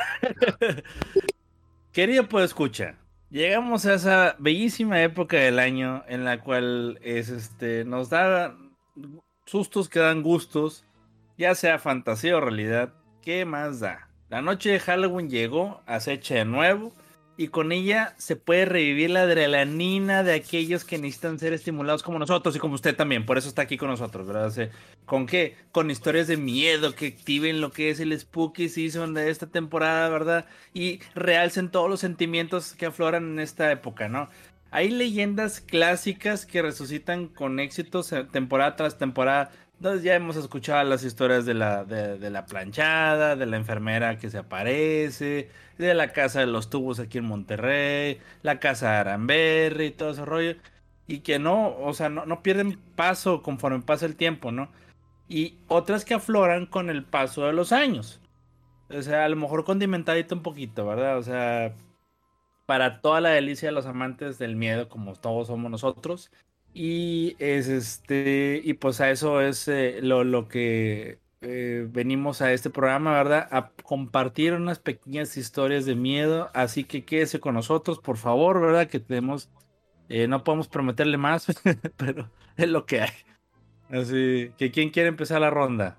Querido pues escucha, llegamos a esa bellísima época del año en la cual es este nos da sustos que dan gustos, ya sea fantasía o realidad. ¿Qué más da? La noche de Halloween llegó, acecha de nuevo, y con ella se puede revivir la adrenalina de aquellos que necesitan ser estimulados como nosotros y como usted también. Por eso está aquí con nosotros, ¿verdad? O sea, ¿con qué? Con historias de miedo que activen lo que es el Spooky Season de esta temporada, ¿verdad? Y realcen todos los sentimientos que afloran en esta época, ¿no? Hay leyendas clásicas que resucitan con éxitos eh, temporada tras temporada. Entonces ya hemos escuchado las historias de la, de, de la planchada, de la enfermera que se aparece, de la casa de los tubos aquí en Monterrey, la casa de Aranberry y todo ese rollo. Y que no, o sea, no, no pierden paso conforme pasa el tiempo, ¿no? Y otras que afloran con el paso de los años. O sea, a lo mejor condimentadito un poquito, ¿verdad? O sea, para toda la delicia de los amantes del miedo, como todos somos nosotros. Y es este, y pues a eso es eh, lo, lo que eh, venimos a este programa, ¿verdad? A compartir unas pequeñas historias de miedo. Así que quédese con nosotros, por favor, ¿verdad? Que tenemos, eh, no podemos prometerle más, pero es lo que hay. Así que, ¿quién quiere empezar la ronda?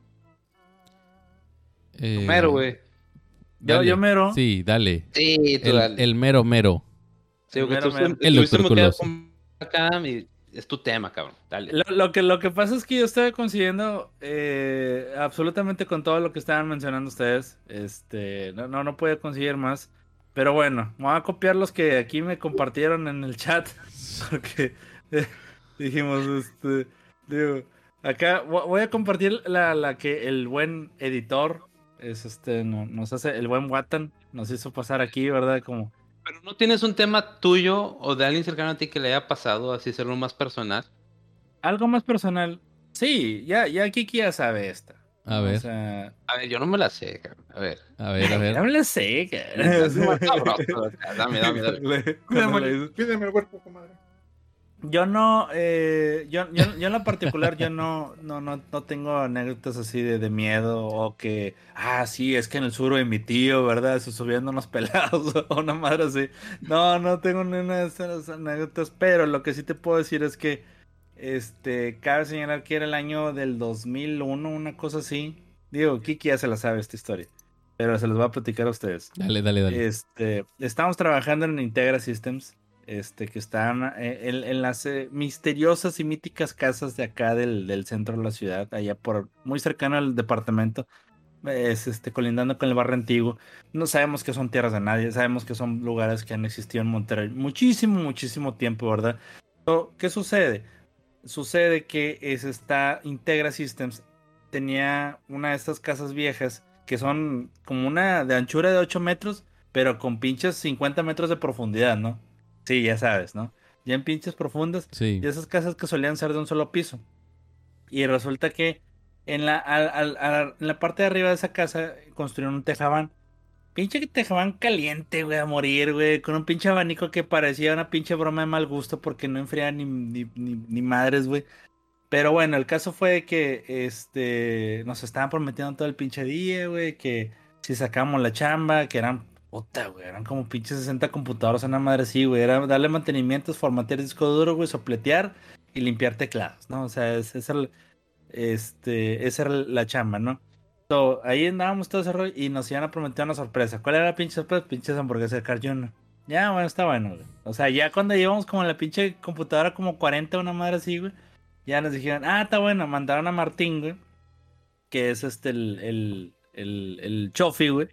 Eh, Mero, güey. Yo, dale. yo mero. Sí, dale. Sí, tú El, dale. el mero mero. Sí, porque mero, tú- mero. tú- El tuviste doctor que quedar Coloso. con acá y es tu tema, cabrón. Dale. Lo, lo que, lo que pasa es que yo estaba consiguiendo eh, absolutamente con todo lo que estaban mencionando ustedes. Este, no, no, no puedo conseguir más. Pero bueno, voy a copiar los que aquí me compartieron en el chat. Porque eh, dijimos, este, digo, acá vo- voy a compartir la, la que el buen editor es este, no- nos hace, el buen Watan nos hizo pasar aquí, ¿verdad? Como, Pero no tienes un tema tuyo o de alguien cercano a ti que le haya pasado, así hacerlo más personal. algo más personal. Sí, ya, ya Kiki ya sabe esta. A O ver, sea, A ver, yo no me la sé, cabrón. A ver. a ver, a no ver. me la sé, Es más sabroso, cabrón. Dame, dame, dame. Le- cuando Cuídame, le dices- cuídame el cuerpo, comadre. Yo no, eh, yo, yo, yo en lo particular, yo no, no, no, no tengo anécdotas así de, de miedo o que, ah, sí, es que en el sur de mi tío, ¿verdad? Se subían unos pelados o una madre así. No, no tengo ninguna de esas anécdotas, pero lo que sí te puedo decir es que, este, cabe señalar que era el año del dos mil uno, una cosa así. Digo, Kiki ya se la sabe esta historia, pero se los voy a platicar a ustedes. Dale, dale, dale. Este, estamos trabajando en Integra Systems, este, que están eh, en, en las eh, misteriosas y míticas casas de acá del, del centro de la ciudad, allá por muy cercano al departamento, es este, colindando con el barrio antiguo. No sabemos que son tierras de nadie, sabemos que son lugares que han existido en Monterrey muchísimo, muchísimo tiempo, ¿verdad? Pero, ¿qué sucede? Sucede que es esta Integra Systems tenía una de estas casas viejas que son como una de anchura de ocho metros, pero con pinches cincuenta metros de profundidad, ¿no? Sí, ya sabes, ¿no? Ya en pinches profundas. Sí. Y esas casas que solían ser de un solo piso. Y resulta que en la, al, al, al, en la parte de arriba de esa casa construyeron un tejabán. Pinche tejabán caliente, güey, a morir, güey. Con un pinche abanico que parecía una pinche broma de mal gusto porque no enfriaba ni, ni, ni, ni madres, güey. Pero bueno, el caso fue que este nos estaban prometiendo todo el pinche día, güey, que si sacábamos la chamba, que eran, puta, güey, eran como pinche sesenta computadoras a una madre así, güey. Era darle mantenimientos, formatear el disco duro, güey, sopletear y limpiar teclados, ¿no? O sea, es, es el, este, esa era la chamba, ¿no? So, ahí andábamos todo ese rollo y nos iban a prometer una sorpresa. ¿Cuál era la pinche sorpresa? Pinches hamburguesas de Carl junior Ya, bueno, está bueno, güey. O sea, ya cuando llevamos como en la pinche computadora como cuarenta, una madre así, güey. Ya nos dijeron, ah, está bueno, mandaron a Martín, güey, que es este el, el, el, el chofi, güey,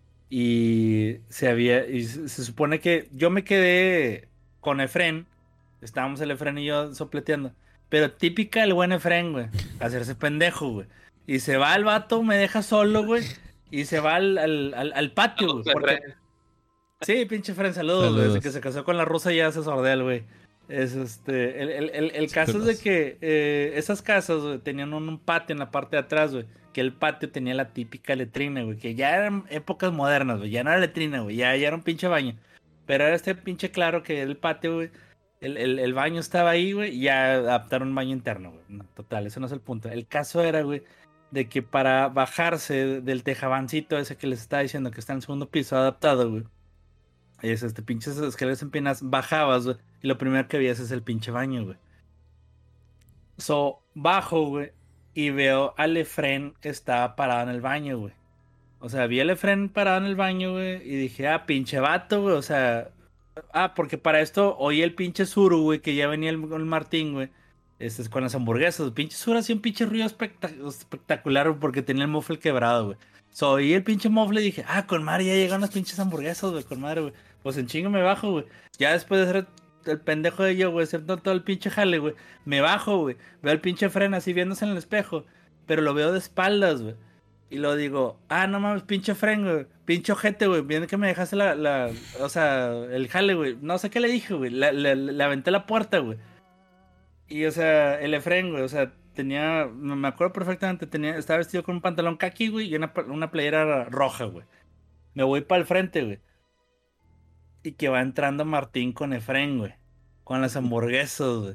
y se había, y se, se supone que yo me quedé con Efren, estábamos el Efren y yo sopleteando, pero típica el buen Efren, güey, hacerse pendejo, güey, y se va al vato, me deja solo, güey, y se va al, al, al, al patio, güey, porque... Sí, pinche Efren, saludos, güey, Saludos. desde que se casó con la rusa ya se sordea el güey. Es este, el, el, el, el caso es de que eh, esas casas, güey, tenían un, un patio en la parte de atrás, güey. Que el patio tenía la típica letrina, güey. Que ya eran épocas modernas, güey. Ya no era letrina, güey. Ya, ya era un pinche baño. Pero era este pinche claro que el patio, güey. El, el, el baño estaba ahí, güey. Y ya adaptaron un baño interno, güey. No, total, ese no es el punto. El caso era, güey, de que para bajarse del tejabancito ese que les estaba diciendo que está en el segundo piso adaptado, güey. Es este pinches escaleras empinas, bajabas, güey, y lo primero que veías es el pinche baño, güey. So, bajo, güey, y veo al Efren que estaba parado en el baño, güey. O sea, vi al Efren parado en el baño, güey, y dije, ah, pinche vato, güey, o sea... Ah, porque para esto oí el pinche Zuru, güey, que ya venía el, el Martín, güey. Este es con las hamburguesas. El pinche Zuru hacía un pinche ruido espectac espectacular, güey, porque tenía el muffle quebrado, güey. So, oí el pinche muffle y dije, ah, con madre, ya llegaron las pinches hamburguesas, güey, con madre, güey. Pues en chingo me bajo, güey. Ya después de hacer el pendejo de yo, güey, hacer todo el pinche jale, güey. Me bajo, güey. Veo al pinche Fren así viéndose en el espejo. Pero lo veo de espaldas, güey. Y lo digo, ah, no mames, pinche Fren, güey. Pinche ojete, güey. Viendo que me dejaste la, la, o sea, el jale, güey. No sé qué le dije, güey. Le, le, le aventé la puerta, güey. Y, o sea, el Efren, güey, o sea, tenía, me acuerdo perfectamente, tenía, estaba vestido con un pantalón kaki, güey, y una, una playera roja, güey. Me voy para el frente, güey. Y que va entrando Martín con Efren, güey. Con las hamburguesas, güey.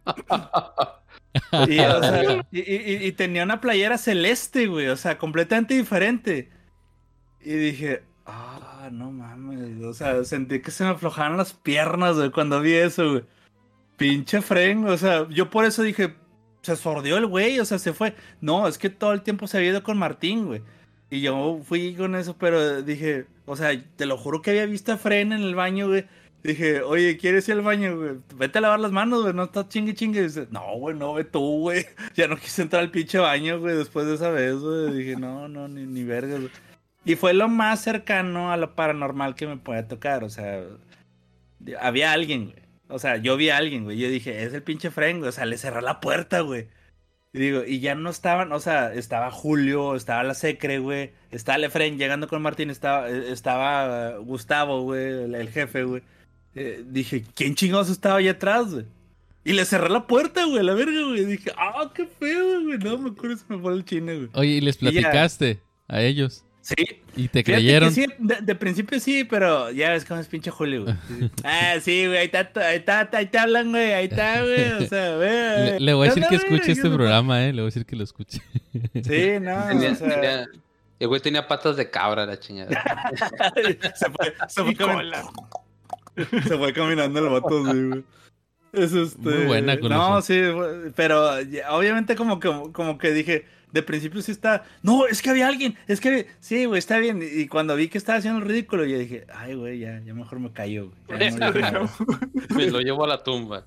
Y, o sea, y, y, y tenía una playera celeste, güey. O sea, completamente diferente. Y dije, ah, no mames. O sea, sentí que se me aflojaron las piernas, güey, cuando vi eso, güey. Pinche Efren, o sea, yo por eso dije, se sordió el güey, o sea, se fue. No, es que todo el tiempo se había ido con Martín, güey. Y yo fui con eso, pero dije, o sea, te lo juro que había visto a Efren en el baño, güey. Dije, oye, ¿quieres ir al baño, güey? Vete a lavar las manos, güey, no estás chingue chingue. Y dice, no, güey, no, ve tú, güey. Ya no quise entrar al pinche baño, güey, después de esa vez, güey. Dije, no, no, ni, ni verga, güey. Y fue lo más cercano a lo paranormal que me podía tocar, o sea, había alguien, güey. O sea, yo vi a alguien, güey. Yo dije, es el pinche Efren, güey. O sea, le cerró la puerta, güey. Y digo, y ya no estaban, o sea, estaba Julio, estaba la Secre, güey. Estaba el Efren llegando con Martín, estaba, estaba Gustavo, güey, el, el jefe, güey. Eh, dije, ¿quién chingados estaba allá atrás, güey? Y le cerré la puerta, güey, la verga, güey. Dije, ah, qué feo, güey. No me acuerdo si me fue el chino, güey. Oye, ¿y les platicaste a ellos? Sí. ¿Y te Fíjate creyeron? que sí, de, de principio sí, pero ya ves cómo es pinche Julio, güey. Ah, sí, güey, ahí está, ahí está, ahí te hablan, güey, ahí está, güey, o sea, güey. Le, le voy a decir que escuche güey? este programa, eh, le voy a decir que lo escuche. Sí, no, Tenía- o sea, tenía- el güey tenía patas de cabra, la chingada. se fue, se fue, Y camin- cola. se fue caminando el vato, sí, güey. Es este... Muy buena, Coloso. No, sí, güey, pero ya, obviamente como que, como que dije, de principio sí está, no, es que había alguien, es que, sí, güey, está bien, y cuando vi que estaba haciendo el ridículo, yo dije, ay, güey, ya, ya mejor me callo, güey. Ya no digo nada. Me lo llevo a la tumba.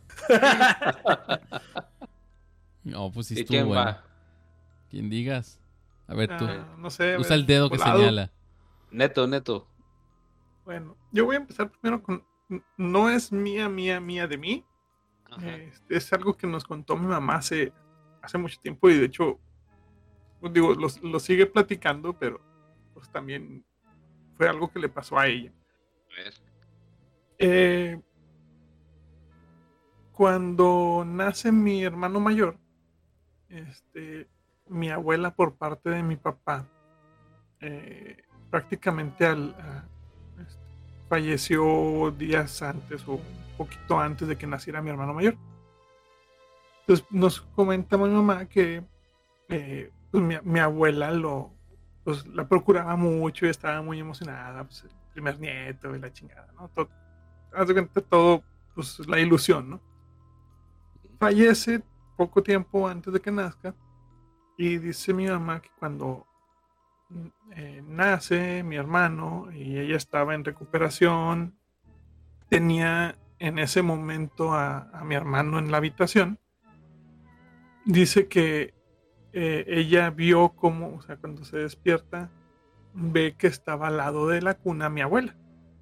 No, pues sí ¿Y estuvo quién bueno. va? ¿Quién digas? A ver tú. Ah, no sé. a Usa ver, el dedo que volado. señala. Neto, neto. Bueno, yo voy a empezar primero con. No es mía, mía, mía de mí. Ajá. Este, es algo que nos contó mi mamá hace, hace mucho tiempo y de hecho, digo, lo, lo sigue platicando, pero pues también fue algo que le pasó a ella. A ver. Eh, cuando nace mi hermano mayor, este, mi abuela por parte de mi papá, eh, prácticamente al, a- este, falleció días antes o un poquito antes de que naciera mi hermano mayor. Entonces nos comenta mi mamá que eh, pues, mi, mi abuela lo, pues, la procuraba mucho y estaba muy emocionada, pues, el primer nieto y la chingada, ¿no? Todo, haz de cuenta todo, pues la ilusión, ¿no? Fallece poco tiempo antes de que nazca y dice mi mamá que cuando eh, nace mi hermano y ella estaba en recuperación, tenía en ese momento a, a mi hermano en la habitación. Dice que eh, ella vio como, o sea, cuando se despierta, ve que estaba al lado de la cuna mi abuela.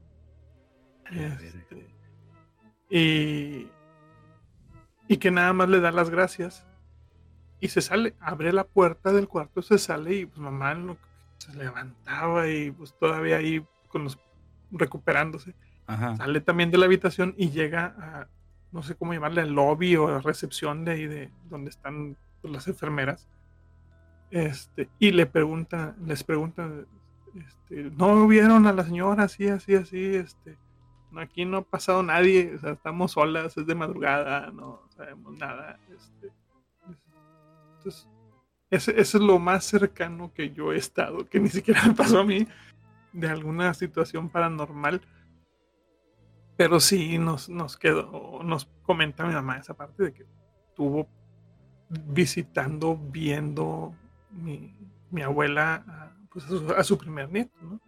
Este, y, y que nada más le da las gracias y se sale, abre la puerta del cuarto, se sale y pues mamá en lo que se levantaba y pues todavía ahí con los recuperándose. Ajá. Sale también de la habitación y llega a, no sé cómo llamarle, al lobby o a recepción de ahí de donde están pues, las enfermeras. Este, y le pregunta, les pregunta, este, ¿no vieron a la señora así, así, así? Este, no, aquí no ha pasado nadie, o sea, estamos solas, es de madrugada, no sabemos nada. Este, entonces, ese, ese es lo más cercano que yo he estado, que ni siquiera me pasó a mí, de alguna situación paranormal. Pero sí nos, nos quedó, nos comenta mi mamá esa parte de que estuvo visitando, viendo mi, mi abuela a, pues a, su, a su primer nieto, ¿no?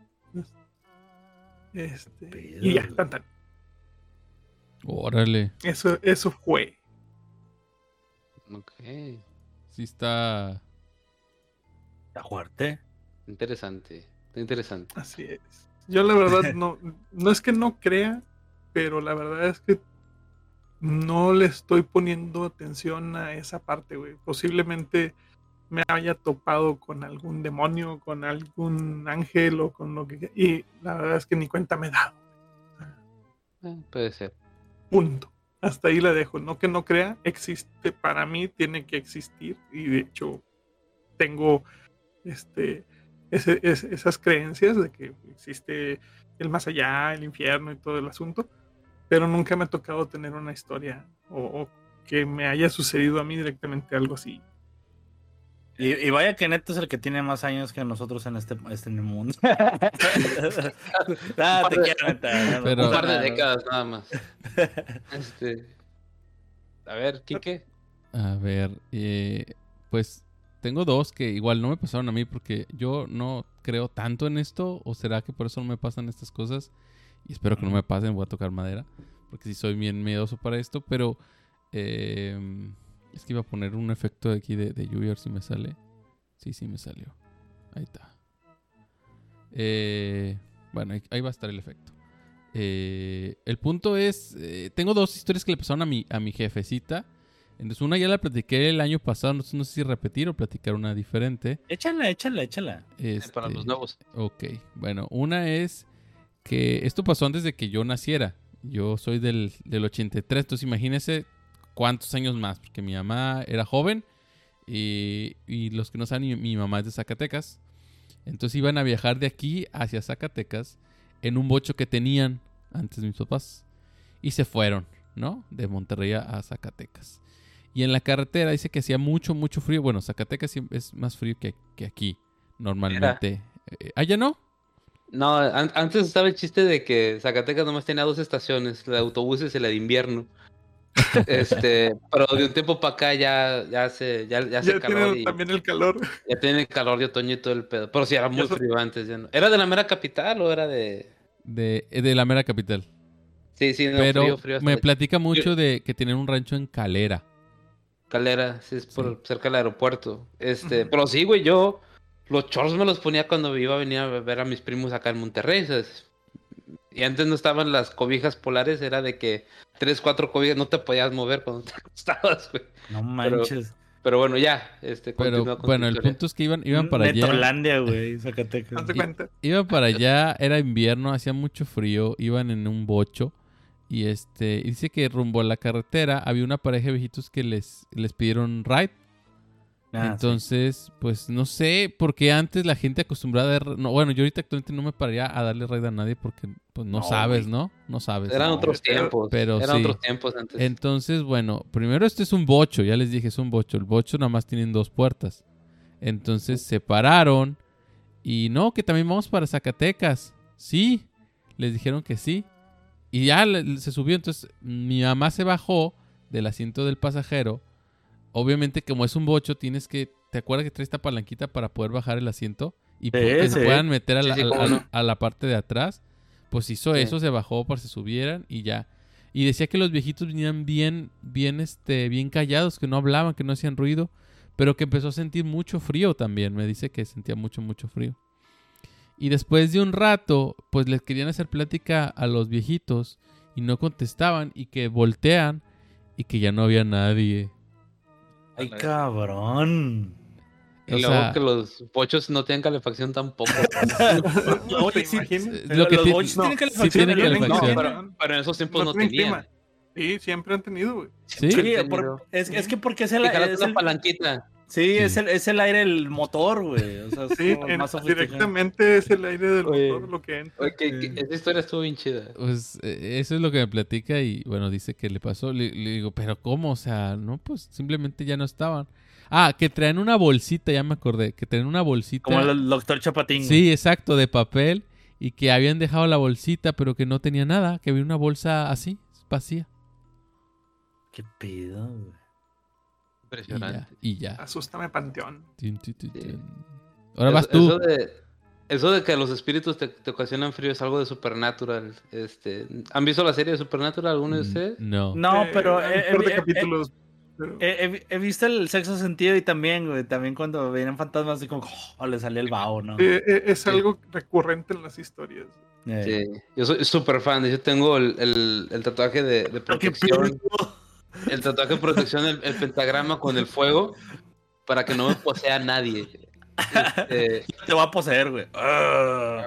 Este, y ya, tan, tan. Órale. Eso, eso fue. Ok. Sí está... Está fuerte. Interesante. Está interesante. Así es. Yo la verdad no, no es que no crea, pero la verdad es que no le estoy poniendo atención a esa parte, güey. Posiblemente me haya topado con algún demonio, con algún ángel o con lo que... Y la verdad es que ni cuenta me he dado. Eh, puede ser. Punto. Hasta ahí la dejo. No que no crea, existe. Para mí tiene que existir. Y de hecho tengo este, ese, ese, esas creencias de que existe el más allá, el infierno y todo el asunto. Pero nunca me ha tocado tener una historia o, o que me haya sucedido a mí directamente algo así. Y, y vaya que Neto es el que tiene más años que nosotros en este, este mundo. Ah, te quiero, Neta. No, Pero- Un par de no, no. décadas nada más. Este. A ver, Quique. A ver, eh, pues tengo dos que igual no me pasaron a mí porque yo no creo tanto en esto, o será que por eso no me pasan estas cosas, y espero que no me pasen, voy a tocar madera, porque sí soy bien miedoso para esto, pero eh, es que iba a poner un efecto de aquí de, de lluvia, a ver si me sale. Sí, sí me salió. Ahí está. Eh, bueno, ahí, ahí va a estar el efecto. Eh, el punto es, eh, tengo dos historias que le pasaron a mi, a mi jefecita. Entonces una ya la platiqué el año pasado, entonces no sé si repetir o platicar una diferente. Échala, échala, échala. Este, Para los nuevos. Ok, bueno, una es que esto pasó antes de que yo naciera. Yo soy del, del ochenta y tres, entonces imagínense cuántos años más, porque mi mamá era joven y, y los que no saben, mi, mi mamá es de Zacatecas. Entonces iban a viajar de aquí hacia Zacatecas en un bocho que tenían antes mis papás. Y se fueron, ¿no? De Monterrey a Zacatecas. Y en la carretera dice que hacía mucho, mucho frío. Bueno, Zacatecas es más frío que, que aquí, normalmente. Eh, ¿Allá no? No, an- antes estaba el chiste de que Zacatecas nomás tenía dos estaciones, la de autobuses y la de invierno. Este, pero de un tiempo para acá ya, ya hace, ya, ya hace Ya calor tiene y también el calor. ya tiene calor de otoño y todo el pedo. Pero sí era muy Ya so- frío antes, ya no. ¿Era de la mera capital o era de...? De, de la mera capital. Sí, sí, no, Pero frío, frío hasta me la- platica mucho de que tienen un rancho en Calera. Calera, sí, es por Sí. cerca del aeropuerto. Este, Ujú. pero sí, güey, yo los shorts me los ponía cuando iba a venir a ver a mis primos acá en Monterrey, ¿sabes? Y antes no estaban las cobijas polares, era de que tres, cuatro cobijas no te podías mover cuando te acostabas, güey. No manches. Pero bueno, ya, este, Pero continúa con tu bueno, el historia. punto es que iban, iban para allá. Netolandia, güey, Zacatecas. Hazte cuenta. Iban para allá, era invierno, hacía mucho frío, iban en un bocho. Y este, y dice que rumbo a la carretera había una pareja de viejitos que les, les pidieron ride. Ah, Entonces, pues no sé, porque antes la gente acostumbrada, a... no, bueno, yo ahorita actualmente no me pararía a darle ride a nadie porque pues no, No, sabes, güey. ¿no? No sabes. Eran No, otros pero- tiempos. pero Eran sí. otros tiempos antes. Entonces, bueno, primero este es un bocho, ya les dije, es un bocho. El bocho nada más tienen dos puertas. Entonces se pararon y no, que también vamos para Zacatecas. Sí, les dijeron que sí. Y ya le- se subió, entonces mi mamá se bajó del asiento del pasajero. Obviamente, como es un bocho, tienes que... ¿Te acuerdas que trae esta palanquita para poder bajar el asiento? Y Sí, pu- que se sí. puedan meter a Sí, la, sí, a- cómo a- no. a la parte de atrás. Pues hizo Sí. eso, se bajó para que se subieran y ya. Y decía que los viejitos venían bien, bien, este, bien callados, que no hablaban, que no hacían ruido, pero que empezó a sentir mucho frío también. Me dice que sentía mucho, mucho frío. Y después de un rato, pues les querían hacer plática a los viejitos y no contestaban y que voltean y que ya no había nadie. Ay, cabrón. Y o luego sea- que los pochos no tienen calefacción tampoco. Oye, sí, imaginas? Eh, lo que los ti- bochos tienen sí calefacción. tienen ¿no? calefacción. No, pero, pero en esos tiempos no, tienen tenían. clima. Sí, siempre han tenido, güey. ¿Sí? Sí, Entendido. por- es, es que porque es el, Te jalas es una el- palanquita. sí, es el, es el aire el motor, güey. O sea, es Sí, como en- más sofisticado. directamente es el aire del Oye. motor lo que entra. Oye, que- que Sí. esa historia estuvo bien chida. Pues eh, eso es lo que me platica y bueno, dice que le pasó. Le, le digo, pero ¿cómo? O sea, no, pues simplemente ya no estaban. Ah, que traen una bolsita, ya me acordé, que traen una bolsita. Como el doctor Chapatín. Sí, exacto, de papel y que habían dejado la bolsita pero que no tenía nada, que había una bolsa así, vacía. Qué pedo, güey. Y ya, Impresionante. y ya. Asústame, Panteón. Tun, tun, tun, Sí. tun. Ahora Eso- vas tú. Eso de, eso de que los espíritus te, te ocasionan frío es algo de Supernatural. Este, ¿han visto la serie de Supernatural alguno de ustedes? No. No, Eh, pero hay un he, par de he- capítulos. pero- he- he- he visto el sexto sentido y también, güey. También cuando venían fantasmas, así como, oh, le salía el vaho, ¿no? eh, eh, es Sí. algo recurrente en las historias. Eh. Sí, yo soy súper fan. Yo tengo el, el, el tatuaje de, de Ah, qué protección. pedo. El tatuaje de protección, el, el pentagrama con el fuego, para que no me posea nadie. Este, Te va a poseer, güey. Ah.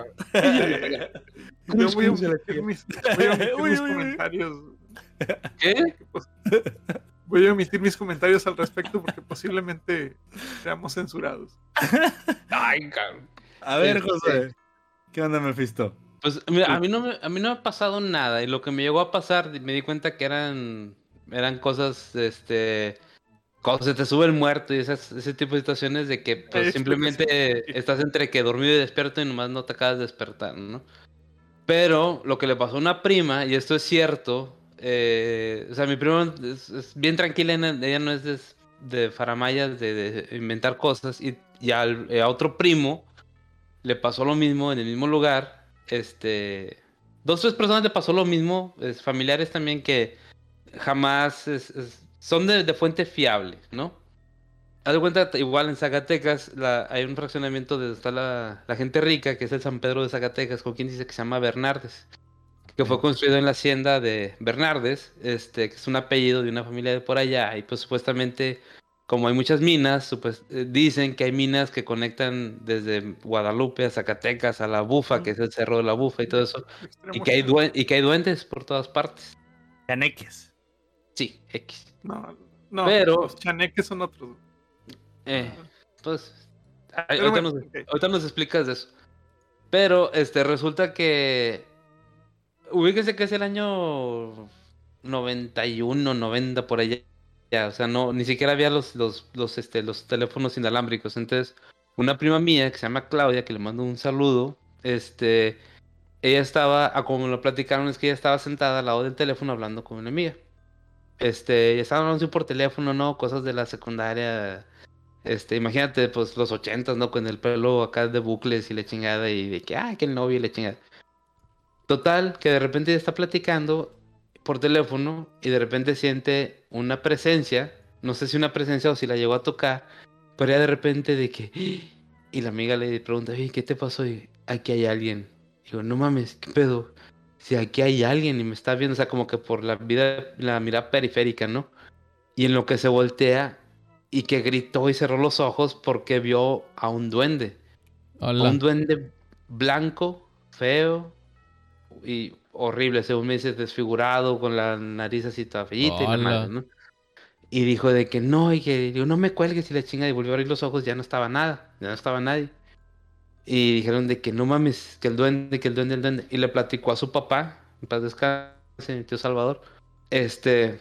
Yo voy a omitir mis, voy a omitir Uy, mis uy, uy. comentarios. ¿Qué? Voy a omitir mis comentarios al respecto porque posiblemente seamos censurados. Ay, cabrón. A ver, Este- José. ¿Qué onda, Mephisto? Pues mira, a mí no me, a mí no me ha pasado nada, y lo que me llegó a pasar me di cuenta que eran eran cosas, este, cuando se te sube el muerto y esas, ese tipo de situaciones de que pues, Hay simplemente explicación. estás entre que dormido y despierto y nomás no te acabas de despertar, ¿no? Pero lo que le pasó a una prima, y esto es cierto, eh, o sea, mi prima es, es bien tranquila, en el- ella no es de, de faramayas, de, de inventar cosas, y, y al- eh, a otro primo le pasó lo mismo en el mismo lugar, este, dos tres personas le pasó lo mismo, es, familiares también que jamás es- es- son de, de fuente fiable, ¿no? Haz de cuenta, igual en Zacatecas la- hay un fraccionamiento donde está la, la gente rica, que es el San Pedro de Zacatecas, con quien dice que se llama Bernardes, que fue construido en la hacienda de Bernardes, este, que es un apellido de una familia de por allá, y pues supuestamente, como hay muchas minas, supos- eh, dicen que hay minas que conectan desde Guadalupe a Zacatecas, a la Bufa, que es el cerro de la Bufa y todo eso, y que hay, duen- y que hay duendes por todas partes. Caneques. Sí, X. No, no, Pero- los chaneques son otros. Eh, pues, ay, Pero ahorita, bueno, nos, ok. ahorita nos explicas de eso. Pero, este, resulta que, ubíquese que es el año noventa y uno, noventa por allá. Ya, o sea, no, ni siquiera había los, los, los, este, los teléfonos inalámbricos. Entonces, una prima mía que se llama Claudia, que le mando un saludo, este, ella estaba, a como me lo platicaron, es que ella estaba sentada al lado del teléfono hablando con una amiga. Este, ella estaba hablando así por teléfono, ¿no? Cosas de la secundaria. Este, imagínate, pues, los ochentas, ¿no? Con el pelo acá de bucles y la chingada, y de que, ay, que el novio y la chingada. Total, que de repente ella está platicando por teléfono y de repente siente una presencia, no sé si una presencia o si la llegó a tocar, pero ella de repente de que, y la amiga le pregunta, oye, ¿qué te pasó? Y aquí hay alguien. Digo, no mames, ¿qué pedo? Si aquí hay alguien y me está viendo, o sea, como que por la vida, la mirada periférica, ¿no? Y en lo que se voltea, y que gritó y cerró los ojos porque vio a un duende. Hola. Un duende blanco, feo y horrible, según me dice, desfigurado, con la nariz así toda feíta y la Hola. madre, ¿no? Y dijo de que no, y que digo, no me cuelgues y la chinga, y volvió a abrir los ojos, ya no estaba nada, ya no estaba nadie. Y dijeron de que no mames, que el duende, que el duende, el duende. Y le platicó a su papá, en paz descanse, mi tío Salvador. Este,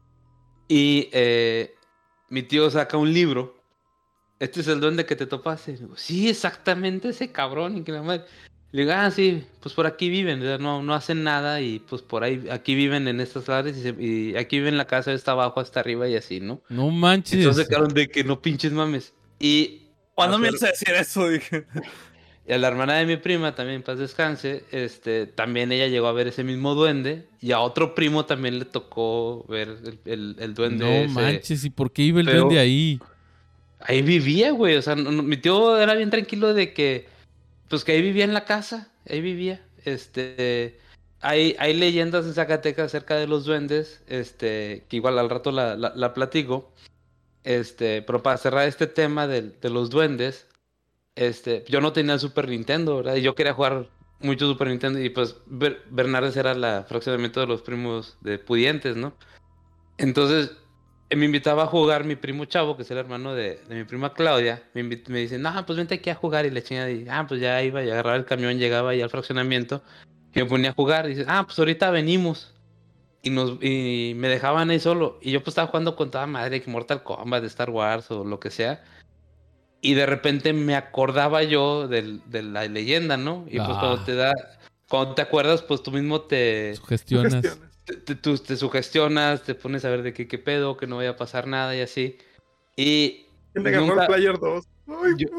y eh, mi tío saca un libro. Este es el duende que te topaste. Y digo, sí, exactamente ese cabrón. Y que la madre. Le digo, ah, sí, pues por aquí viven, o sea, no, no hacen nada y pues por ahí, aquí viven en estas áreas y, se- y aquí viven la casa, está abajo, hasta arriba y así, ¿no? No manches. Entonces quedaron de que no pinches mames. Y ¿Cuándo me hacer- ibas a decir eso? Dije. y a la hermana de mi prima, también en paz descanse, este, también ella llegó a ver ese mismo duende y a otro primo también le tocó ver el, el, el duende No ese. manches, ¿y por qué iba el Pero- duende ahí? Ahí vivía, güey, o sea, no- no- mi tío era bien tranquilo de que, pues que ahí vivía en la casa, ahí vivía, este, hay, hay leyendas en Zacatecas acerca de los duendes, este, que igual al rato la, la, la platico, este, pero para cerrar este tema de, de los duendes, este, yo no tenía el Super Nintendo, ¿verdad? Y yo quería jugar mucho Super Nintendo y pues Ber- Bernardes era la fraccionamiento de los primos de pudientes, ¿no? Entonces eh, me invitaba a jugar mi primo Chavo, que es el hermano de, de mi prima Claudia. Me, invit- me dice, no, pues vente aquí a jugar. Y le chingada, y ah, pues ya iba y agarraba el camión, llegaba ahí al fraccionamiento y me ponía a jugar. Y dice, ah, pues ahorita venimos. Y, nos, y me dejaban ahí solo. Y yo pues estaba jugando con toda madre, que Mortal Kombat, de Star Wars o lo que sea. Y de repente me acordaba yo del- de la leyenda, ¿no? Y pues Ah. cuando te da, cuando te acuerdas, pues tú mismo te, Sugestionas. Cuestiones. te, te- tú te sugestionas, te pones a ver de qué, qué pedo, que no vaya a pasar nada y así. Y ¿Quién agarró nunca- el Player dos? Ay, Yo-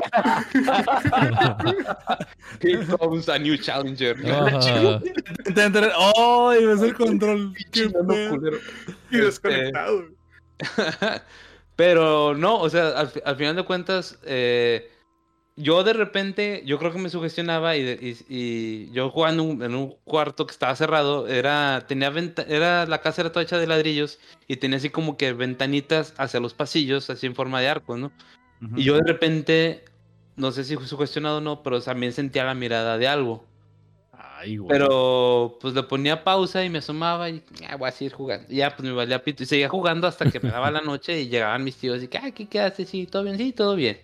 Here comes a new challenger. Ah, ¡Ay! ves el control! ¡Qué Chingando pedo! culero. y Este, desconectado. Pero no, o sea, al, fi- al final de cuentas, eh, yo de repente, yo creo que me sugestionaba y, de- y- y yo jugando en un, en un cuarto que estaba cerrado, era, tenía venta- era, la casa era toda hecha de ladrillos y tenía así como que ventanitas hacia los pasillos, así en forma de arco, ¿no? Y yo de repente, no sé si sugestionado o no, pero también sentía la mirada de algo. Ay, güey. Pero pues le ponía pausa y me asomaba y ya voy a seguir jugando. Y ya pues me valía pito y seguía jugando hasta que me daba la noche y llegaban mis tíos y que, ay, ¿qué, qué haces? Sí, todo bien, sí, todo bien.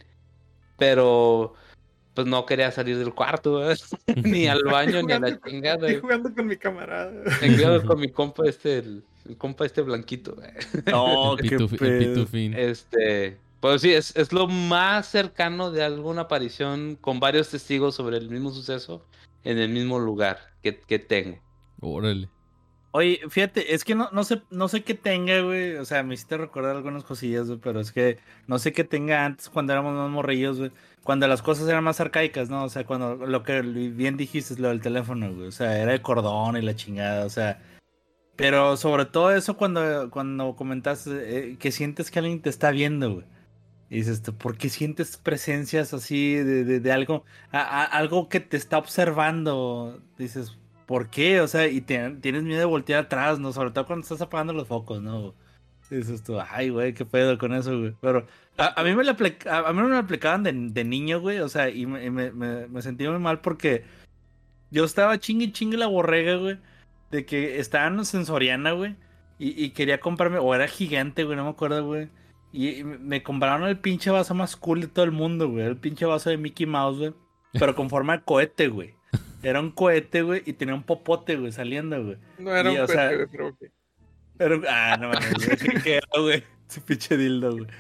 Pero pues no quería salir del cuarto, ¿verdad? Ni al baño, ni a la chingada. Estoy jugando con mi camarada. Me quedo con mi compa este, el, el compa este blanquito. güey. No, qué Pituf- el pedo. pitufín. Este, pues sí, es, es lo más cercano de alguna aparición con varios testigos sobre el mismo suceso en el mismo lugar que, que tengo. Órale. Oye, fíjate, es que no, no sé, no sé qué tenga, güey. O sea, me hiciste recordar algunas cosillas, güey, pero es que no sé qué tenga antes cuando éramos más morrillos, güey. Cuando las cosas eran más arcaicas, ¿no? O sea, cuando lo que bien dijiste es lo del teléfono, güey. O sea, era el cordón y la chingada, o sea. Pero sobre todo eso cuando, cuando comentaste eh, que sientes que alguien te está viendo, güey. Y dices, tú, ¿por qué sientes presencias así de, de, de algo, a- a- algo que te está observando? Dices, ¿por qué? O sea, y te- tienes miedo de voltear atrás, ¿no? Sobre todo cuando estás apagando los focos, ¿no? Y dices tú, ay, güey, qué pedo con eso, güey. Pero a, a mí me lo apli- a, a mí me lo aplicaban de, de niño, güey. O sea, y me, y me, me, me sentí muy mal porque yo estaba chingue y chingue la borrega, güey. De que estábamos en Soriana, güey. Y, y quería comprarme, o era gigante, güey, no me acuerdo, güey. Y me compraron el pinche vaso más cool de todo el mundo, güey. El pinche vaso de Mickey Mouse, güey. Pero con forma de cohete, güey. Era un cohete, güey, y tenía un popote, güey, saliendo, güey. No era Y, un o sea, cohete, güey, pero ok. Pero, ah, no mames, güey. ¿Qué, qué era, güey? Ese pinche dildo, güey.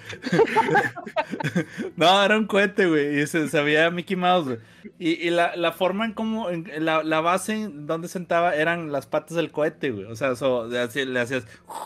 No, era un cohete, güey. Y se, se veía Mickey Mouse, güey. Y, y la, la forma en cómo, en- la, la base en donde sentaba eran las patas del cohete, güey. O sea, so, le hacías- le hacías.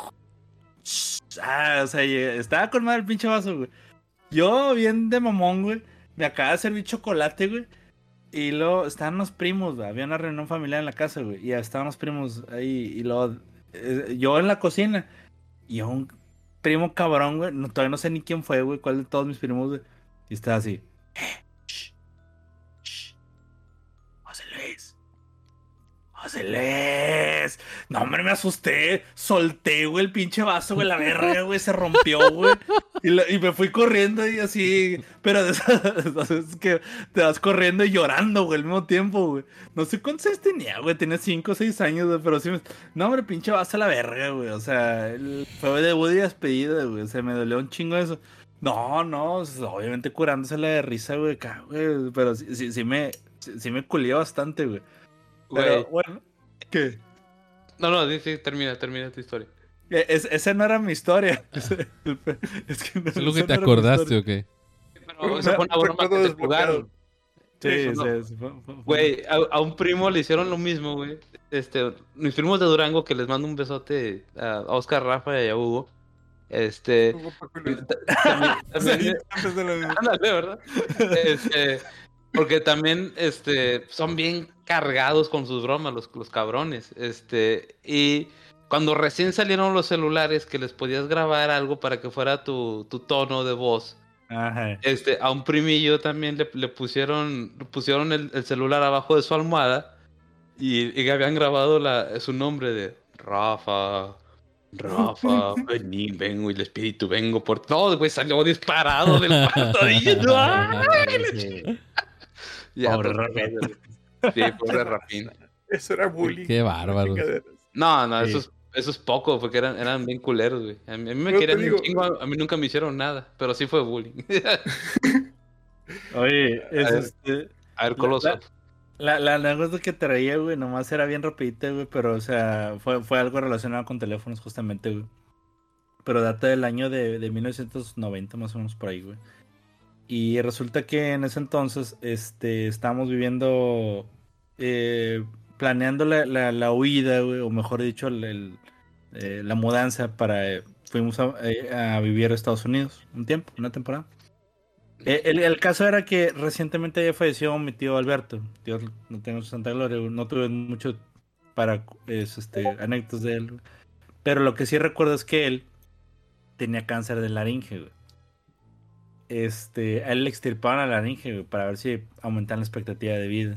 Ah, o sea, y estaba con madre el pinche vaso, güey. Yo, bien de mamón, güey, me acaba de servir chocolate, güey. Y luego estaban los primos, güey. Había una reunión familiar en la casa, güey. Y estaban los primos ahí. Y luego eh, yo en la cocina. Y un primo cabrón, güey. No, todavía no sé ni quién fue, güey. Cuál de todos mis primos, güey. Y estaba así. Eh, shh, shh. José Luis. José Luis. No, hombre, me asusté. Solté, güey, el pinche vaso, güey. La verga, güey. Se rompió, güey. Y, la- y me fui corriendo y así, pero de esas, de esas veces que te vas corriendo y llorando, güey, al mismo tiempo, güey. No sé cuántos años tenía, güey, tenía cinco o seis años, güey, pero sí me... No, hombre, pinche vas a la verga, güey, o sea, el... fue debut y despedida, güey, o sea, me dolió un chingo eso. No, no, o sea, obviamente curándosela de risa, güey, acá, güey, pero sí, sí, sí me, sí, sí me culió bastante, güey. Pero, Güey. bueno, ¿qué? No, no, sí, sí, termina, termina tu historia. Eh, Es, esa no era mi historia. Ese- el pe- es que no, ¿Es lo que esa te no era mi acordaste historia. o qué? Pero esa fue una broma Recuerdo que te desbloqueado. jugaron. Sí, Eso no. sí, sí, fue- fue- fue- Güey, a, a un primo le hicieron lo mismo, güey. Este, mis primos de Durango, que les mando un besote a, a Oscar, Rafa y a Hugo. Este, Hugo, Paco y y Luis. ta- también, también- Sí, antes de lo- ándale, ¿verdad? Este, porque también, este, son bien cargados con sus bromas los, los cabrones. Este, y cuando recién salieron los celulares que les podías grabar algo para que fuera tu, tu tono de voz. Ajá. Este, a un primillo también le, le pusieron, le pusieron el, el celular abajo de su almohada y, y habían grabado la, su nombre de Rafa, Rafa, vení, vengo y el espíritu vengo por todo, güey, salió disparado del cuarto y Sí. ya, Pobre todo Rapín. cagado, güey. Sí, pobre Rapín. Eso era bullying. Qué bárbaros. Chingaderas. No, no, Sí. eso es, eso es poco, porque eran, eran bien culeros, güey. A mí, a mí me Yo te querían un digo- chingo, a, a mí nunca me hicieron nada, pero sí fue bullying. Oye, es A ver. este. A ver, Coloso. La- La, la anécdota que traía, güey, nomás era bien rapidita, güey, pero, o sea, fue, fue algo relacionado con teléfonos, justamente, güey. Pero data del año de, de mil novecientos noventa, más o menos, por ahí, güey. Y resulta que en ese entonces, este, estábamos viviendo, eh, planeando la, la, la huida, güey, o mejor dicho, el, el, eh, la mudanza para, eh, fuimos a, eh, a vivir a Estados Unidos un tiempo, una temporada. Eh, El, el caso era que recientemente había fallecido mi tío Alberto. Dios no tenga su santa gloria, güey. No tuve mucho para es, este, anécdotas de él, güey. Pero lo que sí recuerdo es que él tenía cáncer de laringe, güey. Este, a él le extirpaban la laringe, güey, para ver si aumentaban la expectativa de vida.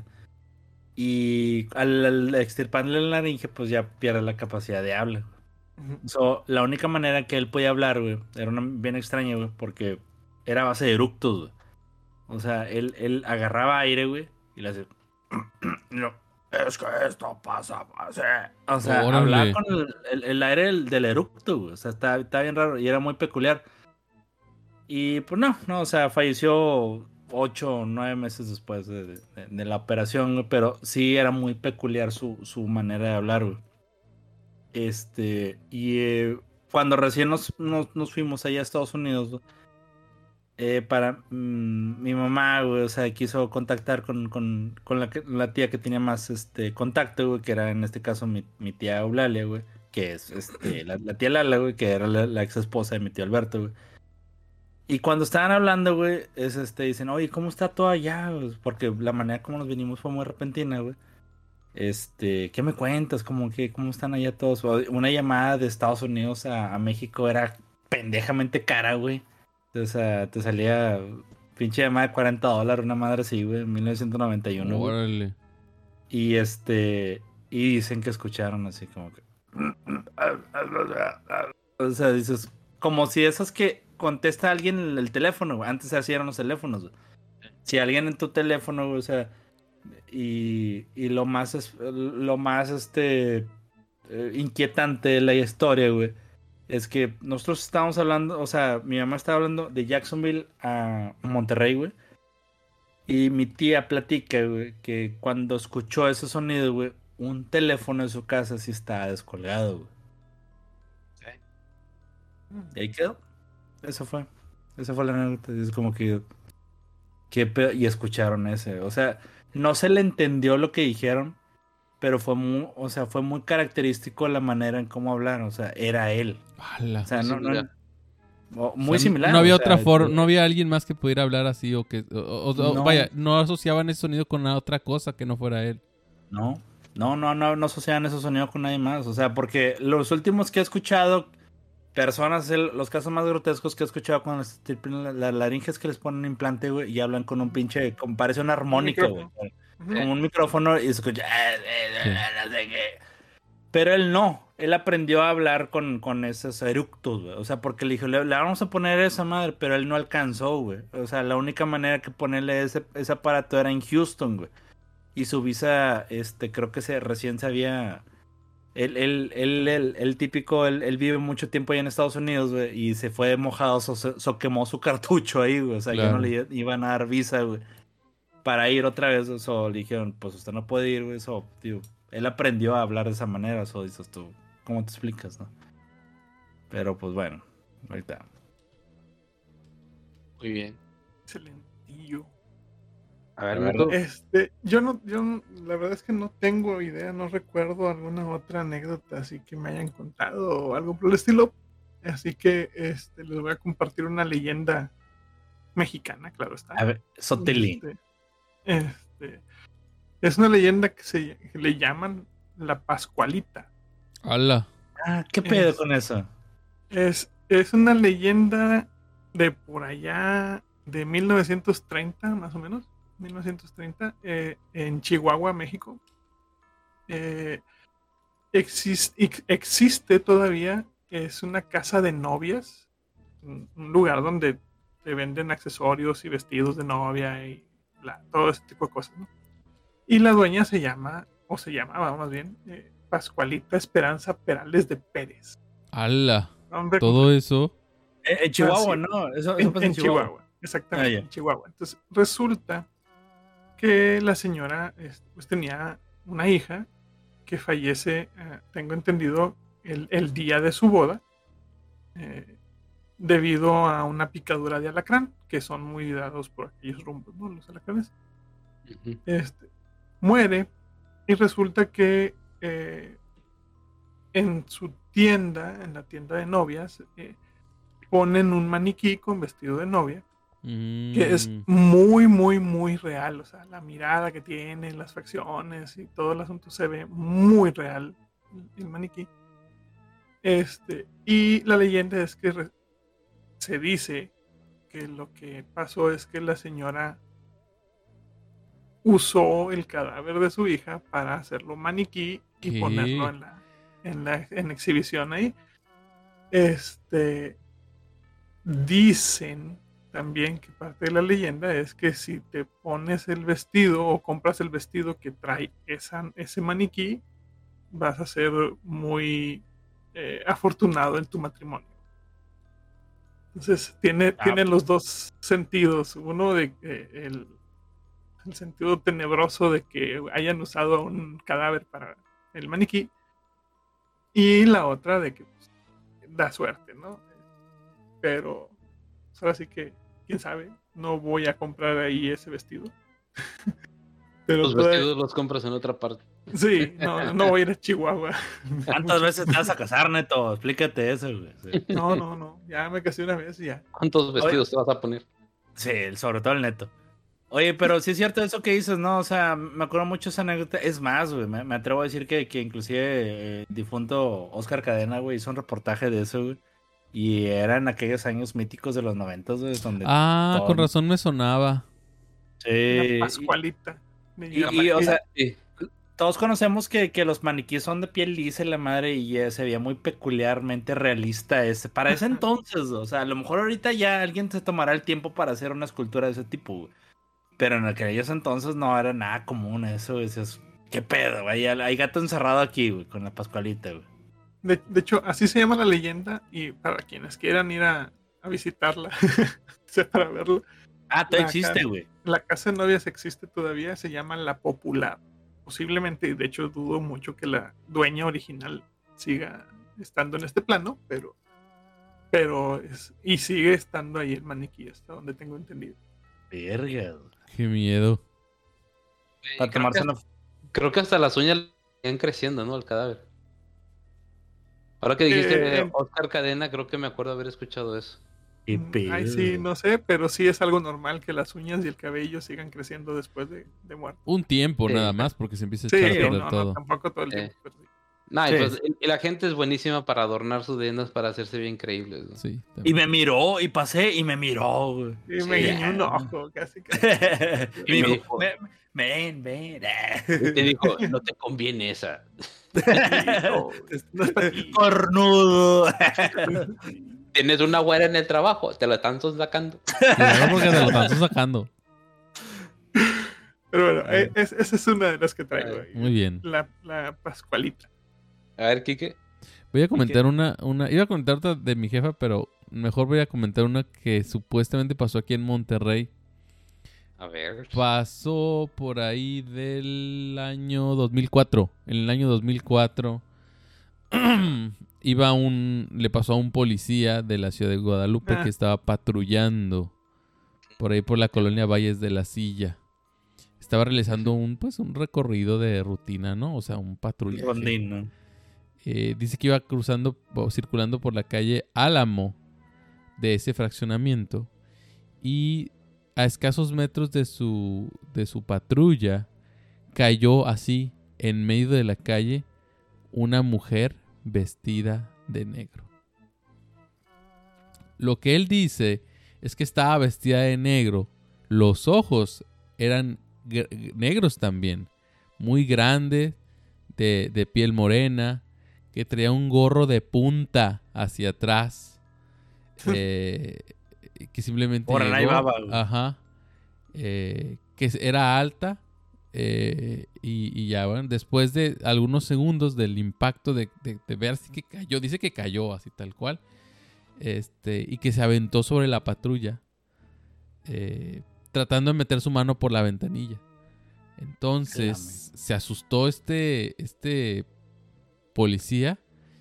Y al, al extirparle la laringe, pues ya pierde la capacidad de habla. Ujú. So, la única manera que él podía hablar, güey, era una bien extraña, güey, porque era a base de eructos, güey. O sea, él, él agarraba aire, güey, y le hacía... No, es que esto pasa, pasa. O sea, Órale. hablaba con el, el- el aire del, del eructo, güey. O sea, está, está bien raro y era muy peculiar. Y pues no, no, o sea, falleció ocho o nueve meses después de, de- de la operación, güey, pero sí era muy peculiar su, su manera de hablar, güey. Este, y eh, cuando recién nos, nos, nos fuimos allá a Estados Unidos, güey, eh, para mm, mi mamá, güey, o sea, quiso contactar con, con, con la, que- la tía que tenía más este contacto, güey, que era en este caso mi, mi tía Eulalia, güey, que es este, la, la tía Lala, güey, que era la, la ex esposa de mi tío Alberto, güey. Y cuando estaban hablando, güey, es este, dicen, oye, ¿cómo está todo allá? Pues, porque la manera como nos vinimos fue muy repentina, güey. Este, ¿qué me cuentas? Como que, ¿cómo están allá todos? O- Una llamada de Estados Unidos a, a México era pendejamente cara, güey. O sea, te salía pinche llamada de cuarenta dólares, una madre así, güey, en mil novecientos noventa y uno, güey. Órale. Y este, y dicen que escucharon así como que... O sea, dices, como si esas que contesta alguien el, el teléfono, güey. Antes así eran los teléfonos, güey. Si alguien en tu teléfono, güey, o sea, y, y lo más, es, lo más, este, eh, inquietante de la historia, güey, es que nosotros estábamos hablando, o sea, mi mamá estaba hablando de Jacksonville a Monterrey, güey. Y mi tía platica, güey, que cuando escuchó ese sonido, güey, un teléfono en su casa sí estaba descolgado, güey. Y ahí quedó. Eso fue. Esa fue la anécdota. Es como que... ¿qué pedo? Y escucharon ese. O sea, no se le entendió lo que dijeron, pero fue muy, o sea, fue muy característico la manera en cómo hablaron. O sea, era él. Ala. O sea, Muy no, no, similar. o- O muy sea, similar. No había o sea, otra forma, eh, no había alguien más que pudiera hablar así o que, o, o- o- No. vaya, no asociaban ese sonido con nada otra cosa que no fuera él. No, no, no, no, no asociaban esos sonidos con nadie más. O sea, porque los últimos que he escuchado, personas, el- los casos más grotescos que he escuchado cuando les tripan la, la laringe es que les ponen un implante, güey, y hablan con un pinche, como parece una armónica, güey. micrófono. Como un micrófono y escucha, "Ah, eh, eh, no sé qué". Pero él no, él aprendió a hablar con, con esos eructos, güey. O sea, porque le dijo, le, le vamos a poner esa madre, pero él no alcanzó, güey. O sea, la única manera que ponerle ese, ese aparato era en Houston, güey. Y su visa, este, creo que se recién se había... Él, él, él, él, él típico, él, él vive mucho tiempo allá en Estados Unidos, güey, y se fue mojado, so, so quemó su cartucho ahí, güey. O sea, Claro. ya no le iban a dar visa, güey. Para ir otra vez, eso le dijeron, pues usted no puede ir, güey. Eso, tío. Él aprendió a hablar de esa manera, eso dices tú. ¿Cómo te explicas, no? Pero pues bueno, ahorita. Muy bien. Excelentillo. A ver, A ver, Neto. Este, yo no, yo no- la verdad es que no tengo idea, no recuerdo alguna otra anécdota así que me hayan contado o algo por el estilo. Así que este, les voy a compartir una leyenda mexicana, claro está. A ver, Sotelín. Este, este, es una leyenda que se que le llaman la Pascualita. ¡Hala! Ah, ¿qué pedo Es- con eso? Es, es una leyenda de por allá de mil novecientos treinta, más o menos. mil novecientos treinta, eh, en Chihuahua, México. Eh, exis- ex- existe todavía, es una casa de novias, un un lugar donde te venden accesorios y vestidos de novia y bla, todo ese tipo de cosas, ¿no? Y la dueña se llama, o se llamaba más bien, eh, Pascualita Esperanza Perales de Pérez. ¡Hala! Nombre Todo eso. Eh, en Chihuahua, sí. ¿no? Eso, eso en, pasa en Chihuahua. Exactamente, Ah, ya. en Chihuahua. Entonces, resulta que la señora este, pues, tenía una hija que fallece, eh, tengo entendido, el, el día de su boda, eh, debido a una picadura de alacrán, que son muy dados por aquellos rumbos, ¿no? Los alacranes. Ujú. Este, muere y resulta que eh, en su tienda, en la tienda de novias, eh, ponen un maniquí con vestido de novia que es Mm, muy, muy, muy real. O sea, la mirada que tiene, las facciones y todo el asunto se ve muy real, el maniquí. Este, y la leyenda es que re- se dice que lo que pasó es que la señora usó el cadáver de su hija para hacerlo maniquí y ¿Qué? ponerlo en la, en la en exhibición ahí. Este, dicen también que parte de la leyenda es que si te pones el vestido o compras el vestido que trae esa, ese maniquí, vas a ser muy eh, afortunado en tu matrimonio. Entonces tiene, Ah. tiene los dos sentidos. Uno de eh, el, el sentido tenebroso de que hayan usado un cadáver para el maniquí, y la otra de que pues, da suerte, ¿no? Pero pues, ahora sí que, quién sabe, no voy a comprar ahí ese vestido. Pero Los todavía- vestidos los compras en otra parte. sí, no, no voy a ir a Chihuahua. ¿Cuántas veces te vas a casar, Neto? Explícate eso, güey. Sí, No, no, no, ya me casé una vez y ya. ¿Cuántos vestidos te vas a poner? Sí, sobre todo el Neto. Oye, pero sí es cierto eso que dices, ¿no? O sea, me acuerdo mucho esa anécdota. Es más, güey, me, me atrevo a decir que, que inclusive eh, el difunto Oscar Cadena, güey, hizo un reportaje de eso, güey. Y eran aquellos años míticos de los noventas, güey, donde... Ah, todo- con razón me sonaba. Sí, Una y- Pascualita. Me y- llama- y, o sea, Sí. todos conocemos que, que los maniquíes son de piel lisa y la madre, y eh, se veía muy peculiarmente realista ese. Para ese entonces, o sea, a lo mejor ahorita ya alguien se tomará el tiempo para hacer una escultura de ese tipo, güey. Pero en aquellos entonces no era nada común eso, güey. Dices, ¿qué pedo, güey? Hay hay gato encerrado aquí, güey, con la Pascualita, güey. de, de hecho, así se llama la leyenda, y para quienes quieran ir a, a visitarla, o sea, para verlo, Ah, todavía La existe, cara. güey. la casa de novias existe todavía, se llama La Popular. Posiblemente, y de hecho dudo mucho que la dueña original siga estando en este plano, pero, pero es, y sigue estando ahí el maniquí, hasta donde tengo entendido. Verga, güey. Qué miedo. Para Creo tomarse que, una... creo que hasta las uñas iban creciendo, ¿no? El cadáver. Ahora que dijiste Eh, Oscar Cadena, creo que me acuerdo haber escuchado eso. Qué Mm, pedo, Ay, sí, güey. no sé, pero sí es algo normal que las uñas y el cabello sigan creciendo después de, de muerto. Un tiempo Sí. nada más porque se empieza a Sí, echar a no, perder no, todo. tampoco todo el Eh. tiempo. Pero sí. Nah, y, Sí. pues, y la gente es buenísima para adornar sus leyendas para hacerse bien creíbles, ¿no? Sí. Y me miró, y pasé, y me miró, güey. Y me Sí. guiñó un ojo, casi, casi. Y me me dijo, dijo- "Me- ven, ven. Y te dijo, no te conviene esa. No, no es para ti. Cornudo. Tienes una güera en el trabajo, te la están sacando. Cuidado porque te lo están sacando. Pero bueno, eh, es- esa es una de las que traigo ahí. Muy bien. La, la Pascualita. A ver, Kike. Voy a comentar una, una... Iba a comentar otra de mi jefa, pero mejor voy a comentar una que supuestamente pasó aquí en Monterrey. A ver. Pasó por ahí del año dos mil cuatro. En el año dos mil cuatro iba un... Le pasó a un policía de la ciudad de Guadalupe Ah. que estaba patrullando por ahí por la colonia Valles de la Silla. Estaba realizando un, pues, un recorrido de rutina, ¿no? O sea, un patrullaje. Rondín, ¿no? Eh, dice que iba cruzando o circulando por la calle Álamo de ese fraccionamiento y a escasos metros de su, de su patrulla cayó así en medio de la calle una mujer vestida de negro. Lo que él dice es que estaba vestida de negro, los ojos eran gr- negros también, muy grandes, de, de piel morena, que traía un gorro de punta hacia atrás, eh, que simplemente Por ahí llegó, baba, güey. ajá, eh, que era alta, eh, y, y ya, bueno, después de algunos segundos del impacto de, de, de ver así que cayó, dice que cayó así tal cual, este, y que se aventó sobre la patrulla, eh, tratando de meter su mano por la ventanilla. Entonces se asustó este, este policía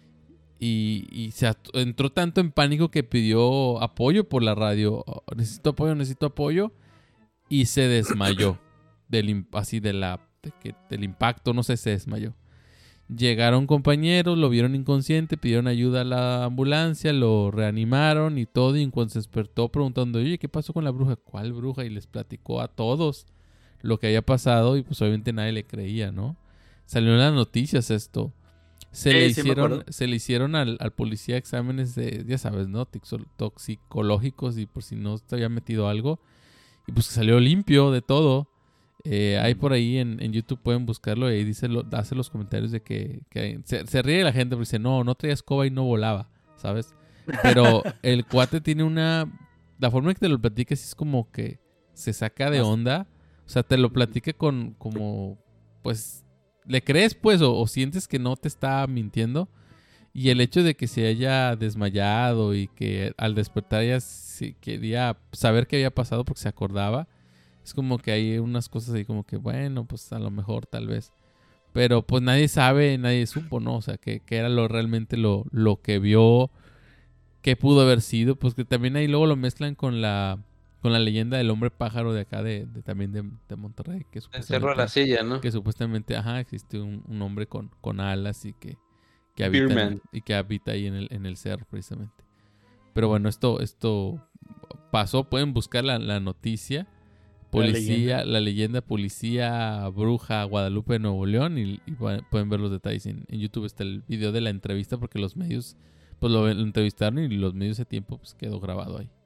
y, y se at- entró tanto en pánico que pidió apoyo por la radio. Oh, necesito apoyo, necesito apoyo. Y se desmayó. Del, im- así de la, de que- del impacto, no sé, se desmayó. Llegaron compañeros, lo vieron inconsciente, pidieron ayuda a la ambulancia, lo reanimaron y todo. Y en cuanto se despertó preguntando, oye, ¿qué pasó con la bruja? ¿Cuál bruja? Y les platicó a todos lo que había pasado y pues obviamente nadie le creía, ¿no? Salió en las noticias esto. Se, Sí, le, sí me hicieron, acuerdo. se le hicieron al, al policía exámenes de, ya sabes, ¿no? Tixo- Toxicológicos y por si no te había metido algo. Y pues salió limpio de todo. Eh, hay por ahí en, en YouTube, pueden buscarlo y ahí dice lo, hace los comentarios de que, que se, se ríe la gente porque dice, no, no traía escoba y no volaba, ¿sabes? Pero el cuate tiene una... La forma en que te lo platica sí es como que se saca de Más- onda. O sea, te lo platica con como... Pues, ¿le crees pues o, o sientes que no te está mintiendo? Y el hecho de que se haya desmayado y que al despertar ella sí quería saber qué había pasado porque se acordaba. Es como que hay unas cosas ahí como que, bueno, pues a lo mejor tal vez. Pero pues nadie sabe, nadie supo, ¿no? O sea, que, que era lo realmente lo, lo que vio, qué pudo haber sido. Pues que también ahí luego lo mezclan con la con la leyenda del hombre pájaro de acá, de, de también de, de Monterrey. Que El cerro de la supuestamente, silla, ¿no? que supuestamente, ajá, existe un, un hombre con, con alas y que, que habita, en- Beerman. y que habita ahí en el, en el cerro precisamente. Pero bueno, esto, esto pasó, pueden buscar la, la noticia. Policía, la leyenda. leyenda policía bruja Guadalupe de Nuevo León y, y pueden ver los detalles en, en YouTube. Está el video de la entrevista porque los medios pues lo, lo entrevistaron y los medios de tiempo pues quedó grabado ahí.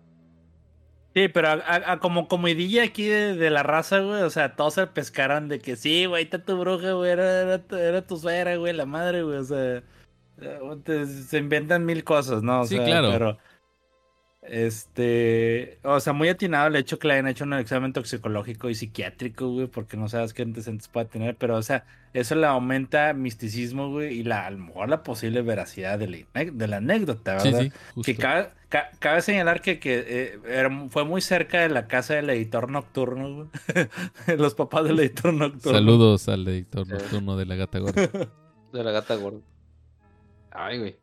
Sí, pero a, a- a como comidilla aquí de, de la raza, güey, o sea, todos se pescaron de que sí, güey, está tu bruja, güey, era, era, tu- era tu suegra, güey, la madre, güey, o sea, eh, te- se inventan mil cosas, ¿no? O Sí, sea, claro. Pero, este, o sea, muy atinado el hecho que le hayan hecho un examen toxicológico y psiquiátrico, güey, porque no sabes qué antecedentes puede tener, pero, o sea, eso le aumenta misticismo, güey, y la, a lo mejor la posible veracidad de la, ine- de la anécdota, Sí, ¿verdad? sí, justo. Que cabe, ca- cabe señalar que, que eh, era mu- fue muy cerca de la casa del editor nocturno, güey. Los papás del editor nocturno. Saludos al editor Sí. nocturno de La Gata Gorda. De la gata gorda. Ay, güey.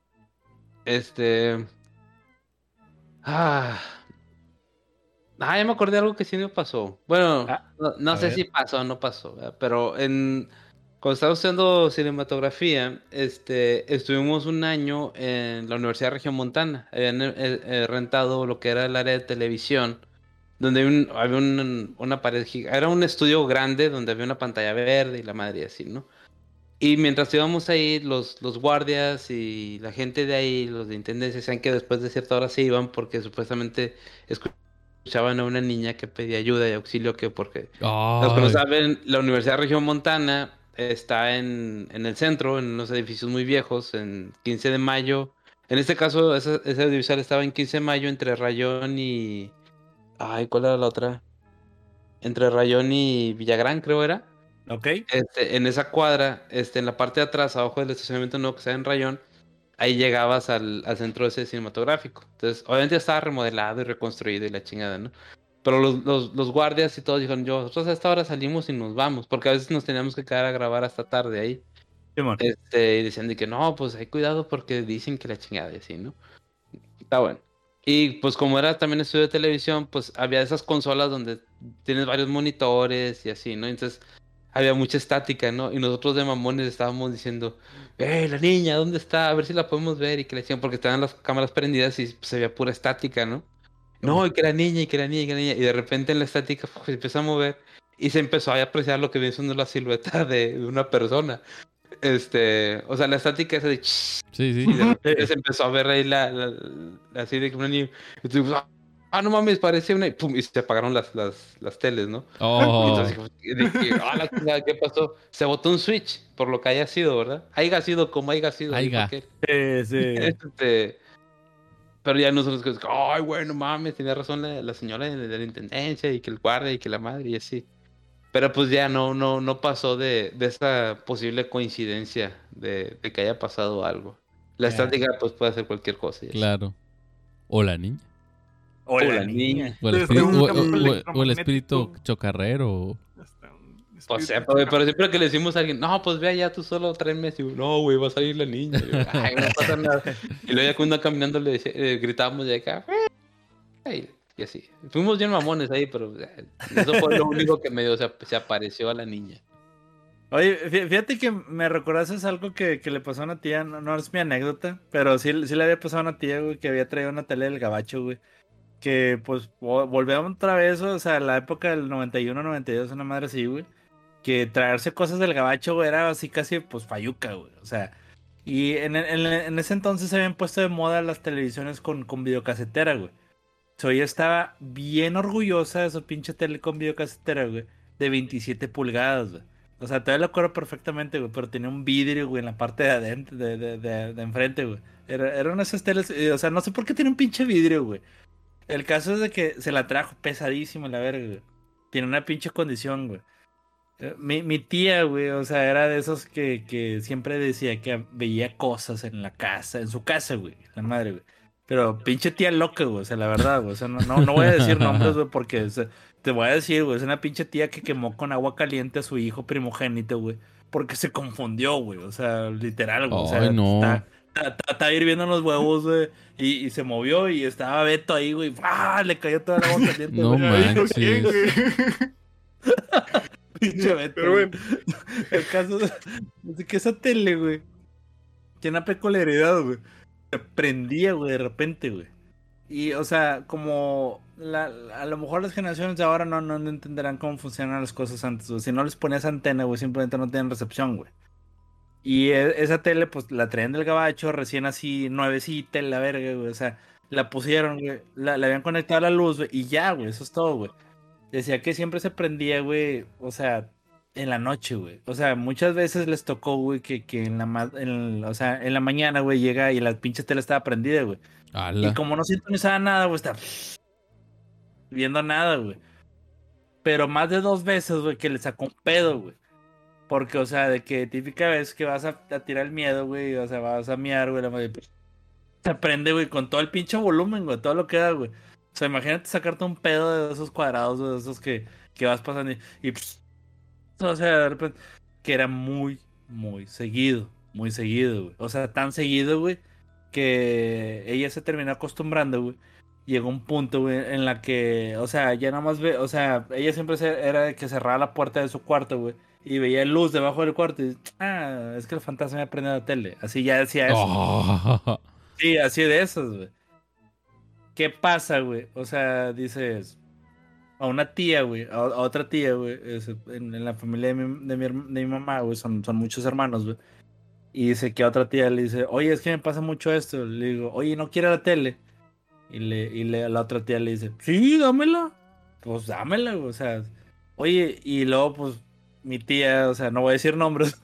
Este. Ah. Ah, ya me acordé de algo que sí me pasó. Bueno, Ah, no, no a sé ver. si pasó o no pasó, ¿verdad? Pero en cuando estaba estudiando cinematografía, este, estuvimos un año en la Universidad Regiomontana. Habían eh, eh, rentado lo que era el área de televisión, donde había, un- había un- una pared giga- Era un estudio grande donde había una pantalla verde y la madre y así, ¿no? Y mientras íbamos ahí, los, los guardias y la gente de ahí, los de intendencia, decían que después de cierta hora se iban porque supuestamente escuchaban a una niña que pedía ayuda y auxilio, que porque los que no Ay, saben, la Universidad Regiomontana está en, en el centro, en unos edificios muy viejos, en quince de mayo. En este caso, ese, ese audiovisual estaba en quince de mayo entre Rayón y... Ay, ¿cuál era la otra? Entre Rayón y Villagrán, creo era. ¿Ok? Este, en esa cuadra, este, en la parte de atrás, abajo del estacionamiento nuevo que está en Rayón, ahí llegabas al, al centro ese cinematográfico. Entonces, obviamente ya estaba remodelado y reconstruido y la chingada, ¿no? Pero los, los, los guardias y todos dijeron, yo, nosotros a esta hora salimos y nos vamos, porque a veces nos teníamos que quedar a grabar hasta tarde ahí. Simón. Este, y decían de que no, pues hay cuidado porque dicen que la chingada y así, ¿no? Está bueno. Y pues como era también estudio de televisión, pues había esas consolas donde tienes varios monitores y así, ¿no? Entonces había mucha estática, ¿no? Y nosotros de mamones estábamos diciendo, ¡eh, la niña, ¿dónde está? A ver si la podemos ver. Y que le decían, porque estaban las cámaras prendidas y pues, se veía pura estática, ¿no? No, y que la niña, y que la niña, y que la niña. Y de repente en la estática pues, se empezó a mover y se empezó a apreciar lo que viene siendo la silueta de, de una persona. Este, o sea, la estática esa de... sí, sí. Y de repente se empezó a ver ahí la, la- la- así de que una niña... y tú, ah, no mames, parecía una... Y, pum, y se apagaron las, las, las teles, ¿no? Y Oh, entonces, dije, ah, la chingada, ¿qué pasó? Se botó un switch, por lo que haya sido, ¿verdad? Haya sido como haya sido. dijo Aiga. aquel. Sí, sí. Este, pero ya nosotros, ay, bueno, mames, tenía razón la, la señora de, de la intendencia y que el guardia y que la madre y así. Pero pues ya no, no, no pasó de, de esa posible coincidencia de, de que haya pasado algo. La Ya. estática pues puede hacer cualquier cosa. y así. claro. O la niña. O O la la niña. O el Desde espíritu, un o- campo o- o- o el electromagnético. espíritu chocarrero. o- Hasta un O espíritu sea, pero, pero chocarrero. siempre que le decimos a alguien, no, pues ve allá tú solo tráeme así, no, güey, va a salir la niña. Y yo, ay, no pasa nada. Y luego ya cuando iba caminando le decía- eh, gritábamos de acá, "Ey", y así. Fuimos bien mamones ahí, pero eh, eso fue lo único que medio se, se apareció a la niña. Oye, fí- fíjate que me recordaste algo que, que le pasó a una tía, no, no es mi anécdota, pero sí, sí le había pasado a una tía, güey, que había traído una tele del gabacho, güey. Que pues vo- volvemos otra vez, o sea, la época del noventa y uno, noventa y dos, una madre así, güey. Que traerse cosas del gabacho, güey, era así casi pues fayuca, güey. O sea, y en, en, en ese entonces se habían puesto de moda las televisiones con, con videocasetera, güey. So, ella estaba bien orgullosa de su pinche tele con videocasetera, güey. De veintisiete pulgadas, güey. O sea, todavía lo acuerdo perfectamente, güey. Pero tenía un vidrio, güey, en la parte de adentro, de, de, de, de enfrente, güey. Era, eran esas teles, eh, o sea, no sé por qué tiene un pinche vidrio, güey. El caso es de que se la trajo pesadísimo la verga, güey. Tiene una pinche condición, güey. Eh, Mi, mi tía, güey, o sea, era de esos que, que siempre decía que veía cosas en la casa, en su casa, güey, la madre, güey. Pero pinche tía loca, güey, o sea, la verdad, güey, o sea, no, no, no voy a decir nombres, güey, porque o sea, te voy a decir, güey, es una pinche tía que quemó con agua caliente a su hijo primogénito, güey, porque se confundió, güey, o sea, literal, güey, o sea, Ay, no. está, está, está- está hirviendo los huevos, güey, y, y se movió y estaba Beto ahí, güey, ¡ah! Le cayó toda la agua caliente, No güey. Ya dijo manches. quién, güey. Pinche Beto, Pero güey. bueno, El caso es es que esa tele, güey, tiene una peculiaridad, güey. Se prendía, güey, de repente, güey. Y, o sea, como la, a lo mejor las generaciones de ahora no, no entenderán cómo funcionan las cosas antes, güey. Si no les ponías antena, güey, simplemente no tienen recepción, güey. Y e- esa tele, pues, la traían del gabacho, recién así, nuevecita, la verga, güey. O sea, la pusieron, güey. La, le habían conectado a la luz, güey. Y ya, güey, eso es todo, güey. Decía que siempre se prendía, güey, o sea, en la noche, güey. O sea, muchas veces les tocó, güey, que, que en la, ma- en, o sea, en la mañana, güey, llega y la pinche tele estaba prendida, güey. Y Ala. como no sintonizaba nada, güey, estaba viendo nada, güey. Pero más de dos veces, güey, que le sacó un pedo, güey. Porque, o sea, de que típica vez que vas a, a tirar el miedo, güey, o sea, vas a miar, güey, la madre, se prende, güey, con todo el pinche volumen, güey, todo lo que da, güey. O sea, imagínate sacarte un pedo de esos cuadrados, de esos que, que vas pasando y, y pss, o sea, de repente, que era muy, muy seguido, muy seguido, güey. O sea, tan seguido, güey, que ella se terminó acostumbrando, güey. Llegó un punto, güey, en la que, o sea, ya nada más ve, o sea, ella siempre se- era de que cerraba la puerta de su cuarto, güey, y veía luz debajo del cuarto y, ah, es que el fantasma me prendido la tele. Así ya decía eso. Oh. Sí, así de esos, güey. ¿Qué pasa, güey? O sea, dices, a una tía, güey, a, a otra tía, güey, es- en, en la familia de mi, de mi, herm- de mi mamá, güey, son, son muchos hermanos, güey. Y dice que a otra tía le dice, oye, es que me pasa mucho esto. Le digo, oye, ¿no quiere la tele? Y le, y le, a la otra tía le dice, sí, dámela. Pues dámela, güey, o sea, oye, y luego, pues, mi tía, o sea, no voy a decir nombres.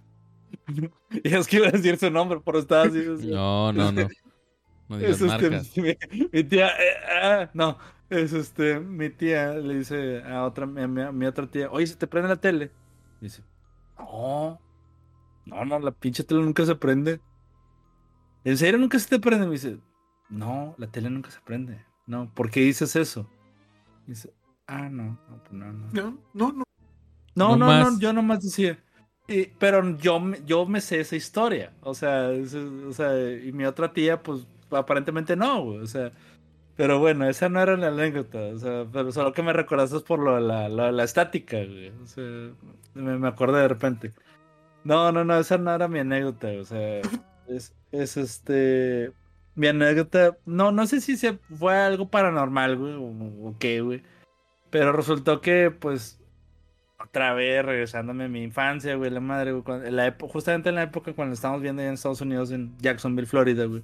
Y es que iba a decir su nombre, pero estaba así, o sea, No, no, no. No digas es este, marcas. mi, mi tía, eh, ah, no, es este, mi tía le dice a otra, a mi, a mi otra tía, oye, ¿se te prende la tele? Dice, no, no, no, la pinche tele nunca se prende. ¿En serio nunca se te prende? Me dice, no, la tele nunca se prende. No, ¿por qué dices eso? Dice, ah, no, no, pues no, no. No, no, no. No, No no, no, más. yo nomás decía. Y- pero yo, me- yo me sé esa historia. O sea, es- o sea, y mi otra tía, pues aparentemente no, güey. O sea, pero bueno, esa no era la anécdota. O sea, pero solo que me recordaste por lo de la, lo de la estática, güey. O sea, me, me acordé de repente. No, no, no, esa no era mi anécdota. O sea, es, es este. Mi anécdota. No, no sé si se fue algo paranormal, güey, o, o qué, güey. Pero resultó que, pues, otra vez regresándome a mi infancia, güey, la madre, güey. cuando- en la época, justamente en la época cuando estábamos viendo allá en Estados Unidos, en Jacksonville, Florida, güey.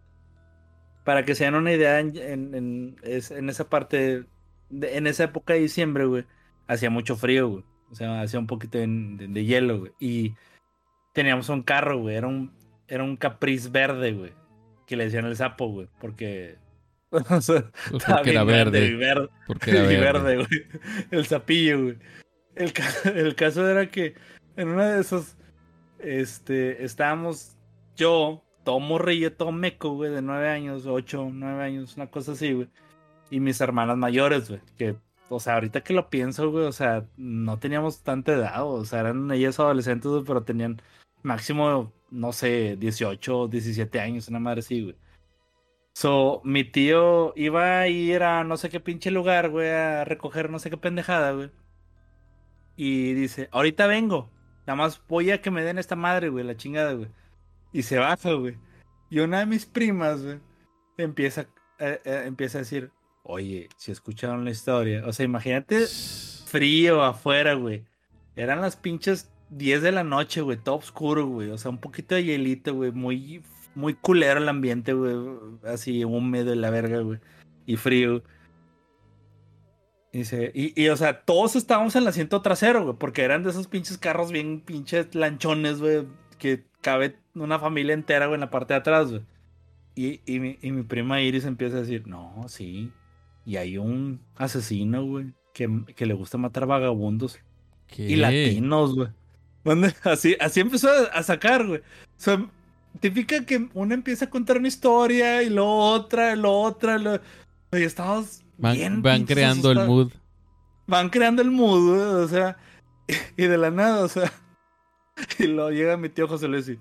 Para que se den una idea, en, en, en, es- en esa parte, de- en esa época de diciembre, güey, hacía mucho frío, güey. O sea, hacía un poquito de, de- de hielo, güey. Y teníamos un carro, güey. Era un, era un Caprice verde, güey. Que le decían el sapo, güey. Porque. O sea, Pues estaba porque era bien grande verde. y verde. Porque era Y verde. verde, güey. El sapillo, güey. El, ca- el caso era que en una de esos, este, estábamos yo, todo morrillo, todo meco, güey, de nueve años, ocho, nueve años, una cosa así, güey. Y mis hermanas mayores, güey, que, o sea, ahorita que lo pienso, güey, o sea, no teníamos tanta edad, o sea, eran ellas adolescentes, güey, pero tenían máximo, no sé, dieciocho, diecisiete años, una madre así, güey. So, mi tío iba a ir a no sé qué pinche lugar, güey, a recoger no sé qué pendejada, güey. Y dice, ahorita vengo. Nada más voy a que me den esta madre, güey, la chingada, güey. Y se baja, güey. Y una de mis primas, güey, empieza, eh, eh, empieza a decir, oye, si escucharon la historia. O sea, imagínate frío afuera, güey. Eran las pinches diez de la noche, güey, todo oscuro, güey. O sea, un poquito de hielito, güey. Muy, muy culero el ambiente, güey. Así húmedo y la verga, güey. Y frío. Dice, y, y, o sea, todos estábamos en el asiento trasero, güey, porque eran de esos pinches carros bien pinches lanchones, güey, que cabe una familia entera, güey, en la parte de atrás, güey. Y, y, mi, y mi prima Iris empieza a decir, no, sí, y hay un asesino, güey, que, que le gusta matar vagabundos ¿Qué? y latinos, güey. ¿Dónde? Así, así empezó a, a sacar, güey. O sea, típica que uno empieza a contar una historia y luego otra, y luego otra, y luego... Oye, estábamos Van, bien van pinches creando el asustados. mood. Van creando el mood, güey, o sea, y de la nada, o sea, y luego llega mi tío José Luis y,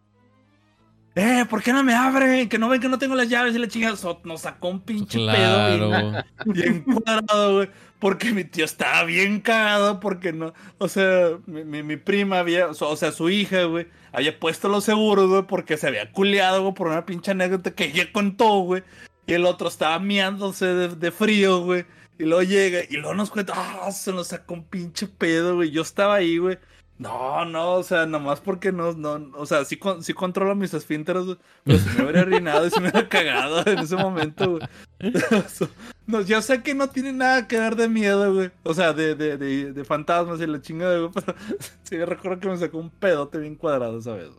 eh, ¿por qué no me abren? Que no ven que no tengo las llaves y la chingada. So- nos sacó un pinche pedo Claro. bien, bien cuadrado, güey, porque mi tío estaba bien cagado, porque no, o sea, mi, mi, mi prima había, o sea, o sea, su hija, güey, había puesto los seguros, güey, porque se había culeado, güey, por una pinche anécdota que ella contó, güey, y el otro estaba miándose de, de frío, güey. Y luego llega y luego nos cuenta, ah, se nos sacó un pinche pedo, güey. Yo estaba ahí, güey. No, no, o sea, nomás porque no, no, o sea, sí, con- sí controlo mis esfínteres, güey, pero si me hubiera orinado y se me hubiera cagado en ese momento, güey. So, no, yo sé que no tiene nada que ver de miedo, güey. O sea, de, de, de, de fantasmas y la chingada, güey, pero sí me recuerdo que me sacó un pedote bien cuadrado esa vez.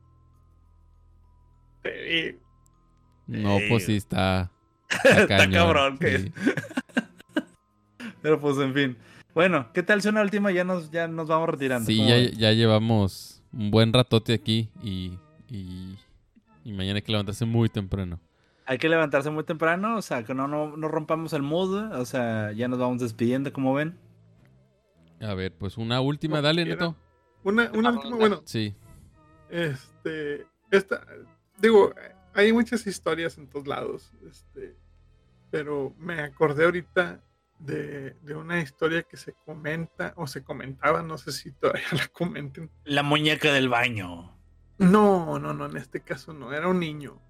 Sí. No, Ey, pues sí está. Está cañón, cabrón, que- sí. Pero pues, en fin. Bueno, ¿qué tal si una última ya nos, ya nos vamos retirando? Sí, ¿Cómo ya, ven? ya llevamos un buen ratote aquí y, y, y mañana hay que levantarse muy temprano. Hay que levantarse muy temprano, o sea, que no, no, no rompamos el mood, güey, o sea, ya nos vamos despidiendo, como ven. A ver, pues una última, Como dale, quieran. Neto. Una, una última, bueno, Sí. este, esta, digo, hay muchas historias en todos lados, este, pero me acordé ahorita de, de una historia que se comenta o se comentaba, no sé si todavía la comenten. La muñeca del baño. No, no, no, en este caso no, era un niño,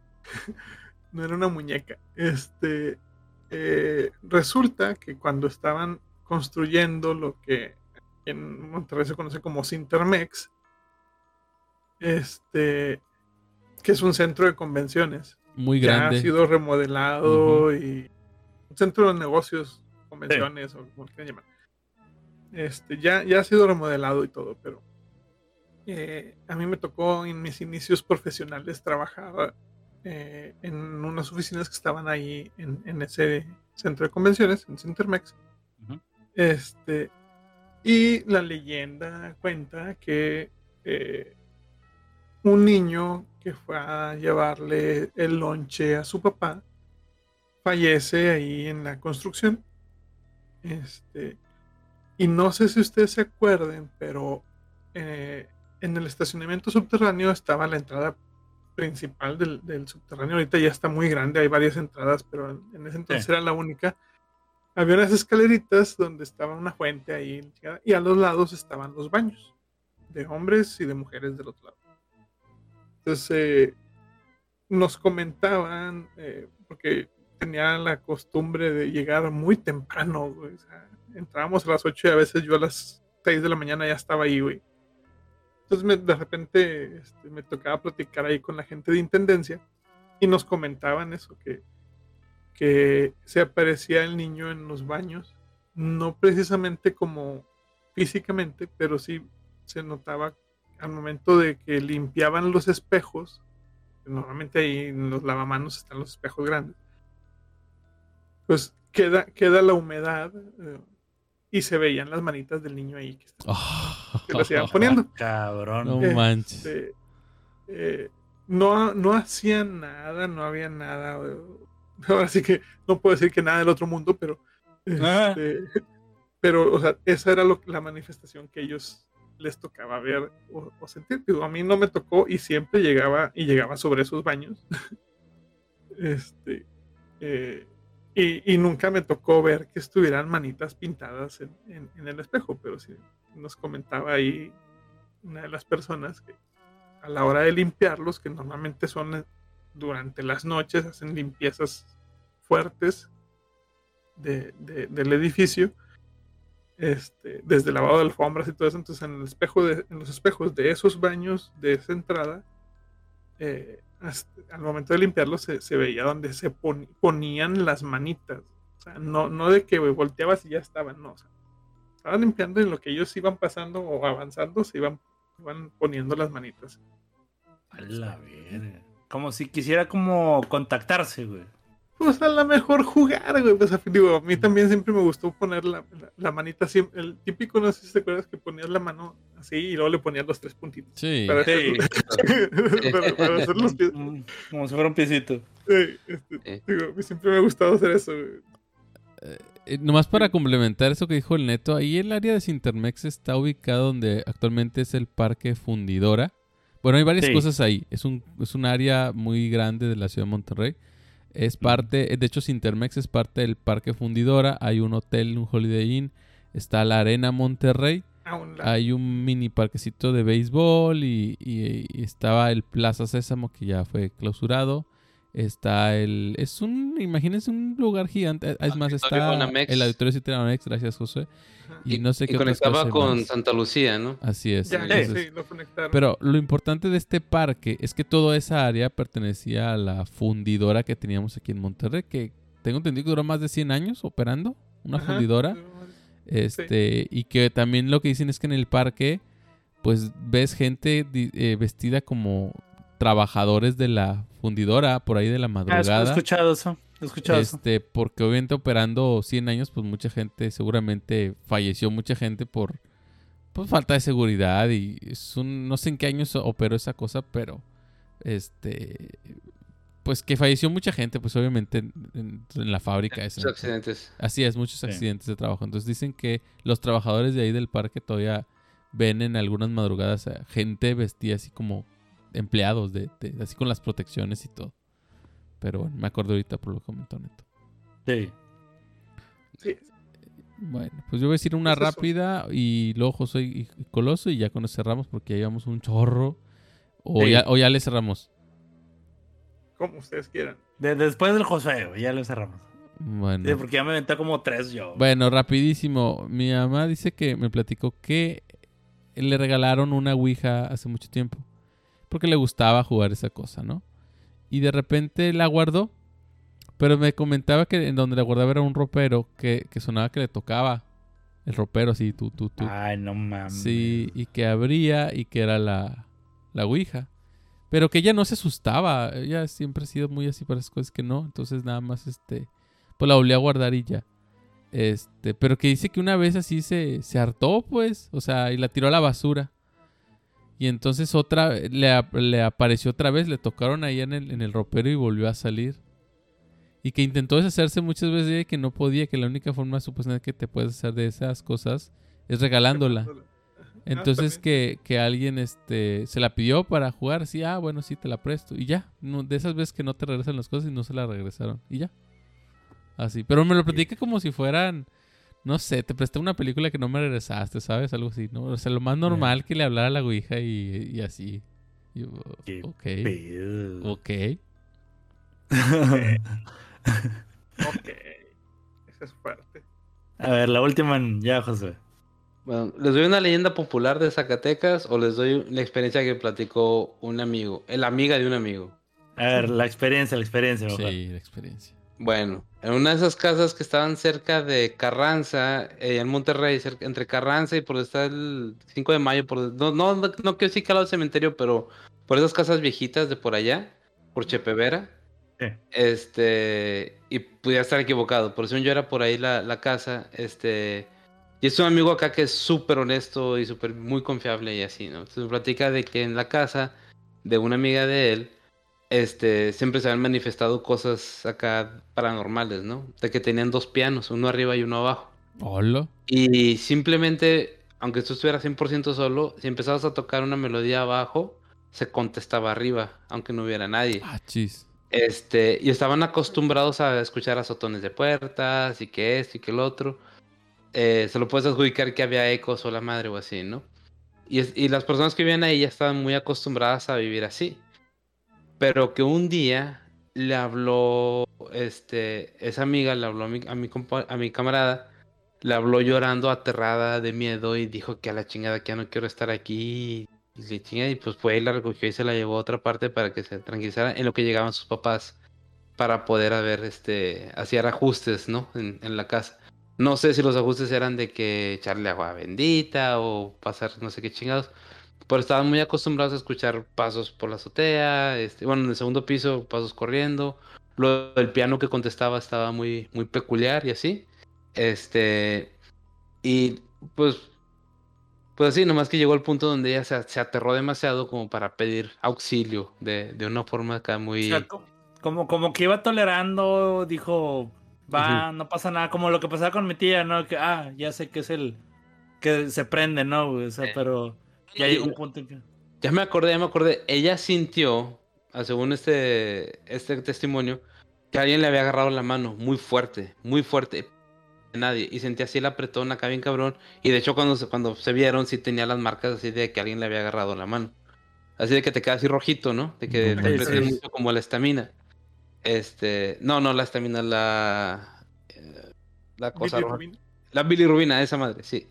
no era una muñeca. Este, eh, resulta que cuando estaban construyendo lo que en Monterrey se conoce como Cintermex, este, que es un centro de convenciones. Muy Ya grande. ha sido remodelado uh-huh. y un centro de negocios, convenciones, sí. o como quieran llamar. Este, ya, ya ha sido remodelado y todo, pero eh, a mí me tocó en mis inicios profesionales trabajar eh, en unas oficinas que estaban ahí en, en ese centro de convenciones, en Cintermex. Uh-huh. Este, y la leyenda cuenta que eh, un niño que fue a llevarle el lonche a su papá fallece ahí en la construcción. Este, y no sé si ustedes se acuerden, pero eh, en el estacionamiento subterráneo estaba la entrada principal del, del subterráneo. Ahorita ya está muy grande, hay varias entradas, pero en, en ese entonces sí. era la única. Había unas escaleritas donde estaba una fuente ahí, y a los lados estaban los baños de hombres y de mujeres del otro lado. Entonces eh, nos comentaban, eh, porque tenía la costumbre de llegar muy temprano, güey. O sea, entrábamos a las ocho y a veces yo a las seis de la mañana ya estaba ahí, güey. Entonces me, de repente este, me tocaba platicar ahí con la gente de intendencia y nos comentaban eso, que, que se aparecía el niño en los baños, no precisamente como físicamente, pero sí se notaba al momento de que limpiaban los espejos. Normalmente ahí en los lavamanos están los espejos grandes, pues queda, queda la humedad eh, y se veían las manitas del niño ahí que, está, oh, que las iban poniendo. Oh, cabrón. No este, manches. Eh, no, no hacían nada, no había nada. Ahora sí que no puedo decir que nada del otro mundo, pero ah. este, pero o sea, esa era lo, la manifestación que ellos les tocaba ver o, o sentir. Digo, a mí no me tocó y siempre llegaba y llegaba sobre esos baños. este eh, y, y nunca me tocó ver que estuvieran manitas pintadas en, en, en el espejo, pero sí nos comentaba ahí una de las personas que a la hora de limpiarlos, que normalmente son durante las noches, hacen limpiezas fuertes de, de, del edificio, este, desde lavado de alfombras y todo eso. Entonces en el espejo de, en los espejos de esos baños, de esa entrada, eh, hasta, al momento de limpiarlos se, se veía donde se pon, ponían las manitas. O sea, no, no de que volteabas y ya estaban, no. O sea, estaban limpiando y en lo que ellos iban pasando o avanzando se iban, iban poniendo las manitas. A la verga. Como si quisiera como contactarse, güey. Pues a lo mejor jugar, güey. Pues, digo, a mí también siempre me gustó poner la, la, la manita así. El típico, no sé si te acuerdas, que ponías la mano así y luego le ponías los tres puntitos. Sí. Sí. Para hacer, para, para hacer los pies. Como si fuera un piecito. Sí, este, digo, a mí siempre me ha gustado hacer eso, güey. Eh, nomás para complementar eso que dijo el Neto, ahí el área de Cintermex está ubicado donde actualmente es el Parque Fundidora. Bueno, hay varias sí. cosas ahí. Es un, es un área muy grande de la ciudad de Monterrey. Es parte, de hecho, Cintermex es parte del Parque Fundidora. Hay un hotel, un Holiday Inn. Está la Arena Monterrey. Hay un mini parquecito de béisbol y, y, y estaba el Plaza Sésamo, que ya fue clausurado. Está el... Es un... Imagínense un lugar gigante. Es más, está el Auditorio Citibanamex. Gracias, José. Y, y no sé y qué conectaba con más. Santa Lucía, ¿no? Así es. Ya, Entonces, sí, lo conectaron. pero lo importante de este parque es que toda esa área pertenecía a la fundidora que teníamos aquí en Monterrey, que tengo entendido que duró más de cien años operando, una Ajá, fundidora. Este, sí. Y que también lo que dicen es que en el parque, pues ves gente eh, vestida como trabajadores de la fundidora por ahí de la madrugada. Ah, he escuchado eso. He escuchado este, eso. Porque obviamente operando cien años, pues mucha gente, seguramente falleció mucha gente por pues, falta de seguridad y es un, no sé en qué años operó esa cosa, pero este, pues que falleció mucha gente, pues obviamente en, en, en la fábrica. Muchos esa, accidentes. Así es, muchos accidentes sí. de trabajo. Entonces dicen que los trabajadores de ahí del parque todavía ven en algunas madrugadas a gente vestida así como empleados, de, de así con las protecciones y todo. Pero bueno, me acuerdo ahorita por lo que comentó Neto. Sí. Sí. Bueno, pues yo voy a decir una rápida y luego José y Coloso y ya con eso cerramos porque ya llevamos un chorro. O, sí. ya, o ya le cerramos. Como ustedes quieran. De, después del José, ya le cerramos. Bueno. Sí, porque ya me aventé como tres yo. Bueno, rapidísimo. Mi mamá dice que me platicó que le regalaron una ouija hace mucho tiempo. Porque le gustaba jugar esa cosa, ¿no? Y de repente la guardó. Pero me comentaba que en donde la guardaba era un ropero que, que sonaba que le tocaba. El ropero así, tú, tú, tú. Ay, no mames. Sí, y que abría y que era la, la ouija. Pero que ella no se asustaba. Ella siempre ha sido muy así para esas cosas que no. Entonces nada más este... pues la volví a guardar y ya. Este, pero que dice que una vez así se, se hartó, pues. O sea, y la tiró a la basura. Y entonces otra le, ap- le apareció otra vez, le tocaron ahí en el, en el ropero y volvió a salir. Y que intentó deshacerse muchas veces y que no podía, que la única forma supuestamente que te puedes hacer de esas cosas es regalándola. Entonces que, que alguien este se la pidió para jugar, así, ah, bueno, sí, te la presto. Y ya, no, de esas veces que no te regresan las cosas y no se la regresaron. Y ya. Así, pero me lo platica como si fueran, no sé, te presté una película que no me regresaste, ¿sabes? Algo así, ¿no? O sea, lo más normal que le hablara a la ouija y, y así. Y yo, Qué ok, pedo. ok. Ok. Esa es fuerte. A ver, la última en- ya, José. Bueno, ¿les doy una leyenda popular de Zacatecas o les doy la experiencia que platicó un amigo? La amiga de un amigo. A ver, la experiencia, la experiencia, mejor. Sí, la experiencia. Bueno, en una de esas casas que estaban cerca de Carranza, eh, en Monterrey, cerca- entre Carranza y por donde está el cinco de mayo, por, no, no, no, no quiero decir que al lado del cementerio, pero por esas casas viejitas de por allá, por Chepevera, Sí. este, y pudiera estar equivocado, por eso yo era por ahí la, la casa, este, y es un amigo acá que es súper honesto y súper muy confiable y así, ¿no? Entonces me platica de que en la casa de una amiga de él, este, siempre se han manifestado cosas acá paranormales, ¿no? De que tenían dos pianos, uno arriba y uno abajo. Hola. Y simplemente, aunque tú estuvieras cien por ciento solo, si empezabas a tocar una melodía abajo, se contestaba arriba, aunque no hubiera nadie. Ah, chis. Este, y estaban acostumbrados a escuchar azotones de puertas y que esto y que el otro. Eh, se lo puedes adjudicar que había ecos o la madre o así, ¿no? Y, es- y las personas que vivían ahí ya estaban muy acostumbradas a vivir así. Pero que un día le habló, este, esa amiga le habló a mi, a mi, compa- a mi camarada, le habló llorando, aterrada de miedo y dijo que a la chingada que ya no quiero estar aquí. Y, le chinga, y pues fue y la recogió y se la llevó a otra parte para que se tranquilizara en lo que llegaban sus papás para poder haber, este, hacer ajustes, ¿no? En, en la casa. No sé si los ajustes eran de que echarle agua bendita o pasar no sé qué chingados. Pero estaban muy acostumbrados a escuchar pasos por la azotea, este, bueno, en el segundo piso, pasos corriendo. Lo del piano que contestaba estaba muy, muy peculiar y así. Este, y pues, pues así, nomás que llegó el punto donde ella se, se aterró demasiado como para pedir auxilio de, de una forma acá O sea, muy... co- como, como que iba tolerando, dijo, va, no pasa nada, como lo que pasaba con mi tía, ¿no? Que, ah, ya sé que es el que se prende, ¿no? güey? O sea, Eh, pero ya llegó un punto en que... Ya me acordé, ya me acordé. Ella sintió, ah, según este, este testimonio, que alguien le había agarrado la mano muy fuerte, muy fuerte. Nadie. Y sentía así el apretón acá bien cabrón. Y de hecho cuando se, cuando se vieron sí tenía las marcas así de que alguien le había agarrado la mano. Así de que te queda así rojito, ¿no? De que te No Sí, aprietas sí. manches. mucho como la estamina. Este, no, no, la estamina, la eh, la cosa roja. Bilirrubina. La bilirrubina, esa madre, sí.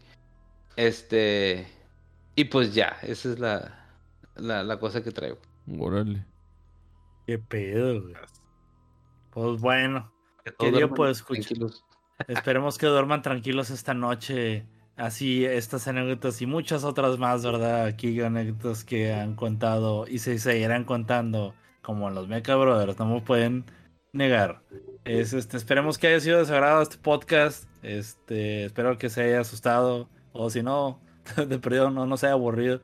Este, y pues ya, esa es la la, la cosa que traigo. Órale. ¿Qué pedo, güey? Pues bueno, Que todos querido, duerman pues escucha. tranquilos. Esperemos que duerman tranquilos esta noche. Así, estas anécdotas y muchas otras más, ¿verdad? Aquí anécdotas que han contado y se seguirán contando, como los Mecha Brothers, no me pueden negar. Es, este, esperemos que haya sido de su agrado este podcast. Este, espero que se haya asustado. O si no, de perdido no, no se haya aburrido.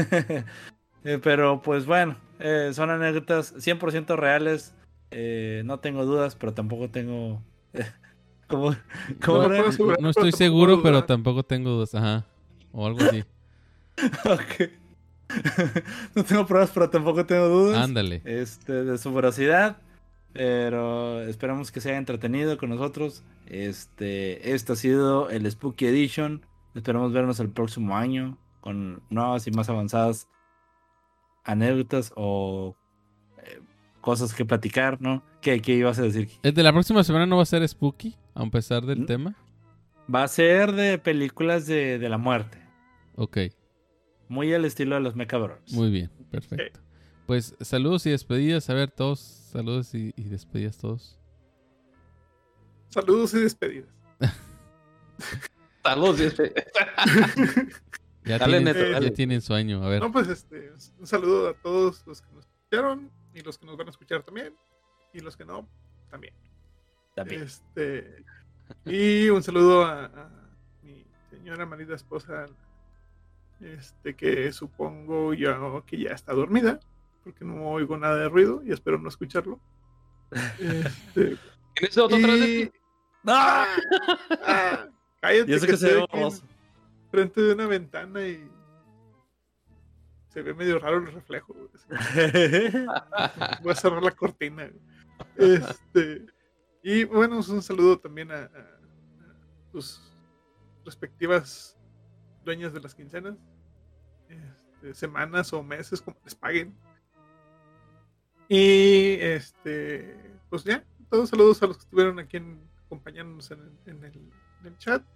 Eh, pero pues bueno, eh, son anécdotas cien por ciento reales. Eh, no tengo dudas, pero tampoco tengo... ¿Cómo, cómo No, No era? puedo asegurar, no pero estoy tampoco seguro, puedo pero dudar. tampoco tengo dudas. Ajá. O algo así. Ok. No tengo pruebas, pero tampoco tengo dudas. Ándale. Este, de su veracidad. Pero esperamos que se haya entretenido con nosotros. Este, este ha sido el Spooky Edition. Esperamos vernos el próximo año con nuevas y más avanzadas anécdotas o eh, cosas que platicar, ¿no? ¿Qué, qué ibas a decir? ¿El de la próxima semana no va a ser spooky? A pesar del ¿Mm? tema. Va a ser de películas de, de la muerte. Ok, Muy al estilo de los Mecha Brothers. muy bien, perfecto. Pues saludos y despedidas. A ver, todos, saludos y, y despedidas todos. Saludos y despedidas. Saludos. Este. Ya, Dale, tienen, Neto, ya dale. tienen sueño. A ver, No, pues este, un saludo a todos los que nos escucharon y los que nos van a escuchar también y los que no, también. También. Este, y un saludo a, a mi señora marida esposa, este, que supongo yo que ya está dormida, porque no oigo nada de ruido y espero no escucharlo. Este, ¿Tienes otro atrás de y... ti? ¡Ah! ¡Ah! Cállate, Y eso que se estoy ve aquí borroso. frente de una ventana y se ve medio raro el reflejo. Voy a cerrar la cortina. Este, y bueno, un saludo también a, a, a sus respectivas dueñas de las quincenas, este, semanas o meses, como les paguen. Y este, pues ya, todos saludos a los que estuvieron aquí en, acompañándonos en, en, el, en el chat.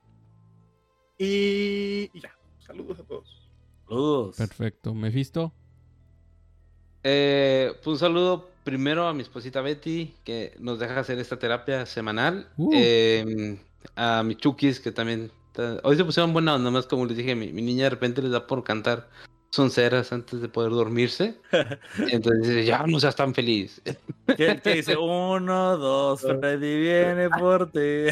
Y, y ya, saludos a todos. Saludos. perfecto. ¿Mephisto? Eh, pues un saludo primero a mi esposita Betty, que nos deja hacer esta terapia semanal. Uh. Eh, a mi Chukis, que también... ta- Hoy se pusieron buena onda, más como les dije, mi, mi niña de repente les da por cantar sonceras antes de poder dormirse. Entonces dice, ya no seas tan feliz. ¿Qué, qué dice? Uno, dos, Freddy viene por ti.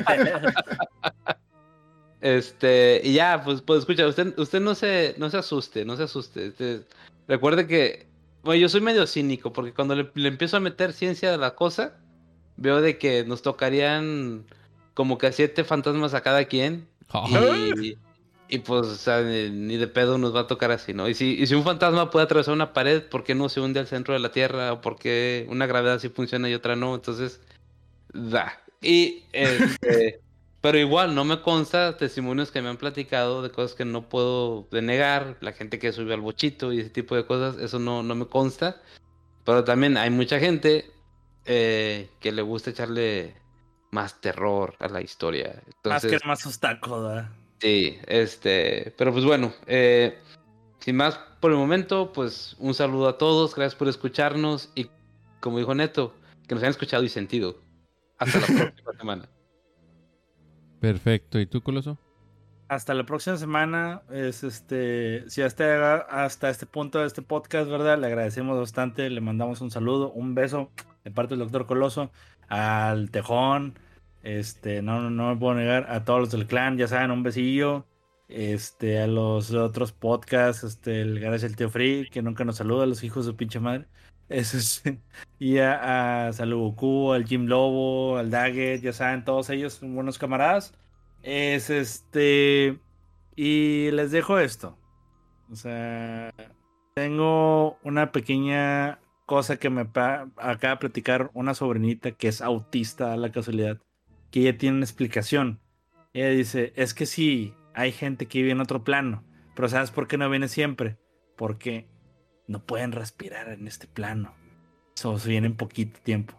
Este, y ya, pues, pues escucha, usted, usted no se, no se asuste, no se asuste. Este, recuerde que, bueno, yo soy medio cínico, porque cuando le, le empiezo a meter ciencia a la cosa, veo de que nos tocarían como que a siete fantasmas a cada quien. Y, y pues, o sea, ni, ni de pedo nos va a tocar así, ¿no? Y si, y si un fantasma puede atravesar una pared, ¿por qué no se hunde al centro de la Tierra? ¿O por qué una gravedad sí funciona y otra no? Entonces, da. Y, este... Pero igual, no me consta testimonios que me han platicado de cosas que no puedo denegar, la gente que subió al bochito y ese tipo de cosas, eso no, no me consta. Pero también hay mucha gente eh, que le gusta echarle más terror a la historia. Más Entonces, que más obstáculo, ¿verdad? sí, este, pero pues bueno, eh, sin más por el momento, pues un saludo a todos, gracias por escucharnos y como dijo Neto, que nos hayan escuchado y sentido. Hasta la próxima semana. Perfecto. ¿Y tú, Coloso? Hasta la próxima semana. Es este, si hasta, hasta este punto de este podcast, ¿verdad? Le agradecemos bastante, le mandamos un saludo, un beso de parte del doctor Coloso, al Tejón, este, no, no, no me puedo negar, a todos los del clan, ya saben, un besillo, este, a los otros podcasts, este, el Garage el Tío Free, que nunca nos saluda, a los hijos de su pinche madre. Eso es, y a, a Salugoku, al Jim Lobo, al Daggett, ya saben, todos ellos son buenos camaradas. Es este. Y les dejo esto. O sea, tengo una pequeña cosa que me pa- acaba de platicar una sobrinita que es autista a la casualidad, que ella tiene una explicación. Ella dice, es que sí, hay gente que vive en otro plano, pero ¿sabes por qué no viene siempre? Porque no pueden respirar en este plano. So, se vienen poquito tiempo.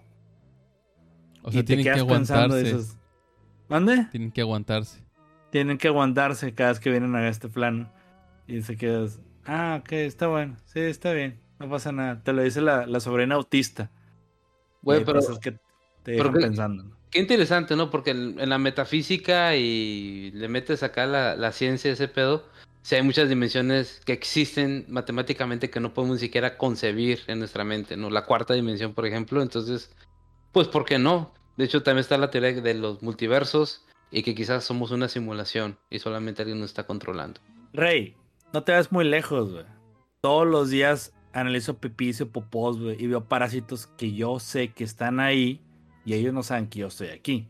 O sea, Y te tienen que quedas pensando, aguantarse. dices, ¿mande? Tienen que aguantarse. Tienen que aguantarse cada vez que vienen a este plano. Y se quedas, ah, ok, está bueno, sí, está bien, no pasa nada. Te lo dice la, la sobrina autista. Güey, Y hay pero cosas que te pero dejan qué- pensando, ¿no? qué interesante, ¿no? Porque en, en la metafísica y le metes acá la, la ciencia, ese pedo, sí hay muchas dimensiones que existen matemáticamente que no podemos ni siquiera concebir en nuestra mente, ¿no? La cuarta dimensión, por ejemplo, entonces, pues, ¿por qué no? De hecho, también está la teoría de los multiversos y que quizás somos una simulación y solamente alguien nos está controlando. Rey, no te vas muy lejos, güey. Todos los días analizo pipís y popós, güey, y veo parásitos que yo sé que están ahí y ellos no saben que yo estoy aquí.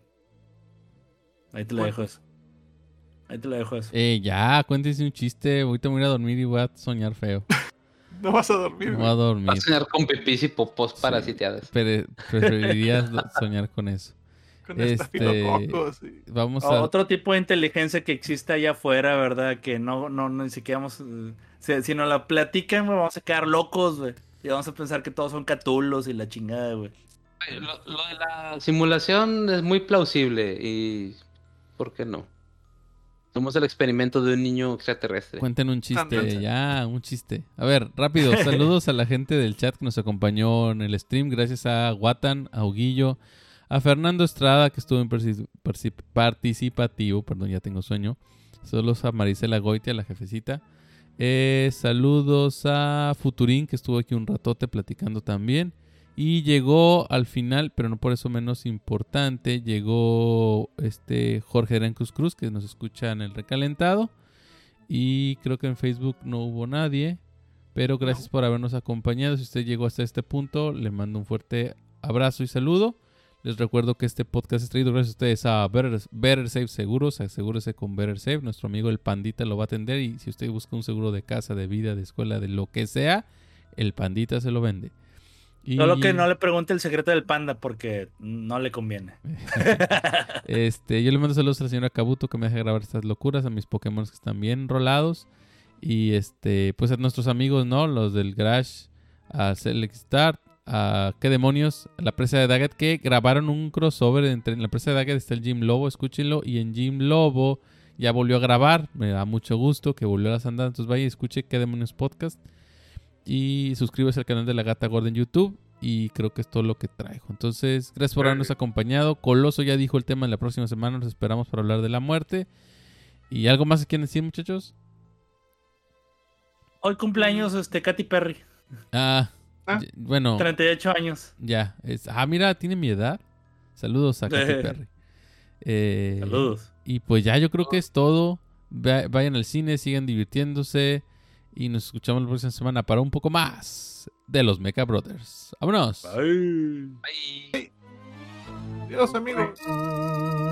Ahí te lo Bueno. dejo eso. Ahí te lo dejo eso. Eh, ya, cuéntese un chiste. Ahorita me voy a ir a dormir y voy a soñar feo. No vas a dormir. No güey. voy a dormir. Vas a soñar con pipís y popós Sí. parasiteadas. Pre- preferiría do- soñar con eso. Con Este- estafilococos y- Vamos O- a... Otro tipo de inteligencia que existe allá afuera, ¿verdad? Que no, no, no ni siquiera vamos. eh, Si, si nos la platican, güey, vamos a quedar locos, güey. Y vamos a pensar que todos son catulos y la chingada, güey. Lo, lo de la simulación es muy plausible y ¿por qué no? Somos el experimento de un niño extraterrestre. Cuenten un chiste, También. ya, un chiste. A ver, rápido, saludos a la gente del chat que nos acompañó en el stream. Gracias a Watan, a Huguillo, a Fernando Estrada, que estuvo en particip- particip- participativo. Perdón, ya tengo sueño. Saludos a Marisela Goitia, la jefecita. Eh, saludos a Futurín, que estuvo aquí un ratote platicando también. Y llegó al final, pero no por eso menos importante, llegó este Jorge Arencus Cruz, que nos escucha en el recalentado. Y creo que en Facebook no hubo nadie. Pero gracias No. por habernos acompañado. Si usted llegó hasta este punto, le mando un fuerte abrazo y saludo. Les recuerdo que este podcast es traído gracias a ustedes a Better, Better Safe Seguros. Asegúrese con Better Safe. Nuestro amigo el Pandita lo va a atender. Y si usted busca un seguro de casa, de vida, de escuela, de lo que sea, el Pandita se lo vende. Y... Solo que no le pregunte el secreto del panda porque no le conviene. Este, yo le mando saludos a la señora Kabuto que me deja grabar estas locuras, a mis Pokémon que están bien rolados. Y este, pues a nuestros amigos, ¿no? Los del Garage, a Select Start, a qué demonios, a la presa de Daggett, que grabaron un crossover entre en la presa de Daggett está el Jim Lobo, escúchenlo, y en Jim Lobo ya volvió a grabar, me da mucho gusto que volvió a las andadas, entonces vaya y escuche qué demonios podcast. Y suscríbase al canal de la Gata Gorda en YouTube. Y creo que es todo lo que traigo. Entonces, gracias por habernos acompañado. Coloso ya dijo el tema en la próxima semana. Nos esperamos para hablar de la muerte. ¿Y algo más que quieren decir, muchachos? Hoy cumpleaños este Katy Perry, Ah, Ah. y- bueno, treinta y ocho años. ya. Es, ah, mira, tiene mi edad. Saludos a Katy Perry. Eh, Saludos. Y pues ya yo creo que es todo. Va- Vayan al cine, sigan divirtiéndose. Y nos escuchamos la próxima semana para un poco más de los Mecha Brothers. ¡Vámonos! Bye. Bye. Adiós, amigos.